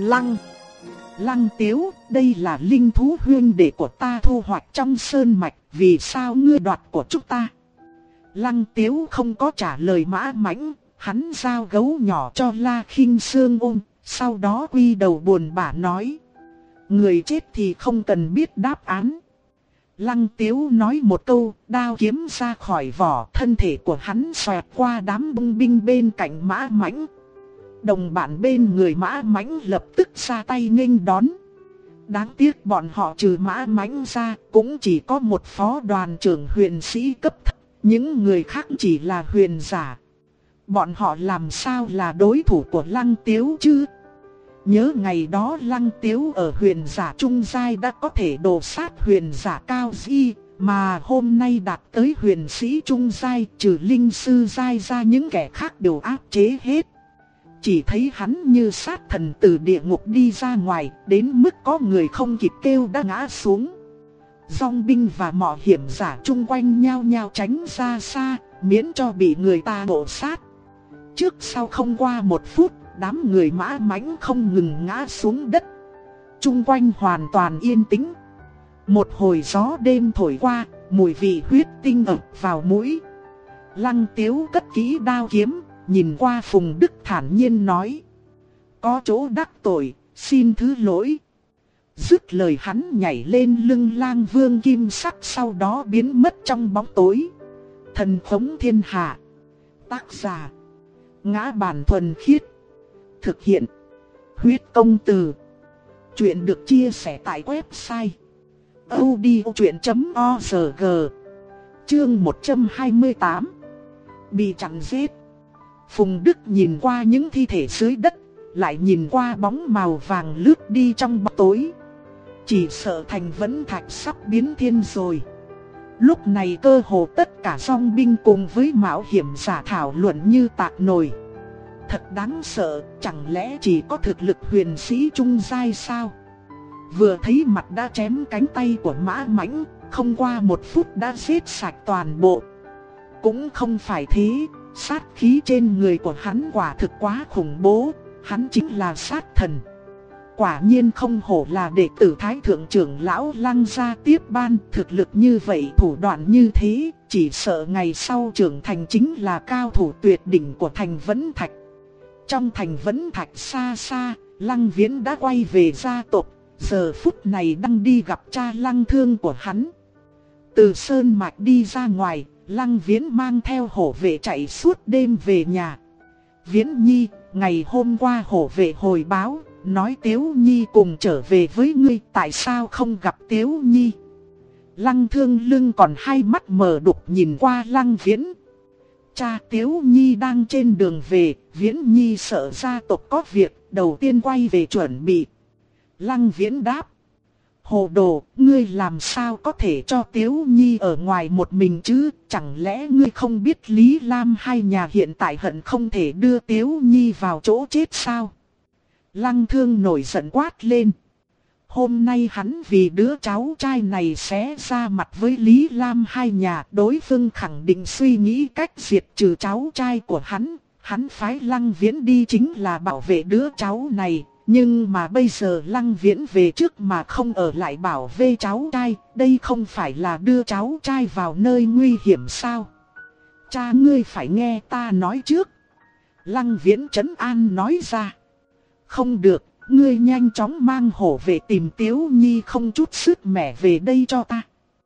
Lăng Tiếu, đây là linh thú huynh đệ của ta thu hoạch trong sơn mạch, vì sao ngươi đoạt của chúng ta? Lăng Tiếu không có trả lời Mã Mãnh, hắn giao gấu nhỏ cho La Khinh Sương ôm, sau đó quy đầu buồn bã nói: người chết thì không cần biết đáp án. Lăng Tiếu nói một câu, đao kiếm ra khỏi vỏ, thân thể của hắn xoẹt qua đám binh binh bên cạnh Mã Mãnh. Đồng bạn bên người Mã Mãnh lập tức ra tay nghênh đón. Đáng tiếc bọn họ trừ Mã Mãnh ra, cũng chỉ có một phó đoàn trưởng huyền sĩ cấp thấp, những người khác chỉ là huyền giả. Bọn họ làm sao là đối thủ của Lăng Tiếu chứ? Nhớ ngày đó Lăng Tiếu ở huyền giả trung giai đã có thể đổ sát huyền giả cao di, mà hôm nay đạt tới huyền sĩ trung giai, trừ linh sư giai ra những kẻ khác đều áp chế hết. Chỉ thấy hắn như sát thần từ địa ngục đi ra ngoài, đến mức có người không kịp kêu đã ngã xuống. Dòng binh và mạo hiểm giả chung quanh nhao nhao tránh ra xa, miễn cho bị người ta đổ sát. Trước sau không qua một phút, đám người Mã Mãnh không ngừng ngã xuống đất. Chung quanh hoàn toàn yên tĩnh. Một hồi gió đêm thổi qua, mùi vị huyết tinh ập vào mũi. Lăng Tiếu cất kỹ đao kiếm, nhìn qua Phùng Đức thản nhiên nói: có chỗ đắc tội, xin thứ lỗi. Dứt lời hắn nhảy lên lưng Lang Vương kim sắc, sau đó biến mất trong bóng tối. Thần khống thiên hạ. Tác giả: Ngã Bản Thuần Khiết. Thực hiện: Huyết Công Từ. Chuyện được chia sẻ tại website audiochuyện.org. Chương 128. Bị chặn giết. Phùng Đức nhìn qua những thi thể dưới đất, lại nhìn qua bóng màu vàng lướt đi trong bóng tối. Chỉ sợ Thành Vẫn Thạch sắp biến thiên rồi. Lúc này cơ hồ tất cả dòng binh cùng với mạo hiểm giả thảo luận như tạc nồi. Thật đáng sợ, chẳng lẽ chỉ có thực lực huyền sĩ trung giai sao? Vừa thấy mặt đã chém cánh tay của Mã Mãnh, không qua 1 phút đã giết sạch toàn bộ. Cũng không phải thế, sát khí trên người của hắn quả thực quá khủng bố, hắn chính là sát thần. Quả nhiên không hổ là đệ tử Thái Thượng trưởng lão Lăng gia tiếp ban, thực lực như vậy, thủ đoạn như thế, chỉ sợ ngày sau trưởng thành chính là cao thủ tuyệt đỉnh của Thành Vẫn Thạch. Trong Thành Vẫn Thạch xa xa, Lăng Viễn đã quay về gia tộc, giờ phút này đang đi gặp cha Lăng Thương của hắn. Từ sơn mạch đi ra ngoài, Lăng Viễn mang theo hổ vệ chạy suốt đêm về nhà. Viễn Nhi, ngày hôm qua hổ vệ hồi báo, nói Tiếu Nhi cùng trở về với ngươi, tại sao không gặp Tiếu Nhi? Lăng Thương lưng còn hai mắt mờ đục nhìn qua Lăng Viễn. Cha Tiếu Nhi đang trên đường về, Viễn Nhi sợ gia tộc có việc, đầu tiên quay về chuẩn bị. Lăng Viễn đáp: Hồ đồ, ngươi làm sao có thể cho Tiếu Nhi ở ngoài một mình chứ? Chẳng lẽ ngươi không biết Lý Lam hai nhà hiện tại hận không thể đưa Tiếu Nhi vào chỗ chết sao? Lăng Thương nổi giận quát lên. Hôm nay hắn vì đứa cháu trai này xé ra mặt với Lý Lam hai nhà, đối phương khẳng định suy nghĩ cách diệt trừ cháu trai của hắn. Hắn phái Lăng Viễn đi chính là bảo vệ đứa cháu này. Nhưng mà bây giờ Lăng Viễn về trước mà không ở lại bảo vệ cháu trai, đây không phải là đưa cháu trai vào nơi nguy hiểm sao? Cha ngươi phải nghe ta nói trước. Lăng Viễn trấn an nói ra. Không được, ngươi nhanh chóng mang hổ về tìm Tiếu Nhi không chút sứt mẻ về đây cho ta.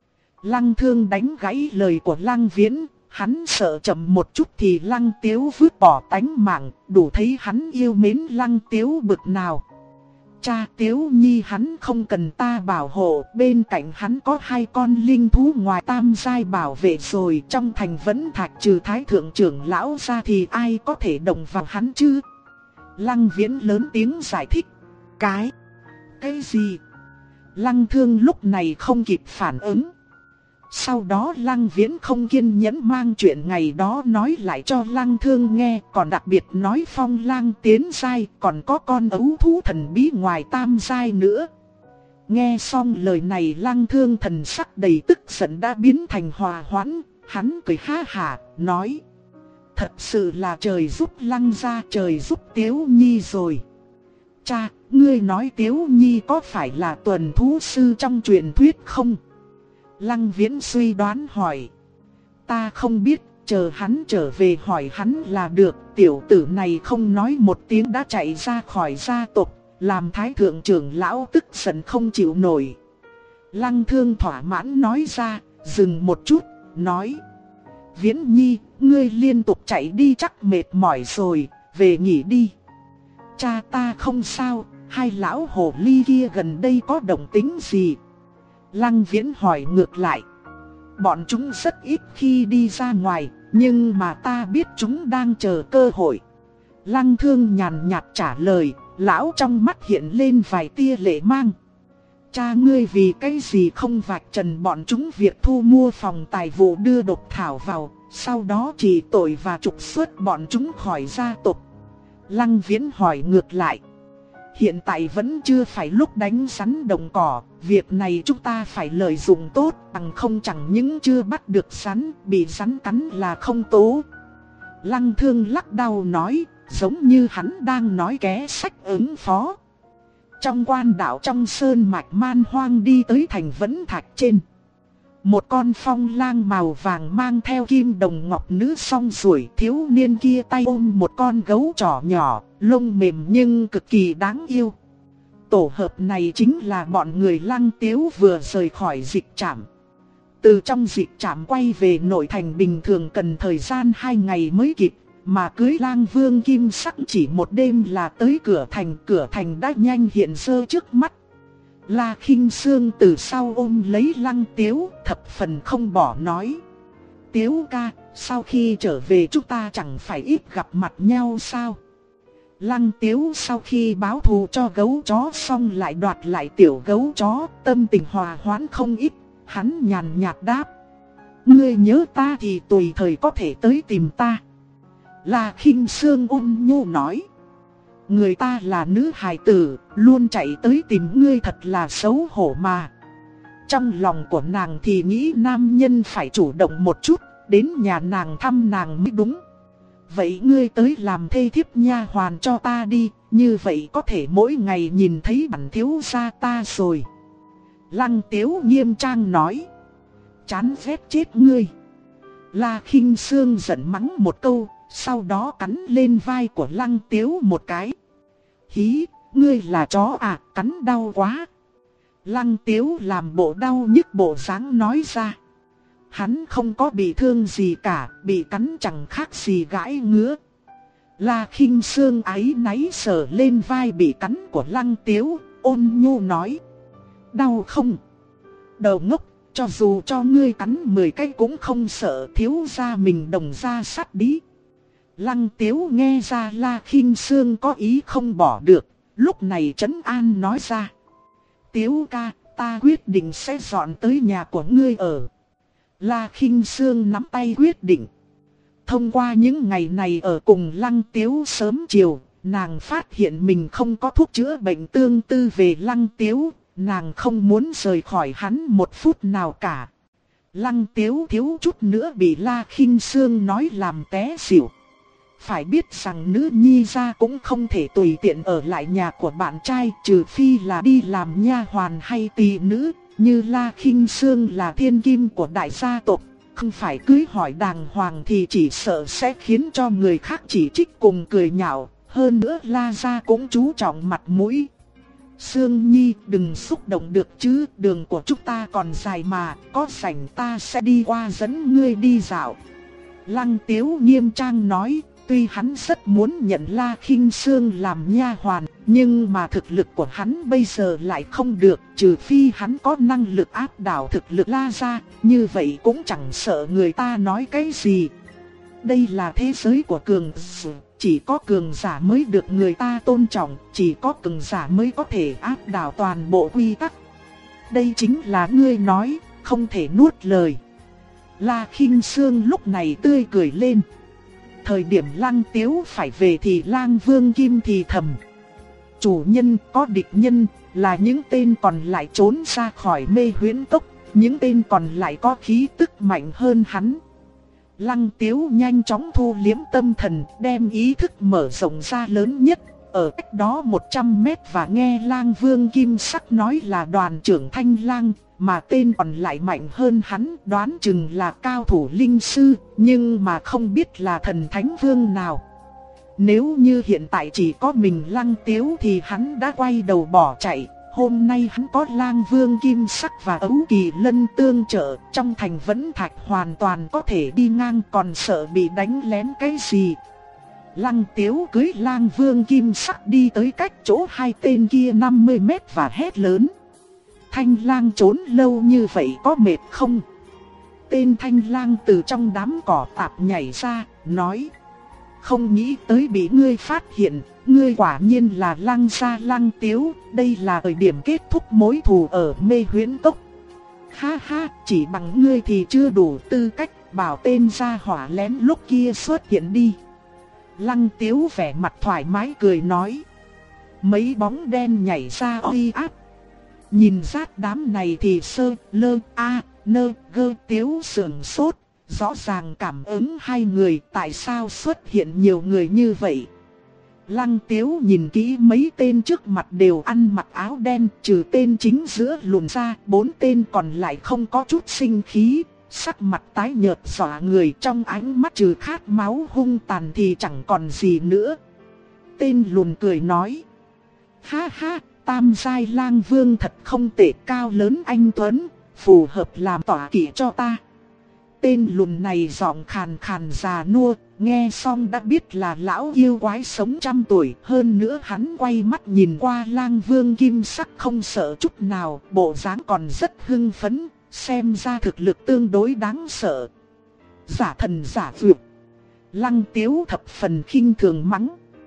Lăng Thương đánh gãy lời của Lăng Viễn, hắn sợ chậm một chút thì Lăng Tiếu vứt bỏ tánh mạng, đủ thấy hắn yêu mến Lăng Tiếu bực nào. Cha Tiếu Nhi hắn không cần ta bảo hộ, bên cạnh hắn có 2 con linh thú ngoài tam giai bảo vệ rồi, trong Thành Vẫn Thạch trừ Thái Thượng trưởng lão ra thì ai có thể động vào hắn chứ? Lăng Viễn lớn tiếng giải thích. Cái gì? Lăng Thương lúc này không kịp phản ứng. Sau đó Lăng Viễn không kiên nhẫn mang chuyện ngày đó nói lại cho Lăng Thương nghe, còn đặc biệt nói Phong Lang tiến giai, còn có con ấu thú thần bí ngoài tam giai nữa. Nghe xong lời này Lăng Thương thần sắc đầy tức giận đã biến thành hòa hoãn, hắn cười ha hả, nói. Thật sự là trời giúp Lăng gia, trời giúp Tiếu Nhi rồi. Cha, ngươi nói Tiếu Nhi có phải là tuần thú sư trong truyền thuyết không? Lăng Viễn suy đoán hỏi. Ta không biết, chờ hắn trở về hỏi hắn là được. Tiểu tử này không nói một tiếng đã chạy ra khỏi gia tộc, làm Thái Thượng trưởng lão tức giận không chịu nổi. Lăng Thương thỏa mãn nói ra, dừng một chút, nói. Viễn Nhi, ngươi liên tục chạy đi chắc mệt mỏi rồi, về nghỉ đi. Cha ta không sao, 2 lão hồ ly kia gần đây có động tĩnh gì? Lăng Viễn hỏi ngược lại. Bọn chúng rất ít khi đi ra ngoài, nhưng mà ta biết chúng đang chờ cơ hội. Lăng Thương nhàn nhạt trả lời, lão trong mắt hiện lên vài tia lệ mang. Cha ngươi vì cái gì không vạch trần bọn chúng việc thu mua phòng tài vụ đưa độc thảo vào, sau đó chỉ tội và trục xuất bọn chúng khỏi gia tộc? Lăng Viễn hỏi ngược lại. Hiện tại vẫn chưa phải lúc đánh rắn đồng cỏ, việc này chúng ta phải lợi dụng tốt, bằng không chẳng những chưa bắt được rắn, bị rắn cắn là không tố. Lăng Thương lắc đầu nói, giống như hắn đang nói kế sách ứng phó. Trong quan đảo trong sơn mạch man hoang đi tới Thành Vẫn Thạch trên. Một con phong lang màu vàng mang theo kim đồng ngọc nữ song ruổi, thiếu niên kia tay ôm một con gấu trỏ nhỏ, lông mềm nhưng cực kỳ đáng yêu. Tổ hợp này chính là bọn người Lăng Tiếu vừa rời khỏi dịch trạm. Từ trong dịch trạm quay về nội thành bình thường cần thời gian 2 ngày mới kịp, mà cưới Lang Vương Kim Sắc chỉ một đêm là tới cửa thành đã nhanh hiện ra trước mắt. La Khinh Sương từ sau ôm lấy Lăng Tiếu, thập phần không bỏ nói: Tiếu ca, sau khi trở về chúng ta chẳng phải ít gặp mặt nhau sao? Lăng Tiếu sau khi báo thù cho gấu chó xong lại đoạt lại tiểu gấu chó, tâm tình hòa hoãn không ít, hắn nhàn nhạt đáp: Ngươi nhớ ta thì tùy thời có thể tới tìm ta. La Khinh Sương ôn nhu nói: Người ta là nữ hài tử, luôn chạy tới tìm ngươi thật là xấu hổ mà. Trong lòng của nàng thì nghĩ nam nhân phải chủ động một chút, đến nhà nàng thăm nàng mới đúng. Vậy ngươi tới làm thê thiếp nha hoàn cho ta đi, như vậy có thể mỗi ngày nhìn thấy bản thiếu gia ta rồi. Lăng Tiếu nghiêm trang nói: Chán ghét chết ngươi. La Khinh Sương giận mắng một câu, sau đó cắn lên vai của Lăng Tiếu một cái. Hí, ngươi là chó à, cắn đau quá. Lăng Tiếu làm bộ đau nhức bộ dáng nói ra. Hắn không có bị thương gì cả, bị cắn chẳng khác gì gãi ngứa. La Khinh Sương áy náy sờ lên vai bị cắn của Lăng Tiếu, ôn nhu nói: Đau không? Đầu ngốc, cho dù cho ngươi cắn 10 cái cũng không sợ, thiếu gia mình đồng ra sắt đi. Lăng Tiếu nghe ra La Khinh Sương có ý không bỏ được, lúc này trấn an nói ra: Tiếu ca, ta quyết định sẽ dọn tới nhà của ngươi ở. La Khinh Sương nắm tay quyết định. Thông qua những ngày này ở cùng Lăng Tiếu sớm chiều, nàng phát hiện mình không có thuốc chữa bệnh tương tư về Lăng Tiếu, nàng không muốn rời khỏi hắn một phút nào cả. Lăng Tiếu thiếu chút nữa bị La Khinh Sương nói làm té xỉu. Phải biết rằng nữ nhi gia cũng không thể tùy tiện ở lại nhà của bạn trai, trừ phi là đi làm nha hoàn hay tỳ nữ. Như La Khinh Sương là thiên kim của đại gia tộc, không phải cưới hỏi đàng hoàng thì chỉ sợ sẽ khiến cho người khác chỉ trích cùng cười nhạo. Hơn nữa La gia cũng chú trọng mặt mũi. Sương Nhi đừng xúc động được chứ, đường của chúng ta còn dài mà, có rảnh ta sẽ đi qua dẫn ngươi đi dạo. Lăng Tiếu nghiêm trang nói. Tuy hắn rất muốn nhận La Khinh Sương làm nha hoàn, nhưng mà thực lực của hắn bây giờ lại không được, trừ phi hắn có năng lực áp đảo thực lực La gia, như vậy cũng chẳng sợ người ta nói cái gì. Đây là thế giới của cường giả, chỉ có cường giả mới được người ta tôn trọng, chỉ có cường giả mới có thể áp đảo toàn bộ quy tắc. Đây chính là ngươi nói, không thể nuốt lời. La Khinh Sương lúc này tươi cười lên. Thời điểm Lăng Tiếu phải về thì Lang Vương Kim thì thầm: Chủ nhân có địch nhân, là những tên còn lại trốn ra khỏi Mê Huyễn Cốc, những tên còn lại có khí tức mạnh hơn hắn. Lăng Tiếu nhanh chóng thu liếm tâm thần, đem ý thức mở rộng ra lớn nhất, ở cách đó 100 mét và nghe Lang Vương Kim Sắc nói là đoàn trưởng Thanh Lang, mà tên còn lại mạnh hơn hắn, đoán chừng là cao thủ linh sư, nhưng mà không biết là thần thánh vương nào. Nếu như hiện tại chỉ có mình Lăng Tiếu thì hắn đã quay đầu bỏ chạy. Hôm nay hắn có Lang Vương Kim Sắc và Ấu Kỳ Lân tương trợ, trong thành Vẫn Thạch hoàn toàn có thể đi ngang, còn sợ bị đánh lén cái gì. Lăng Tiếu cưới Lang Vương Kim Sắc đi tới cách chỗ hai tên kia 50 mét và hét lớn: Thanh Lang trốn lâu như vậy có mệt không? Tên Thanh Lang từ trong đám cỏ tạp nhảy ra, nói: Không nghĩ tới bị ngươi phát hiện, ngươi quả nhiên là Lăng gia Lăng Tiếu, đây là thời điểm kết thúc mối thù ở Mê Huyễn Cốc. Ha ha, chỉ bằng ngươi thì chưa đủ tư cách, bảo tên gia hỏa lén lúc kia xuất hiện đi. Lăng Tiếu vẻ mặt thoải mái cười nói. Mấy bóng đen nhảy ra uy áp. Nhìn sát đám này thì sơ, lơ, a, nơ, gơ Tiếu sườn sốt. Rõ ràng cảm ứng hai người, tại sao xuất hiện nhiều người như vậy. Lăng Tiếu nhìn kỹ mấy tên trước mặt đều ăn mặc áo đen, trừ tên chính giữa lùn ra, 4 tên còn lại không có chút sinh khí, sắc mặt tái nhợt dọa người, trong ánh mắt trừ khát máu hung tàn thì chẳng còn gì nữa. Tên lùn cười nói: Ha ha, tam giai lang vương thật không tệ, cao lớn anh tuấn, phù hợp làm tọa kỵ cho ta. Tên lùn này giọng khàn khàn già nua, nghe xong đã biết là lão yêu quái sống trăm tuổi. Hơn nữa hắn quay mắt nhìn qua lang vương kim sắc không sợ chút nào, bộ dáng còn rất hưng phấn, xem ra thực lực tương đối đáng sợ. Giả thần giả vượt. Lăng Tiếu thập phần khinh thường mắng.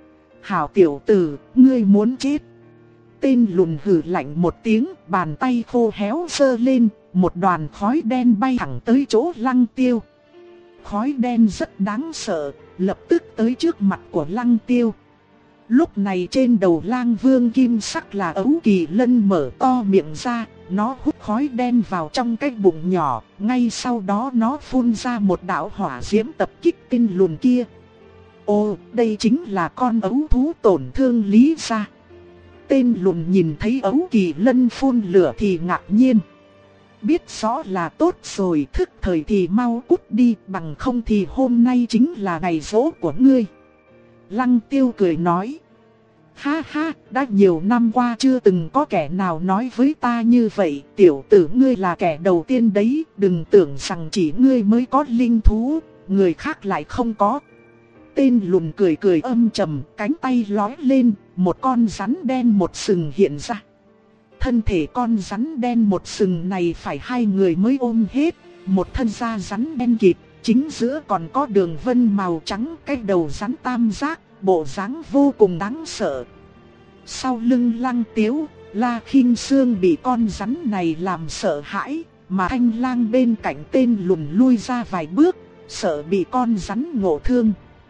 Hảo tiểu tử, ngươi muốn chết. Tên lùn hừ lạnh một tiếng, bàn tay khô héo giơ lên, một đoàn khói đen bay thẳng tới chỗ Lăng Tiêu. Khói đen rất đáng sợ, lập tức tới trước mặt của Lăng Tiêu. Lúc này trên đầu lang vương kim sắc là Ấu Kỳ Lân mở to miệng ra, nó hút khói đen vào trong cái bụng nhỏ, ngay sau đó nó phun ra một đạo hỏa diễm tập kích tên lùn kia. Ồ, đây chính là con ấu thú tổn thương Lý gia. Tên lùn nhìn thấy Ấu Kỳ Lân phun lửa thì ngạc nhiên. Biết rõ là tốt rồi, thức thời thì mau cút đi, bằng không thì hôm nay chính là ngày giỗ của ngươi. Lăng Tiêu cười nói. Ha ha, đã nhiều năm qua chưa từng có kẻ nào nói với ta như vậy, tiểu tử ngươi là kẻ đầu tiên đấy, đừng tưởng rằng chỉ ngươi mới có linh thú, người khác lại không có. Tên lùn cười cười âm trầm, cánh tay lói lên, một con rắn đen một sừng hiện ra. Thân thể con rắn đen một sừng này phải hai người mới ôm hết, một thân da rắn đen kịt, chính giữa còn có đường vân màu trắng, cái đầu rắn tam giác, bộ dáng vô cùng đáng sợ. Sau lưng Lăng Tiếu, La Khinh Sương bị con rắn này làm sợ hãi, mà Thanh Lang bên cạnh tên lùn lui ra vài bước, sợ bị con rắn ngộ thương.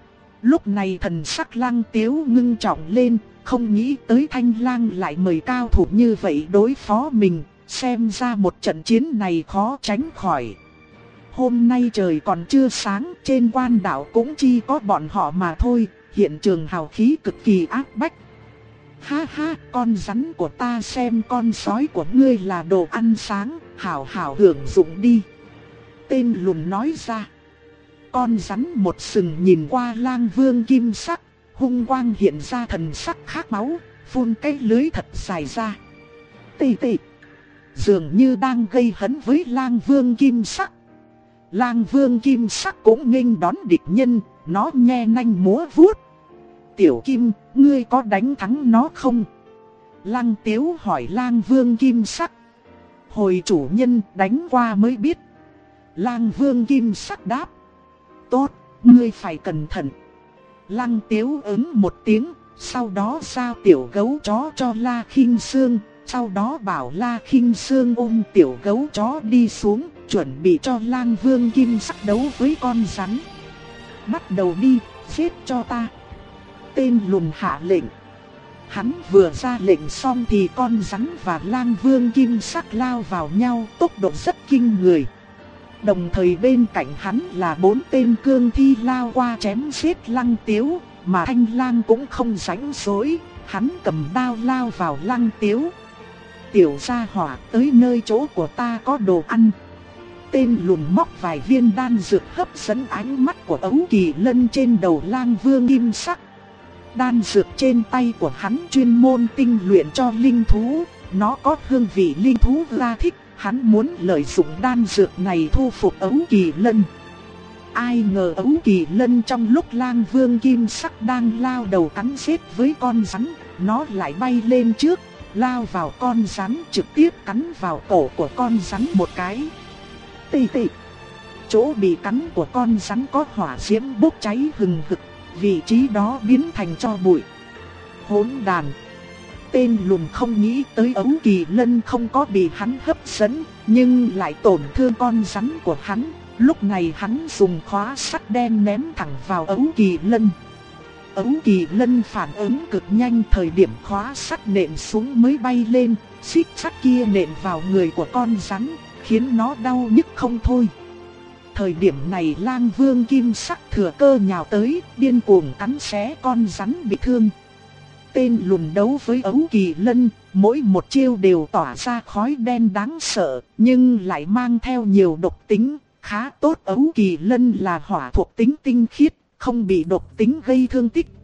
Lúc này thần sắc Lăng Tiếu ngưng trọng lên, không nghĩ tới Thanh Lang lại mời cao thủ như vậy đối phó mình, xem ra một trận chiến này khó tránh khỏi. Hôm nay trời còn chưa sáng, trên quan đảo cũng chỉ có bọn họ mà thôi, hiện trường hào khí cực kỳ áp bách. Ha ha, con rắn của ta xem con sói của ngươi là đồ ăn sáng, hảo hảo hưởng dụng đi. Tên lùn nói ra. Con rắn một sừng nhìn qua lang vương kim sắc, hung quang hiện ra thần sắc khát máu, phun cái lưới thật dài ra. Tì tì, dường như đang gây hấn với lang vương kim sắc. Lang vương kim sắc cũng nghênh đón địch nhân, nó nhe nanh múa vuốt. Tiểu Kim, ngươi có đánh thắng nó không? Lăng Tiếu hỏi lang vương kim sắc. Hồi chủ nhân đánh qua mới biết. Lang vương kim sắc đáp. Tốt, ngươi phải cẩn thận. Lăng Tiếu ứng một tiếng, sau đó giao tiểu gấu chó cho La Khinh Sương, sau đó bảo La Khinh Sương ôm tiểu gấu chó đi xuống, chuẩn bị cho lang vương kim sắc đấu với con rắn. Bắt đầu đi, giết cho ta. Tên lùn hạ lệnh. Hắn vừa ra lệnh xong thì con rắn và lang vương kim sắc lao vào nhau, tốc độ rất kinh người. Đồng thời bên cạnh hắn là 4 tên cương thi lao qua chém giết Lăng Tiếu, mà Thanh Lang cũng không rảnh rỗi, hắn cầm đao lao vào Lăng Tiếu. Tiểu gia hỏa, tới nơi chỗ của ta có đồ ăn. Tên lùn móc vài viên đan dược hấp dẫn ánh mắt của Ấu Kỳ Lân trên đầu lang vương kim sắc. Đan dược trên tay của hắn chuyên môn tinh luyện cho linh thú, nó có hương vị linh thú ra thích, hắn muốn lợi dụng đan dược này thu phục Ấu Kỳ Lân. Ai ngờ Ấu Kỳ Lân trong lúc lang vương kim sắc đang lao đầu cắn giết với con rắn, nó lại bay lên trước, lao vào con rắn, trực tiếp cắn vào cổ của con rắn một cái. Tì tì, chỗ bị cắn của con rắn có hỏa diễm bốc cháy hừng hực, vị trí đó biến thành tro bụi. Hỗn đàn. Tên lùn không nghĩ tới Ấu Kỳ Lân không có bị hắn hấp dẫn, nhưng lại tổn thương con rắn của hắn. Lúc này hắn dùng khóa sắt đen ném thẳng vào Ấu Kỳ Lân. Ấu Kỳ Lân phản ứng cực nhanh, thời điểm khóa sắt nện xuống mới bay lên, xích sắt kia nện vào người của con rắn, khiến nó đau nhức không thôi. Thời điểm này lang vương kim sắc thừa cơ nhào tới, điên cuồng cắn xé con rắn bị thương. Tên lùn đấu với Ấu Kỳ Lân, mỗi một chiêu đều tỏa ra khói đen đáng sợ, nhưng lại mang theo nhiều độc tính. Khá tốt Ấu Kỳ Lân là hỏa thuộc tính tinh khiết, không bị độc tính gây thương tích,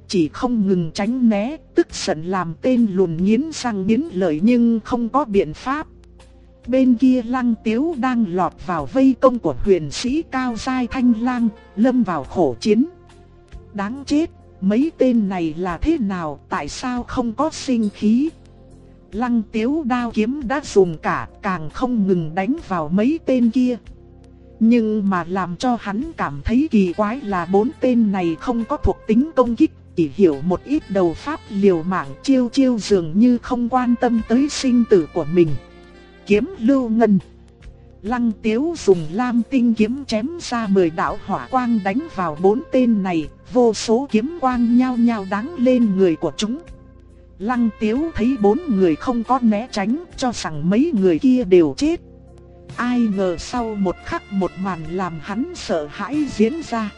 chỉ không ngừng tránh né, tức giận làm tên lùn nghiến răng nghiến lợi nhưng không có biện pháp. Bên kia Lăng Tiếu đang lọt vào vây công của huyền sĩ cao giai Thanh Lang, lâm vào khổ chiến. Đáng chết, mấy tên này là thế nào, tại sao không có sinh khí? Lăng Tiếu đao kiếm đã dùng cả, càng không ngừng đánh vào mấy tên kia. Nhưng mà làm cho hắn cảm thấy kỳ quái là 4 tên này không có thuộc tính công kích, chỉ hiểu một ít đầu pháp liều mạng chiêu chiêu dường như không quan tâm tới sinh tử của mình. Kiếm lưu ngân. Lăng Tiếu dùng lam tinh kiếm chém ra 10 đạo hỏa quang đánh vào 4 tên này, vô số kiếm quang nhao nhao đắng lên người của chúng. Lăng Tiếu thấy 4 người không có né tránh, cho rằng mấy người kia đều chết. Ai ngờ sau một khắc một màn làm hắn sợ hãi diễn ra.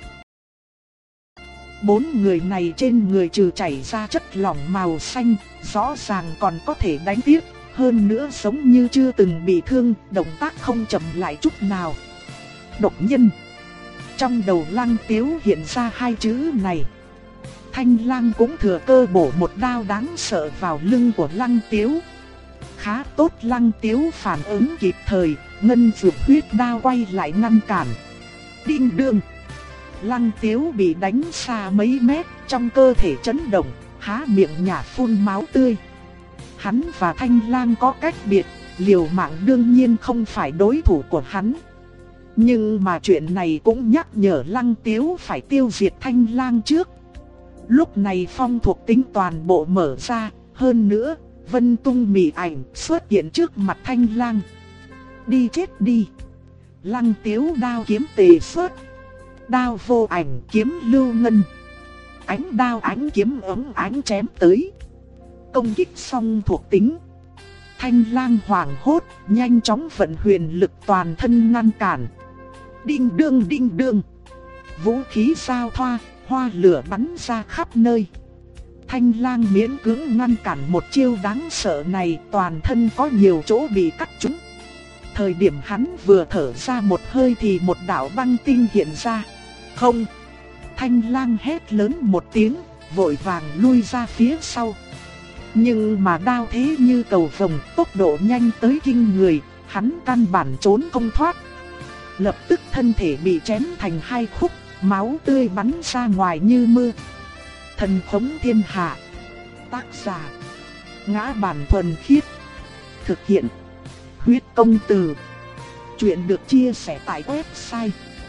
4 người này trên người trừ chảy ra chất lỏng màu xanh, rõ ràng còn có thể đánh tiếp. Hơn nữa giống như chưa từng bị thương, động tác không chậm lại chút nào. Độc nhân. Trong đầu Lăng Tiếu hiện ra 2 chữ này. Thanh Lang cũng thừa cơ bổ một đao đáng sợ vào lưng của Lăng Tiếu. Khá tốt, Lăng Tiếu phản ứng kịp thời, ngân dược huyết đao quay lại ngăn cản. Đinh đương. Lăng Tiếu bị đánh xa mấy mét, trong cơ thể chấn động, há miệng nhả phun máu tươi. Hắn và Thanh Lang có cách biệt, liều mạng đương nhiên không phải đối thủ của hắn. Nhưng mà chuyện này cũng nhắc nhở Lăng Tiếu phải tiêu diệt Thanh Lang trước. Lúc này phong thuộc tính toàn bộ mở ra, hơn nữa, vân tung mị ảnh xuất hiện trước mặt Thanh Lang. Đi chết đi. Lăng Tiếu đao kiếm tề xuất. Đao vô ảnh kiếm lưu ngân. Ánh đao ánh kiếm ấm ánh chém tới. Công kích xong thuộc tính. Thanh Lang hoảng hốt, nhanh chóng vận huyền lực toàn thân ngăn cản. Đinh đương đinh đương. Vũ khí giao thoa, hoa lửa bắn ra khắp nơi. Thanh Lang miễn cưỡng ngăn cản một chiêu đáng sợ này, toàn thân có nhiều chỗ bị cắt trúng. Thời điểm hắn vừa thở ra một hơi thì một đạo băng tinh hiện ra. Không! Thanh Lang hét lớn một tiếng, vội vàng lui ra phía sau. Nhưng mà đao thế như cầu vồng, tốc độ nhanh tới kinh người, hắn căn bản trốn không thoát. Lập tức thân thể bị chém thành 2 khúc, máu tươi bắn ra ngoài như mưa. Thần khống thiên hạ. Tác giả: Ngã Bản Thuần Khiết. Thực hiện: Huyết Công Từ. Chuyện được chia sẻ tại website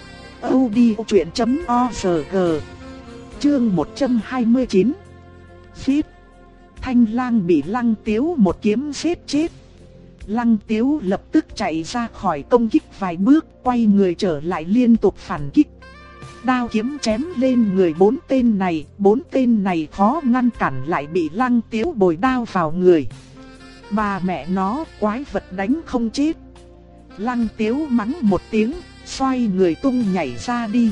audiochuyện.org. Chương 129. Giết. Thanh Lang bị Lăng Tiếu một kiếm giết chết. Lăng Tiếu lập tức chạy ra khỏi công kích vài bước, quay người trở lại liên tục phản kích. Đao kiếm chém lên người 4 tên này khó ngăn cản lại bị Lăng Tiếu bồi đao vào người. Bà mẹ nó, quái vật đánh không chết. Lăng Tiếu mắng một tiếng, xoay người tung nhảy ra đi.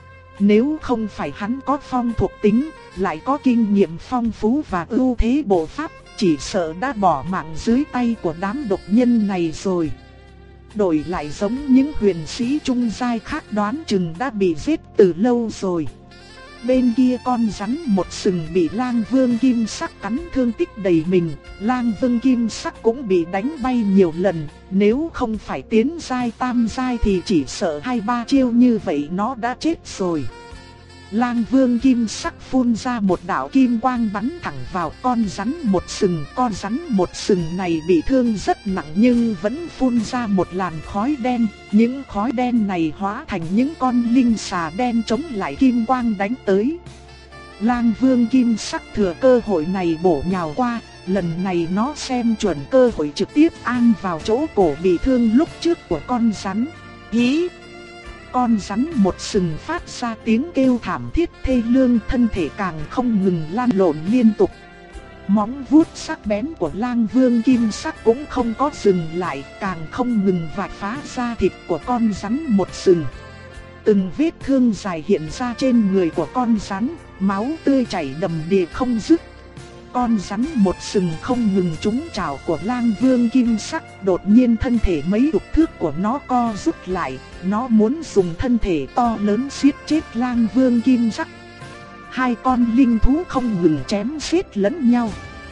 Nếu không phải hắn có phong thuộc tính, lại có kinh nghiệm phong phú và ưu thế bộ pháp, chỉ sợ đã bỏ mạng dưới tay của đám độc nhân này rồi. Đổi lại giống những huyền sĩ trung giai khác đoán chừng đã bị giết từ lâu rồi. Bên kia con rắn một sừng bị Lang Vương Kim Sắc cắn thương tích đầy mình, Lang Vương Kim Sắc cũng bị đánh bay nhiều lần, nếu không phải tiến giai tam giai thì chỉ sợ 2-3 chiêu như vậy nó đã chết rồi. Lang Vương Kim Sắc phun ra một đạo kim quang bắn thẳng vào con rắn một sừng. Con rắn một sừng này bị thương rất nặng nhưng vẫn phun ra một làn khói đen. Những khói đen này hóa thành những con linh xà đen chống lại kim quang đánh tới. Lang Vương Kim Sắc thừa cơ hội này bổ nhào qua. Lần này nó xem chuẩn cơ hội trực tiếp an vào chỗ cổ bị thương lúc trước của con rắn. Hí! Con rắn một sừng phát ra tiếng kêu thảm thiết thê lương, thân thể càng không ngừng lăn lộn liên tục. Móng vuốt sắc bén của Lang Vương Kim Sắc cũng không có dừng lại, càng không ngừng vạch phá da thịt của con rắn một sừng. Từng vết thương dài hiện ra trên người của con rắn, máu tươi chảy đầm đìa không dứt. Con rắn một sừng không ngừng trúng chảo của Lang Vương Kim Sắc, đột nhiên thân thể mấy chục thước của nó co rút lại, nó muốn dùng thân thể to lớn giết chết Lang Vương Kim Sắc. hai con linh thú không ngừng chém giết lẫn nhau.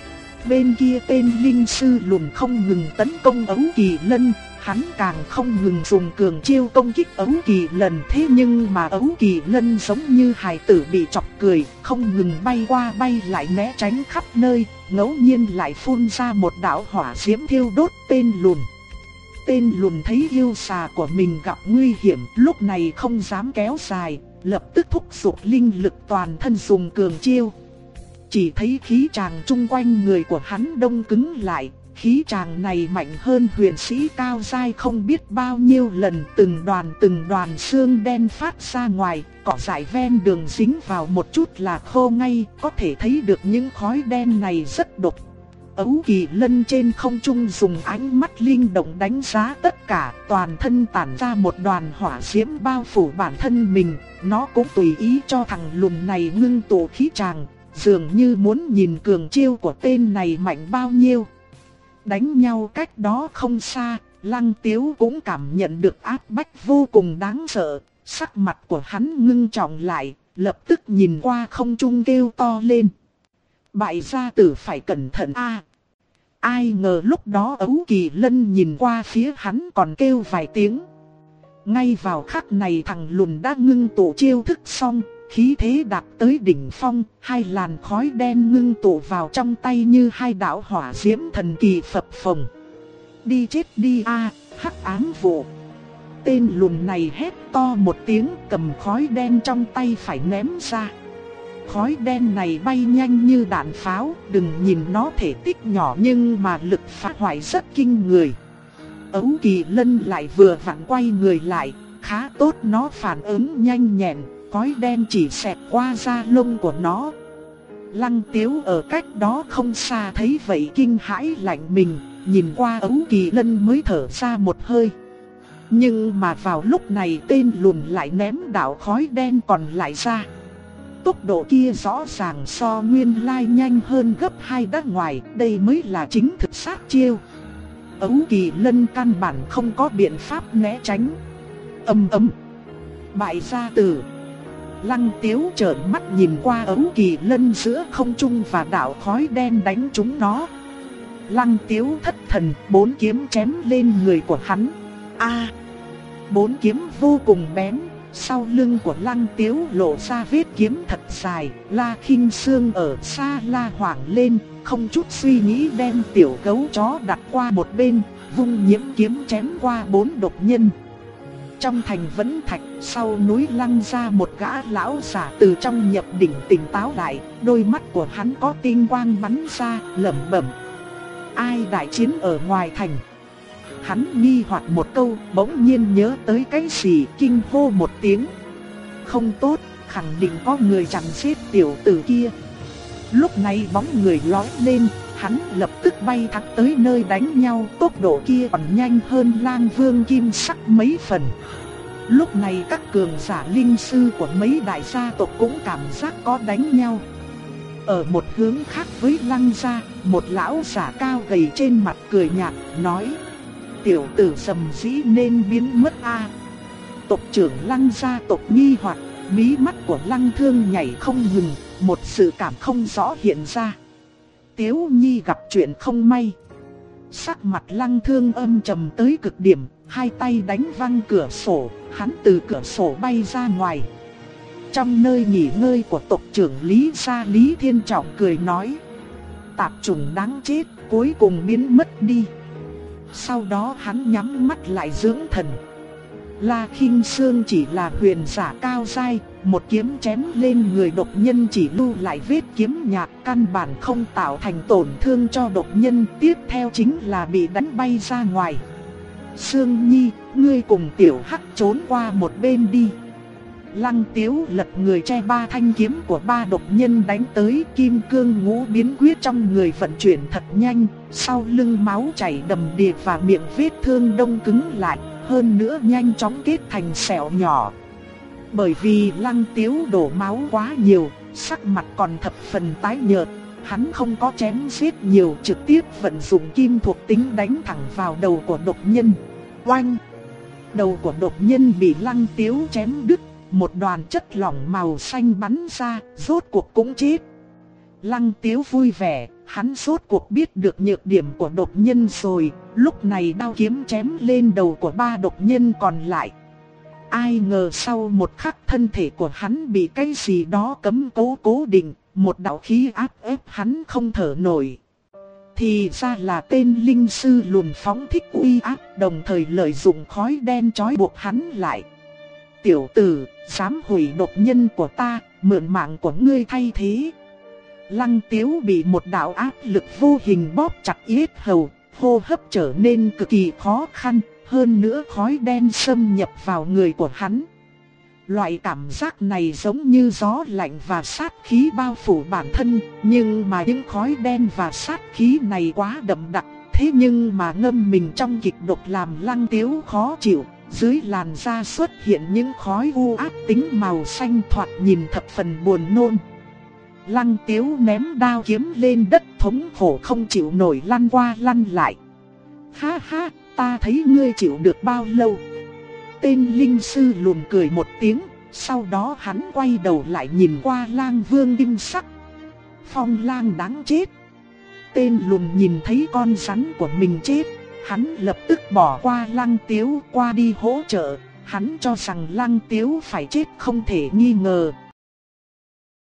Bên kia tên linh sư lùn không ngừng tấn công Ấu Kỳ Lân, hắn càng không ngừng dùng cường chiêu công kích Ấu Kỳ Lân. Thế nhưng mà Ấu Kỳ Lân giống như hài tử bị chọc cười, không ngừng bay qua bay lại né tránh khắp nơi, ngẫu nhiên lại phun ra một đạo hỏa diễm thiêu đốt tên lùn. Tên lùn thấy yêu xà của mình gặp nguy hiểm, lúc này không dám kéo dài, lập tức thúc giục linh lực toàn thân dùng cường chiêu. Chỉ thấy khí tràng chung quanh người của hắn đông cứng lại, khí tràng này mạnh hơn huyền sĩ cao giai không biết bao nhiêu lần, từng đoàn xương đen phát ra ngoài, cỏ dại ven đường dính vào một chút là khô ngay, có thể thấy được những khói đen này rất độc. Ấu Kỳ Lân trên không trung dùng ánh mắt linh động đánh giá tất cả, toàn thân tản ra một đoàn hỏa diễm bao phủ bản thân mình, nó cũng tùy ý cho thằng lùn này ngưng tụ khí tràng, dường như muốn nhìn cường chiêu của tên này mạnh bao nhiêu. Đánh nhau cách đó không xa, Lăng Tiếu cũng cảm nhận được áp bách vô cùng đáng sợ, sắc mặt của hắn ngưng trọng lại, lập tức nhìn qua không trung kêu to lên. Bại gia tử phải cẩn thận a! Ai ngờ lúc đó Ấu Kỳ Lân nhìn qua phía hắn còn kêu vài tiếng. Ngay vào khắc này thằng lùn đã ngưng tụ chiêu thức xong, khí thế đạt tới đỉnh phong, hai làn khói đen ngưng tụ vào trong tay như hai đạo hỏa diễm thần kỳ phập phồng. Đi chết đi a, hắc ám vụ! Tên lùn này hét to một tiếng, cầm khói đen trong tay phải ném ra. Khói đen này bay nhanh như đạn pháo, đừng nhìn nó thể tích nhỏ nhưng mà lực phá hoại rất kinh người. Ấu Kỳ Lân lại vừa vặn quay người lại, khá tốt nó phản ứng nhanh nhẹn, khói đen chỉ xẹt qua da lông của nó. Lăng Tiếu ở cách đó không xa thấy vậy kinh hãi lạnh mình, nhìn qua Ấu Kỳ Lân mới thở ra một hơi. Nhưng mà vào lúc này tên lùn lại ném đạo khói đen còn lại ra. Tốc độ kia rõ ràng so nguyên lai nhanh hơn gấp 2 đã ngoài, đây mới là chính thực sát chiêu. Ấu Kỳ Lân căn bản không có biện pháp né tránh. Ầm ầm. Bại gia tử. Lăng Tiếu trợn mắt nhìn qua Ấu Kỳ Lân giữa không trung và đạo khói đen đánh trúng nó. Lăng Tiếu thất thần, 4 kiếm chém lên người của hắn. A! 4 kiếm vô cùng bén. Sau lưng của Lăng Tiếu lộ ra vết kiếm thật dài, La Khinh Sương ở xa la hoảng lên, không chút suy nghĩ đem tiểu gấu chó đặt qua một bên, vung nhiễm kiếm chém qua 4 độc nhân. Trong thành Vẫn Thạch, sau núi Lăng ra một gã lão giả từ trong nhập đỉnh tỉnh táo lại, đôi mắt của hắn có tinh quang bắn ra, lẩm bẩm: ai đại chiến ở ngoài thành? Hắn nghi hoặc một câu, bỗng nhiên nhớ tới cái gì, kinh hô một tiếng. Không tốt, khẳng định có người chặn giết tiểu tử kia. Lúc này bóng người lói lên, hắn lập tức bay thẳng tới nơi đánh nhau, tốc độ kia còn nhanh hơn Lang Vương Kim Sắc mấy phần. Lúc này các cường giả linh sư của mấy đại gia tộc cũng cảm giác có đánh nhau. Ở một hướng khác với Lăng gia, một lão giả cao gầy trên mặt cười nhạt, nói: tiểu tử Sầm Dĩ nên biến mất a. Tộc trưởng Lăng gia tộc nghi hoặc, mí mắt của Lăng Thương nhảy không ngừng, một sự cảm không rõ hiện ra. Tiếu Nhi gặp chuyện không may. Sắc mặt Lăng Thương âm trầm tới cực điểm, hai tay đánh văng cửa sổ, hắn từ cửa sổ bay ra ngoài. Trong nơi nghỉ ngơi của tộc trưởng Lý gia, Lý Thiên Trọng cười nói: tạp chủng đáng chết, cuối cùng biến mất đi. Sau đó hắn nhắm mắt lại dưỡng thần. La Khinh Sương chỉ là huyền giả cao giai, một kiếm chém lên người độc nhân chỉ lưu lại vết kiếm nhạt, căn bản không tạo thành tổn thương cho độc nhân, tiếp theo chính là bị đánh bay ra ngoài. Sương Nhi, ngươi cùng tiểu hắc trốn qua một bên đi. Lăng Tiếu lật người che 3 thanh kiếm của 3 độc nhân đánh tới, kim cương ngũ biến quyết trong người vận chuyển thật nhanh, sau lưng máu chảy đầm đìa và miệng vết thương đông cứng lại, hơn nữa nhanh chóng kết thành sẹo nhỏ. Bởi vì Lăng Tiếu đổ máu quá nhiều, sắc mặt còn thập phần tái nhợt, hắn không có chém giết nhiều, trực tiếp vận dụng kim thuộc tính đánh thẳng vào đầu của độc nhân. Oanh! Đầu của độc nhân bị Lăng Tiếu chém đứt, một đoàn chất lỏng màu xanh bắn ra, rốt cuộc cũng chết. Lăng Tiếu vui vẻ, hắn rốt cuộc biết được nhược điểm của độc nhân rồi, lúc này đao kiếm chém lên đầu của 3 độc nhân còn lại. Ai ngờ sau một khắc thân thể của hắn bị cái gì đó cấm cố định, một đạo khí áp ép hắn không thở nổi. Thì ra là tên linh sư lùn phóng thích uy áp, đồng thời lợi dụng khói đen trói buộc hắn lại. Tiểu tử, dám hủy độc nhân của ta, mượn mạng của ngươi thay thế. Lăng Tiếu bị một đạo áp lực vô hình bóp chặt yết hầu, hô hấp trở nên cực kỳ khó khăn, hơn nữa khói đen xâm nhập vào người của hắn. Loại cảm giác này giống như gió lạnh và sát khí bao phủ bản thân, nhưng mà những khói đen và sát khí này quá đậm đặc, thế nhưng mà ngâm mình trong kịch độc làm Lăng Tiếu khó chịu. Dưới làn da xuất hiện những khói u ác tính màu xanh thoạt nhìn thập phần buồn nôn. Lăng Tiếu ném đao kiếm lên đất thống khổ không chịu nổi lăn qua lăn lại. Ha ha, ta thấy ngươi chịu được bao lâu. Tên linh sư lùn cười một tiếng, sau đó hắn quay đầu lại nhìn qua Lang Vương Kim Sắc. Phong Lang đáng chết. Tên lùn nhìn thấy con rắn của mình chết, hắn lập tức bỏ qua Lăng Tiếu qua đi hỗ trợ. Hắn cho rằng Lăng Tiếu phải chết không thể nghi ngờ.